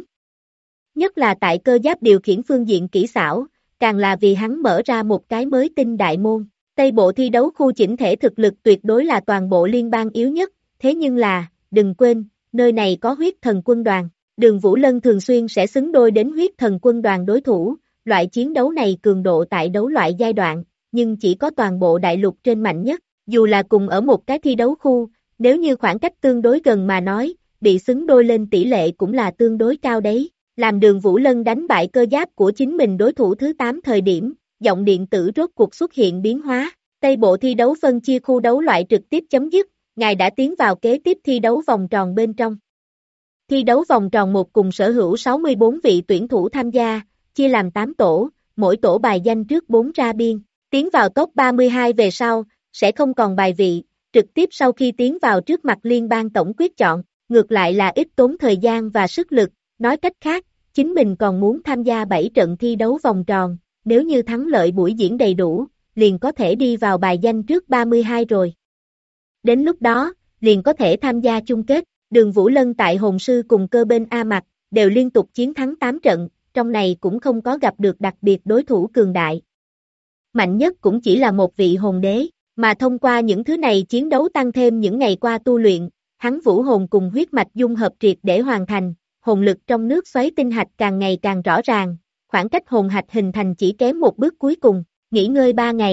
Nhất là tại cơ giáp điều khiển phương diện kỹ xảo, càng là vì hắn mở ra một cái mới tinh đại môn. Tây bộ thi đấu khu chỉnh thể thực lực tuyệt đối là toàn bộ liên bang yếu nhất, thế nhưng là, đừng quên, nơi này có huyết thần quân đoàn. Đường Vũ Lân thường xuyên sẽ xứng đôi đến huyết thần quân đoàn đối thủ, loại chiến đấu này cường độ tại đấu loại giai đoạn, nhưng chỉ có toàn bộ đại lục trên mạnh nhất, dù là cùng ở một cái thi đấu khu, nếu như khoảng cách tương đối gần mà nói, bị xứng đôi lên tỷ lệ cũng là tương đối cao đấy. Làm Đường Vũ Lân đánh bại cơ giáp của chính mình đối thủ thứ 8 thời điểm, giọng điện tử rốt cuộc xuất hiện biến hóa. Tây bộ thi đấu phân chia khu đấu loại trực tiếp chấm dứt, ngài đã tiến vào kế tiếp thi đấu vòng tròn bên trong. Thi đấu vòng tròn 1 cùng sở hữu 64 vị tuyển thủ tham gia, chia làm 8 tổ, mỗi tổ bài danh trước 4 ra biên. Tiến vào top 32 về sau, sẽ không còn bài vị, trực tiếp sau khi tiến vào trước mặt liên bang tổng quyết chọn, ngược lại là ít tốn thời gian và sức lực. Nói cách khác, chính mình còn muốn tham gia 7 trận thi đấu vòng tròn, nếu như thắng lợi buổi diễn đầy đủ, liền có thể đi vào bài danh trước 32 rồi. Đến lúc đó, liền có thể tham gia chung kết, Đường Vũ Lân tại Hồn Sư cùng cơ bên A Mặc, đều liên tục chiến thắng 8 trận, trong này cũng không có gặp được đặc biệt đối thủ cường đại. Mạnh nhất cũng chỉ là một vị hồn đế, mà thông qua những thứ này chiến đấu tăng thêm những ngày qua tu luyện, hắn vũ hồn cùng huyết mạch dung hợp triệt để hoàn thành. Hồn lực trong nước xoáy tinh hạch càng ngày càng rõ ràng, khoảng cách hồn hạch hình thành chỉ kém một bước cuối cùng, nghỉ ngơi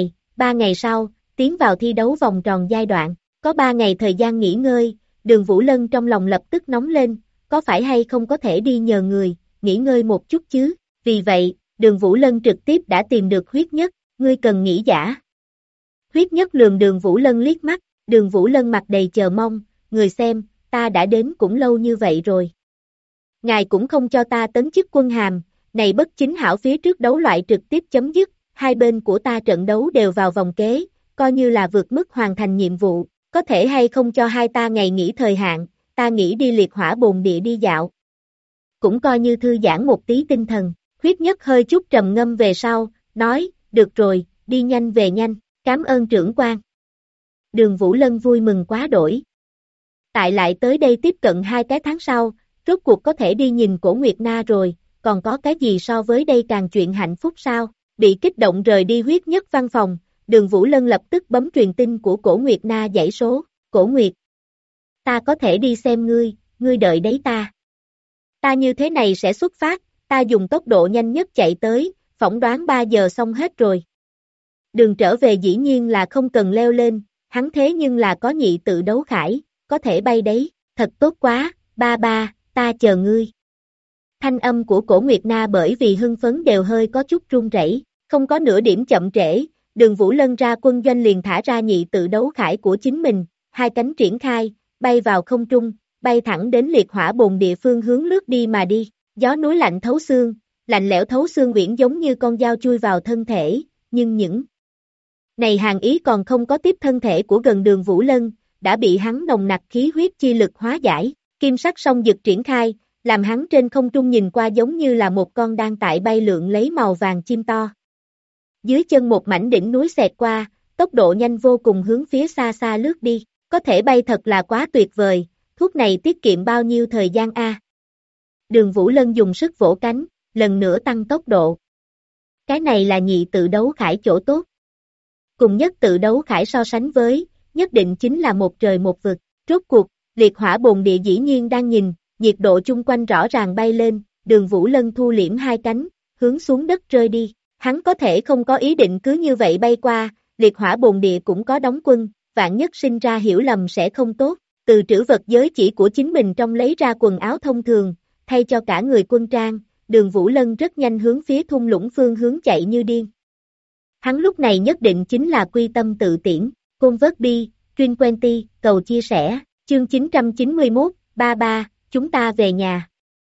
3 ngày sau, tiến vào thi đấu vòng tròn giai đoạn, có 3 ngày thời gian nghỉ ngơi, Đường Vũ Lân trong lòng lập tức nóng lên, có phải hay không có thể đi nhờ người, nghỉ ngơi một chút chứ, vì vậy, Đường Vũ Lân trực tiếp đã tìm được huyết nhất, ngươi cần nghỉ giả. Huyết nhất lườm Đường Vũ Lân liếc mắt, Đường Vũ Lân mặt đầy chờ mong, người xem, ta đã đến cũng lâu như vậy rồi. Ngài cũng không cho ta tấn chức quân hàm, này bất chính hảo phía trước đấu loại trực tiếp chấm dứt, hai bên của ta trận đấu đều vào vòng kế, coi như là vượt mức hoàn thành nhiệm vụ, có thể hay không cho hai ta ngày nghỉ thời hạn, ta nghĩ đi liệt hỏa bồn địa đi dạo. Cũng coi như thư giãn một tí tinh thần, huyết nhất hơi chút trầm ngâm về sau, nói, được rồi, đi nhanh về nhanh, cảm ơn trưởng quan. Đường Vũ Lân vui mừng quá đổi. Tại lại tới đây tiếp cận 2 cái tháng sau, rốt cuộc có thể đi nhìn Cổ Nguyệt Na rồi, còn có cái gì so với đây càng chuyện hạnh phúc sao? Bị kích động rời đi huyết nhất văn phòng, Đường Vũ Lân lập tức bấm truyền tin của Cổ Nguyệt Na dãy số, Cổ Nguyệt. Ta có thể đi xem ngươi đợi đấy ta. Ta như thế này sẽ xuất phát, ta dùng tốc độ nhanh nhất chạy tới, phỏng đoán 3 giờ xong hết rồi. Đường trở về dĩ nhiên là không cần leo lên, hắn thế nhưng là có nhị tự đấu khải, có thể bay đấy, thật tốt quá, ba, ta chờ ngươi. Thanh âm của Cổ Nguyệt Na bởi vì hưng phấn đều hơi có chút run rẩy, không có nửa điểm chậm trễ, Đường Vũ Lân ra quân doanh liền thả ra nhị tự đấu khải của chính mình, hai cánh triển khai, bay vào không trung, bay thẳng đến liệt hỏa bồn địa phương hướng lướt đi mà đi, gió núi lạnh thấu xương, lạnh lẽo thấu xương uyển giống như con dao chui vào thân thể, nhưng những này hàn ý còn không có tiếp thân thể của gần Đường Vũ Lân, đã bị hắn nồng nặc khí huyết chi lực hóa giải, kim sắc song dực triển khai, làm hắn trên không trung nhìn qua giống như là một con đang tại bay lượn lấy màu vàng chim to. Dưới chân một mảnh đỉnh núi xẹt qua, tốc độ nhanh vô cùng hướng phía xa xa lướt đi, có thể bay thật là quá tuyệt vời, thuốc này tiết kiệm bao nhiêu thời gian a? Đường Vũ Lân dùng sức vỗ cánh, lần nữa tăng tốc độ. Cái này là nhị tự đấu khải chỗ tốt. Cùng nhất tự đấu khải so sánh với, nhất định chính là một trời một vực. Rốt cuộc, liệt hỏa bồn địa dĩ nhiên đang nhìn, nhiệt độ chung quanh rõ ràng bay lên, Đường Vũ Lân thu liễm hai cánh, hướng xuống đất rơi đi. Hắn có thể không có ý định cứ như vậy bay qua, liệt hỏa bồn địa cũng có đóng quân, vạn nhất sinh ra hiểu lầm sẽ không tốt. Từ trữ vật giới chỉ của chính mình trong lấy ra quần áo thông thường, thay cho cả người quân trang, Đường Vũ Lân rất nhanh hướng phía thung lũng phương hướng chạy như điên. Hắn lúc này nhất định chính là quy tâm tự tiễn, Côn vớt bi, Truyền Quenty, cầu chia sẻ, chương 991, 33, chúng ta về nhà.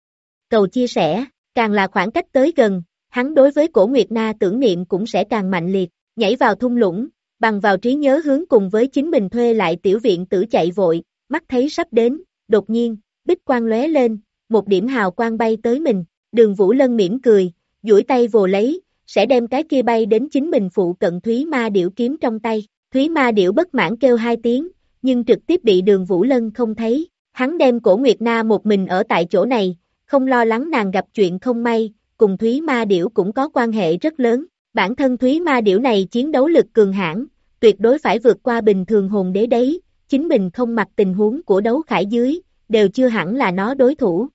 Cầu chia sẻ, càng là khoảng cách tới gần, hắn đối với Cổ Nguyệt Na tưởng niệm cũng sẽ càng mạnh liệt, nhảy vào thung lũng, bằng vào trí nhớ hướng cùng với chính mình thuê lại tiểu viện tử chạy vội, mắt thấy sắp đến, đột nhiên, bích quang lóe lên, một điểm hào quang bay tới mình, Đường Vũ Lân mỉm cười, duỗi tay vồ lấy, sẽ đem cái kia bay đến chính mình phụ cận Thúy Ma Điểu kiếm trong tay. Thúy Ma Điểu bất mãn kêu hai tiếng, nhưng trực tiếp bị Đường Vũ Lân không thấy, hắn đem Cổ Nguyệt Na một mình ở tại chỗ này, không lo lắng nàng gặp chuyện không may, cùng Thúy Ma Điểu cũng có quan hệ rất lớn, bản thân Thúy Ma Điểu này chiến đấu lực cường hãn, tuyệt đối phải vượt qua bình thường hồn đế đấy, chính mình không mặc tình huống của đấu khải dưới, đều chưa hẳn là nó đối thủ.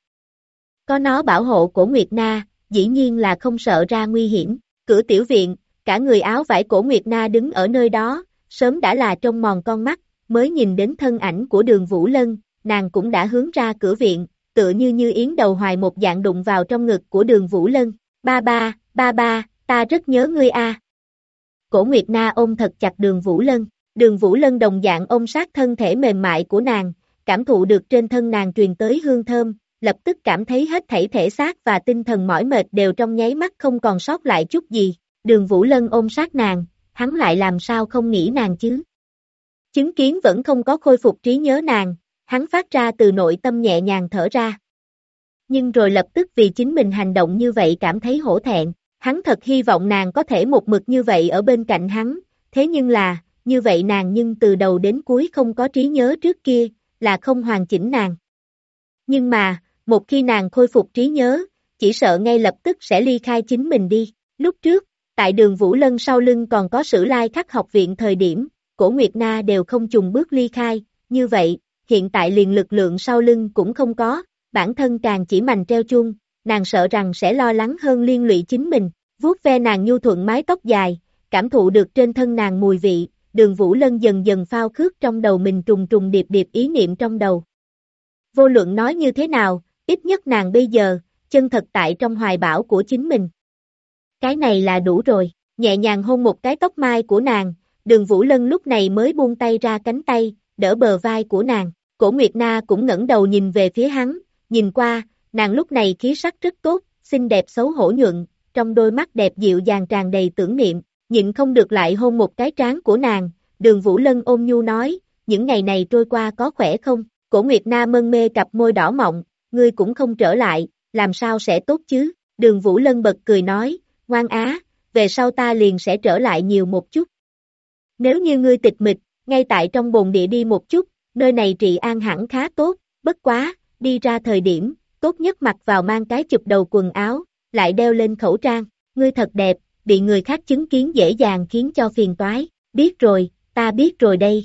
Có nó bảo hộ Cổ Nguyệt Na, dĩ nhiên là không sợ ra nguy hiểm, cửa tiểu viện, cả người áo vải Cổ Nguyệt Na đứng ở nơi đó, sớm đã là trông mòn con mắt, mới nhìn đến thân ảnh của Đường Vũ Lân, nàng cũng đã hướng ra cửa viện, tựa như yến đầu hoài một dạng đụng vào trong ngực của Đường Vũ Lân, ba ba, ta rất nhớ ngươi a. Cổ Nguyệt Na ôm thật chặt Đường Vũ Lân đồng dạng ôm sát thân thể mềm mại của nàng, cảm thụ được trên thân nàng truyền tới hương thơm, lập tức cảm thấy hết thảy thể xác và tinh thần mỏi mệt đều trong nháy mắt không còn sót lại chút gì, Đường Vũ Lân ôm sát nàng, hắn lại làm sao không nghĩ nàng chứ. Chứng kiến vẫn không có khôi phục trí nhớ nàng, hắn phát ra từ nội tâm nhẹ nhàng thở ra. Nhưng rồi lập tức vì chính mình hành động như vậy cảm thấy hổ thẹn, hắn thật hy vọng nàng có thể một mực như vậy ở bên cạnh hắn, thế nhưng là, như vậy nàng nhưng từ đầu đến cuối không có trí nhớ trước kia, là không hoàn chỉnh nàng. Nhưng mà, một khi nàng khôi phục trí nhớ, chỉ sợ ngay lập tức sẽ ly khai chính mình đi. Lúc trước, tại Đường Vũ Lân sau lưng còn có Sử Lai Khắc học viện thời điểm, Cổ Nguyệt Na đều không chùng bước ly khai, như vậy, hiện tại liền lực lượng sau lưng cũng không có, bản thân càng chỉ mành treo chuông, nàng sợ rằng sẽ lo lắng hơn liên lụy chính mình, vuốt ve nàng nhu thuận mái tóc dài, cảm thụ được trên thân nàng mùi vị, Đường Vũ Lân dần dần phao khước trong đầu mình trùng trùng điệp điệp ý niệm trong đầu. Vô luận nói như thế nào, ít nhất nàng bây giờ, chân thật tại trong hoài bão của chính mình. Cái này là đủ rồi, nhẹ nhàng hôn một cái tóc mai của nàng, Đường Vũ Lân lúc này mới buông tay ra cánh tay, đỡ bờ vai của nàng, Cổ Nguyệt Na cũng ngẩng đầu nhìn về phía hắn, nhìn qua, nàng lúc này khí sắc rất tốt, xinh đẹp xấu hổ nhuận, trong đôi mắt đẹp dịu dàng tràn đầy tưởng niệm, nhịn không được lại hôn một cái trán của nàng, Đường Vũ Lân ôm nhu nói, những ngày này trôi qua có khỏe không? Cổ Nguyệt Na mân mê cặp môi đỏ mọng, ngươi cũng không trở lại, làm sao sẽ tốt chứ? Đường Vũ Lân bật cười nói, ngoan á, về sau ta liền sẽ trở lại nhiều một chút. Nếu như ngươi tịch mịch, ngay tại trong bồn địa đi một chút, nơi này trị an hẳn khá tốt, bất quá, đi ra thời điểm, tốt nhất mặc vào mang cái chụp đầu quần áo, lại đeo lên khẩu trang, ngươi thật đẹp, bị người khác chứng kiến dễ dàng khiến cho phiền toái, biết rồi, ta biết rồi đây.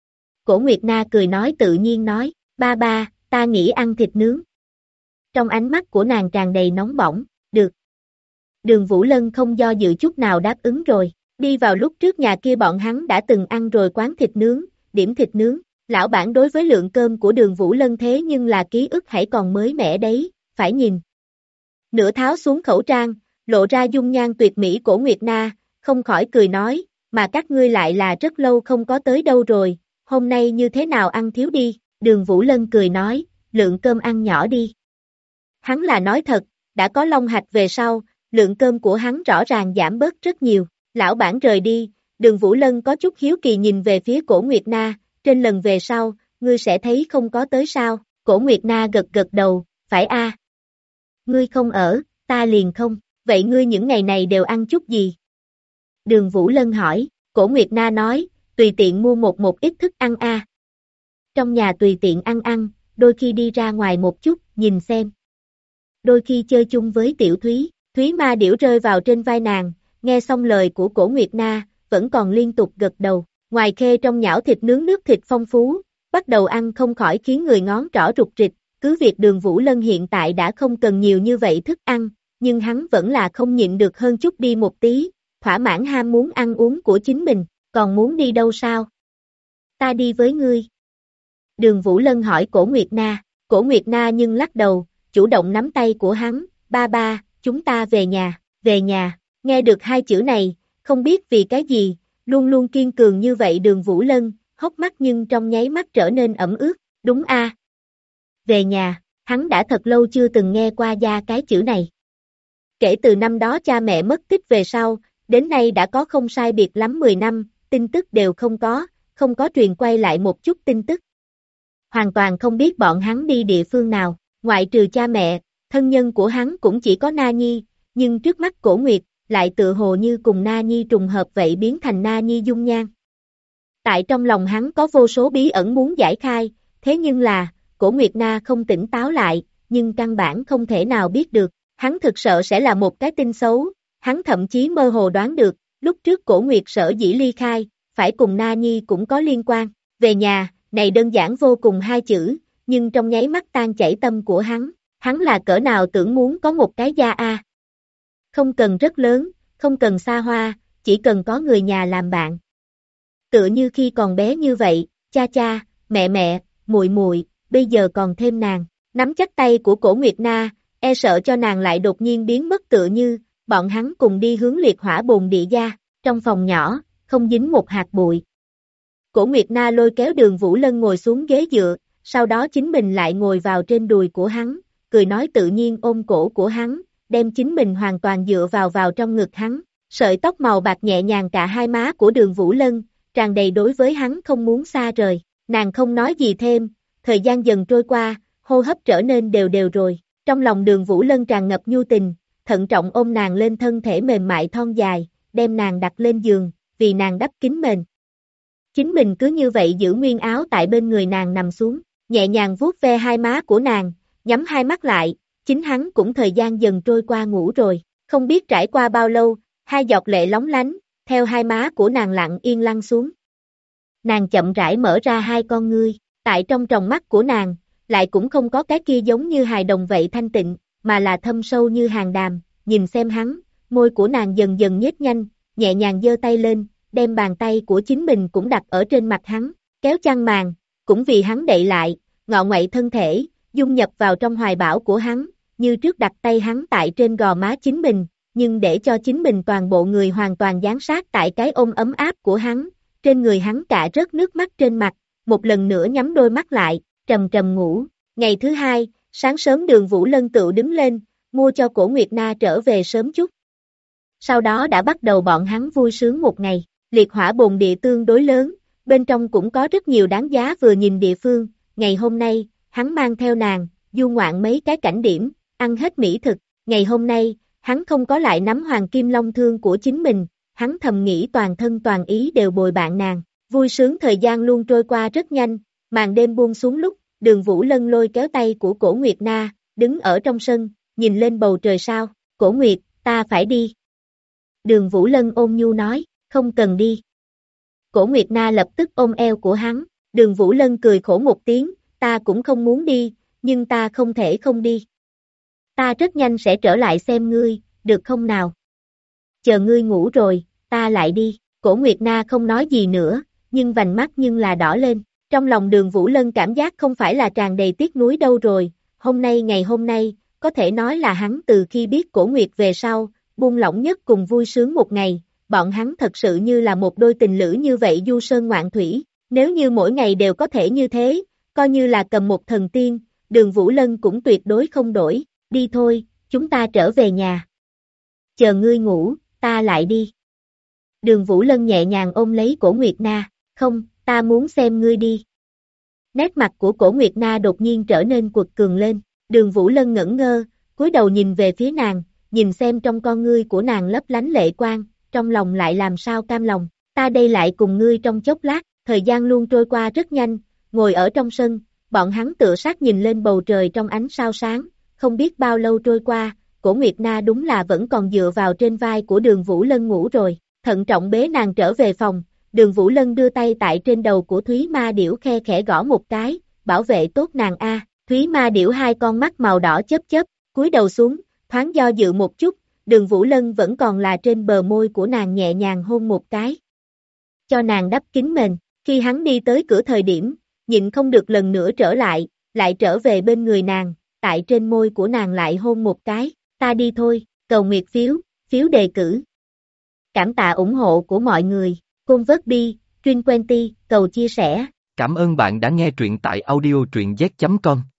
Cổ Nguyệt Na cười nói tự nhiên nói, ba, ta nghĩ ăn thịt nướng. Trong ánh mắt của nàng tràn đầy nóng bỏng, được. Đường Vũ Lân không do dự chút nào đáp ứng rồi, đi vào lúc trước nhà kia bọn hắn đã từng ăn rồi quán thịt nướng, điểm thịt nướng, lão bản đối với lượng cơm của Đường Vũ Lân thế nhưng là ký ức hãy còn mới mẻ đấy, phải nhìn. Nửa tháo xuống khẩu trang, lộ ra dung nhan tuyệt mỹ Cổ Nguyệt Na, không khỏi cười nói, mà các ngươi lại là rất lâu không có tới đâu rồi, hôm nay như thế nào ăn thiếu đi, Đường Vũ Lân cười nói, lượng cơm ăn nhỏ đi. Hắn là nói thật, đã có long hạch về sau, lượng cơm của hắn rõ ràng giảm bớt rất nhiều. Lão bản rời đi, Đường Vũ Lân có chút hiếu kỳ nhìn về phía Cổ Nguyệt Na, trên lần về sau, ngươi sẽ thấy không có tới sao? Cổ Nguyệt Na gật gật đầu, phải a. Ngươi không ở, ta liền không, vậy ngươi những ngày này đều ăn chút gì? Đường Vũ Lân hỏi, Cổ Nguyệt Na nói, tùy tiện mua một ít thức ăn a. Trong nhà tùy tiện ăn, đôi khi đi ra ngoài một chút, nhìn xem. Đôi khi chơi chung với Tiểu Thúy, Thúy Ma Điểu rơi vào trên vai nàng, nghe xong lời của Cổ Nguyệt Na, vẫn còn liên tục gật đầu. Ngoài khê trong nhão thịt nướng nước thịt phong phú, bắt đầu ăn không khỏi khiến người ngón trỏ rụt rịch, cứ việc Đường Vũ Lân hiện tại đã không cần nhiều như vậy thức ăn, nhưng hắn vẫn là không nhịn được hơn chút đi một tí, thỏa mãn ham muốn ăn uống của chính mình, còn muốn đi đâu sao? Ta đi với ngươi. Đường Vũ Lân hỏi Cổ Nguyệt Na, Cổ Nguyệt Na nhưng lắc đầu, chủ động nắm tay của hắn, ba, chúng ta về nhà, nghe được hai chữ này, không biết vì cái gì, luôn luôn kiên cường như vậy Đường Vũ Lân, hốc mắt nhưng trong nháy mắt trở nên ẩm ướt, đúng a. Về nhà, hắn đã thật lâu chưa từng nghe qua gia cái chữ này. Kể từ năm đó cha mẹ mất tích về sau, đến nay đã có không sai biệt lắm 10 năm, tin tức đều không có truyền quay lại một chút tin tức. Hoàn toàn không biết bọn hắn đi địa phương nào, ngoại trừ cha mẹ, thân nhân của hắn cũng chỉ có Na Nhi, nhưng trước mắt Cổ Nguyệt, lại tựa hồ như cùng Na Nhi trùng hợp vậy biến thành Na Nhi dung nhan. Tại trong lòng hắn có vô số bí ẩn muốn giải khai, thế nhưng là, Cổ Nguyệt Na không tỉnh táo lại, nhưng căn bản không thể nào biết được, hắn thực sợ sẽ là một cái tin xấu, hắn thậm chí mơ hồ đoán được, lúc trước Cổ Nguyệt sở dĩ ly khai, phải cùng Na Nhi cũng có liên quan, về nhà, này đơn giản vô cùng hai chữ, nhưng trong nháy mắt tan chảy tâm của hắn là cỡ nào tưởng muốn có một cái gia a. Không cần rất lớn, không cần xa hoa, chỉ cần có người nhà làm bạn. Tựa như khi còn bé như vậy, cha, mẹ, muội, bây giờ còn thêm nàng, nắm chắc tay của Cổ Nguyệt Na, e sợ cho nàng lại đột nhiên biến mất tựa như, bọn hắn cùng đi hướng liệt hỏa bồn địa gia, trong phòng nhỏ, không dính một hạt bụi. Cổ Nguyệt Na lôi kéo Đường Vũ Lân ngồi xuống ghế dựa, sau đó chính mình lại ngồi vào trên đùi của hắn, cười nói tự nhiên ôm cổ của hắn, đem chính mình hoàn toàn dựa vào trong ngực hắn, sợi tóc màu bạc nhẹ nhàng cả hai má của Đường Vũ Lân, tràn đầy đối với hắn không muốn xa rời, nàng không nói gì thêm, thời gian dần trôi qua, hô hấp trở nên đều rồi, trong lòng Đường Vũ Lân tràn ngập nhu tình, thận trọng ôm nàng lên thân thể mềm mại thon dài, đem nàng đặt lên giường, vì nàng đắp kín mền. Chính mình cứ như vậy giữ nguyên áo tại bên người nàng nằm xuống, nhẹ nhàng vuốt ve hai má của nàng, nhắm hai mắt lại, chính hắn cũng thời gian dần trôi qua ngủ rồi, không biết trải qua bao lâu, hai giọt lệ lóng lánh, theo hai má của nàng lặng yên lăn xuống. Nàng chậm rãi mở ra hai con ngươi, tại trong tròng mắt của nàng, lại cũng không có cái kia giống như hài đồng vậy thanh tịnh, mà là thâm sâu như hàng đàm, nhìn xem hắn, môi của nàng dần dần nhếch nhanh, nhẹ nhàng giơ tay lên, đem bàn tay của chính mình cũng đặt ở trên mặt hắn, kéo chăn màn, cũng vì hắn đậy lại, ngọ nguậy thân thể, dung nhập vào trong hoài bão của hắn, như trước đặt tay hắn tại trên gò má chính mình, nhưng để cho chính mình toàn bộ người hoàn toàn dán sát tại cái ôm ấm áp của hắn, trên người hắn cả rớt nước mắt trên mặt, một lần nữa nhắm đôi mắt lại, trầm trầm ngủ. Ngày thứ hai, sáng sớm Đường Vũ Lân tự đứng lên, mua cho Cổ Nguyệt Na trở về sớm chút. Sau đó đã bắt đầu bọn hắn vui sướng một ngày, liệt hỏa bồn địa tương đối lớn, bên trong cũng có rất nhiều đáng giá vừa nhìn địa phương, ngày hôm nay, hắn mang theo nàng, du ngoạn mấy cái cảnh điểm, ăn hết mỹ thực, ngày hôm nay, hắn không có lại nắm hoàng kim long thương của chính mình, hắn thầm nghĩ toàn thân toàn ý đều bồi bạn nàng, vui sướng thời gian luôn trôi qua rất nhanh, màn đêm buông xuống lúc, Đường Vũ Lân lôi kéo tay của Cổ Nguyệt Na, đứng ở trong sân, nhìn lên bầu trời sao, Cổ Nguyệt, ta phải đi. Đường Vũ Lân ôn nhu nói, không cần đi. Cổ Nguyệt Na lập tức ôm eo của hắn, Đường Vũ Lân cười khổ một tiếng, ta cũng không muốn đi, nhưng ta không thể không đi. Ta rất nhanh sẽ trở lại xem ngươi, được không nào? Chờ ngươi ngủ rồi, ta lại đi. Cổ Nguyệt Na không nói gì nữa, nhưng vành mắt nhưng là đỏ lên. Trong lòng Đường Vũ Lân cảm giác không phải là tràn đầy tiếc nuối đâu rồi. Ngày hôm nay, có thể nói là hắn từ khi biết Cổ Nguyệt về sau, buông lỏng nhất cùng vui sướng một ngày. Bọn hắn thật sự như là một đôi tình lữ như vậy du sơn ngoạn thủy. Nếu như mỗi ngày đều có thể như thế, coi như là cầm một thần tiên, Đường Vũ Lân cũng tuyệt đối không đổi. Đi thôi, chúng ta trở về nhà. Chờ ngươi ngủ, ta lại đi. Đường Vũ Lân nhẹ nhàng ôm lấy Cổ Nguyệt Na, không, ta muốn xem ngươi đi. Nét mặt của Cổ Nguyệt Na đột nhiên trở nên quật cường lên, Đường Vũ Lân ngẩn ngơ, cúi đầu nhìn về phía nàng, nhìn xem trong con ngươi của nàng lấp lánh lệ quang, trong lòng lại làm sao cam lòng, ta đây lại cùng ngươi trong chốc lát, thời gian luôn trôi qua rất nhanh, ngồi ở trong sân, bọn hắn tựa sát nhìn lên bầu trời trong ánh sao sáng, không biết bao lâu trôi qua, Cổ Nguyệt Na đúng là vẫn còn dựa vào trên vai của Đường Vũ Lân ngủ rồi, thận trọng bế nàng trở về phòng, Đường Vũ Lân đưa tay tại trên đầu của Thúy Ma Điểu khe khẽ gõ một cái, bảo vệ tốt nàng a. Thúy Ma Điểu hai con mắt màu đỏ chớp chớp, cúi đầu xuống, thoáng do dự một chút, Đường Vũ Lân vẫn còn là trên bờ môi của nàng nhẹ nhàng hôn một cái. Cho nàng đắp kín mền, khi hắn đi tới cửa thời điểm, nhịn không được lần nữa trở lại trở về bên người nàng, tại trên môi của nàng lại hôn một cái, ta đi thôi, cầu nguyệt phiếu đề cử. Cảm tạ ủng hộ của mọi người, Convertby, Trin20, cầu chia sẻ. Cảm ơn bạn đã nghe truyện tại audio truyện z.com.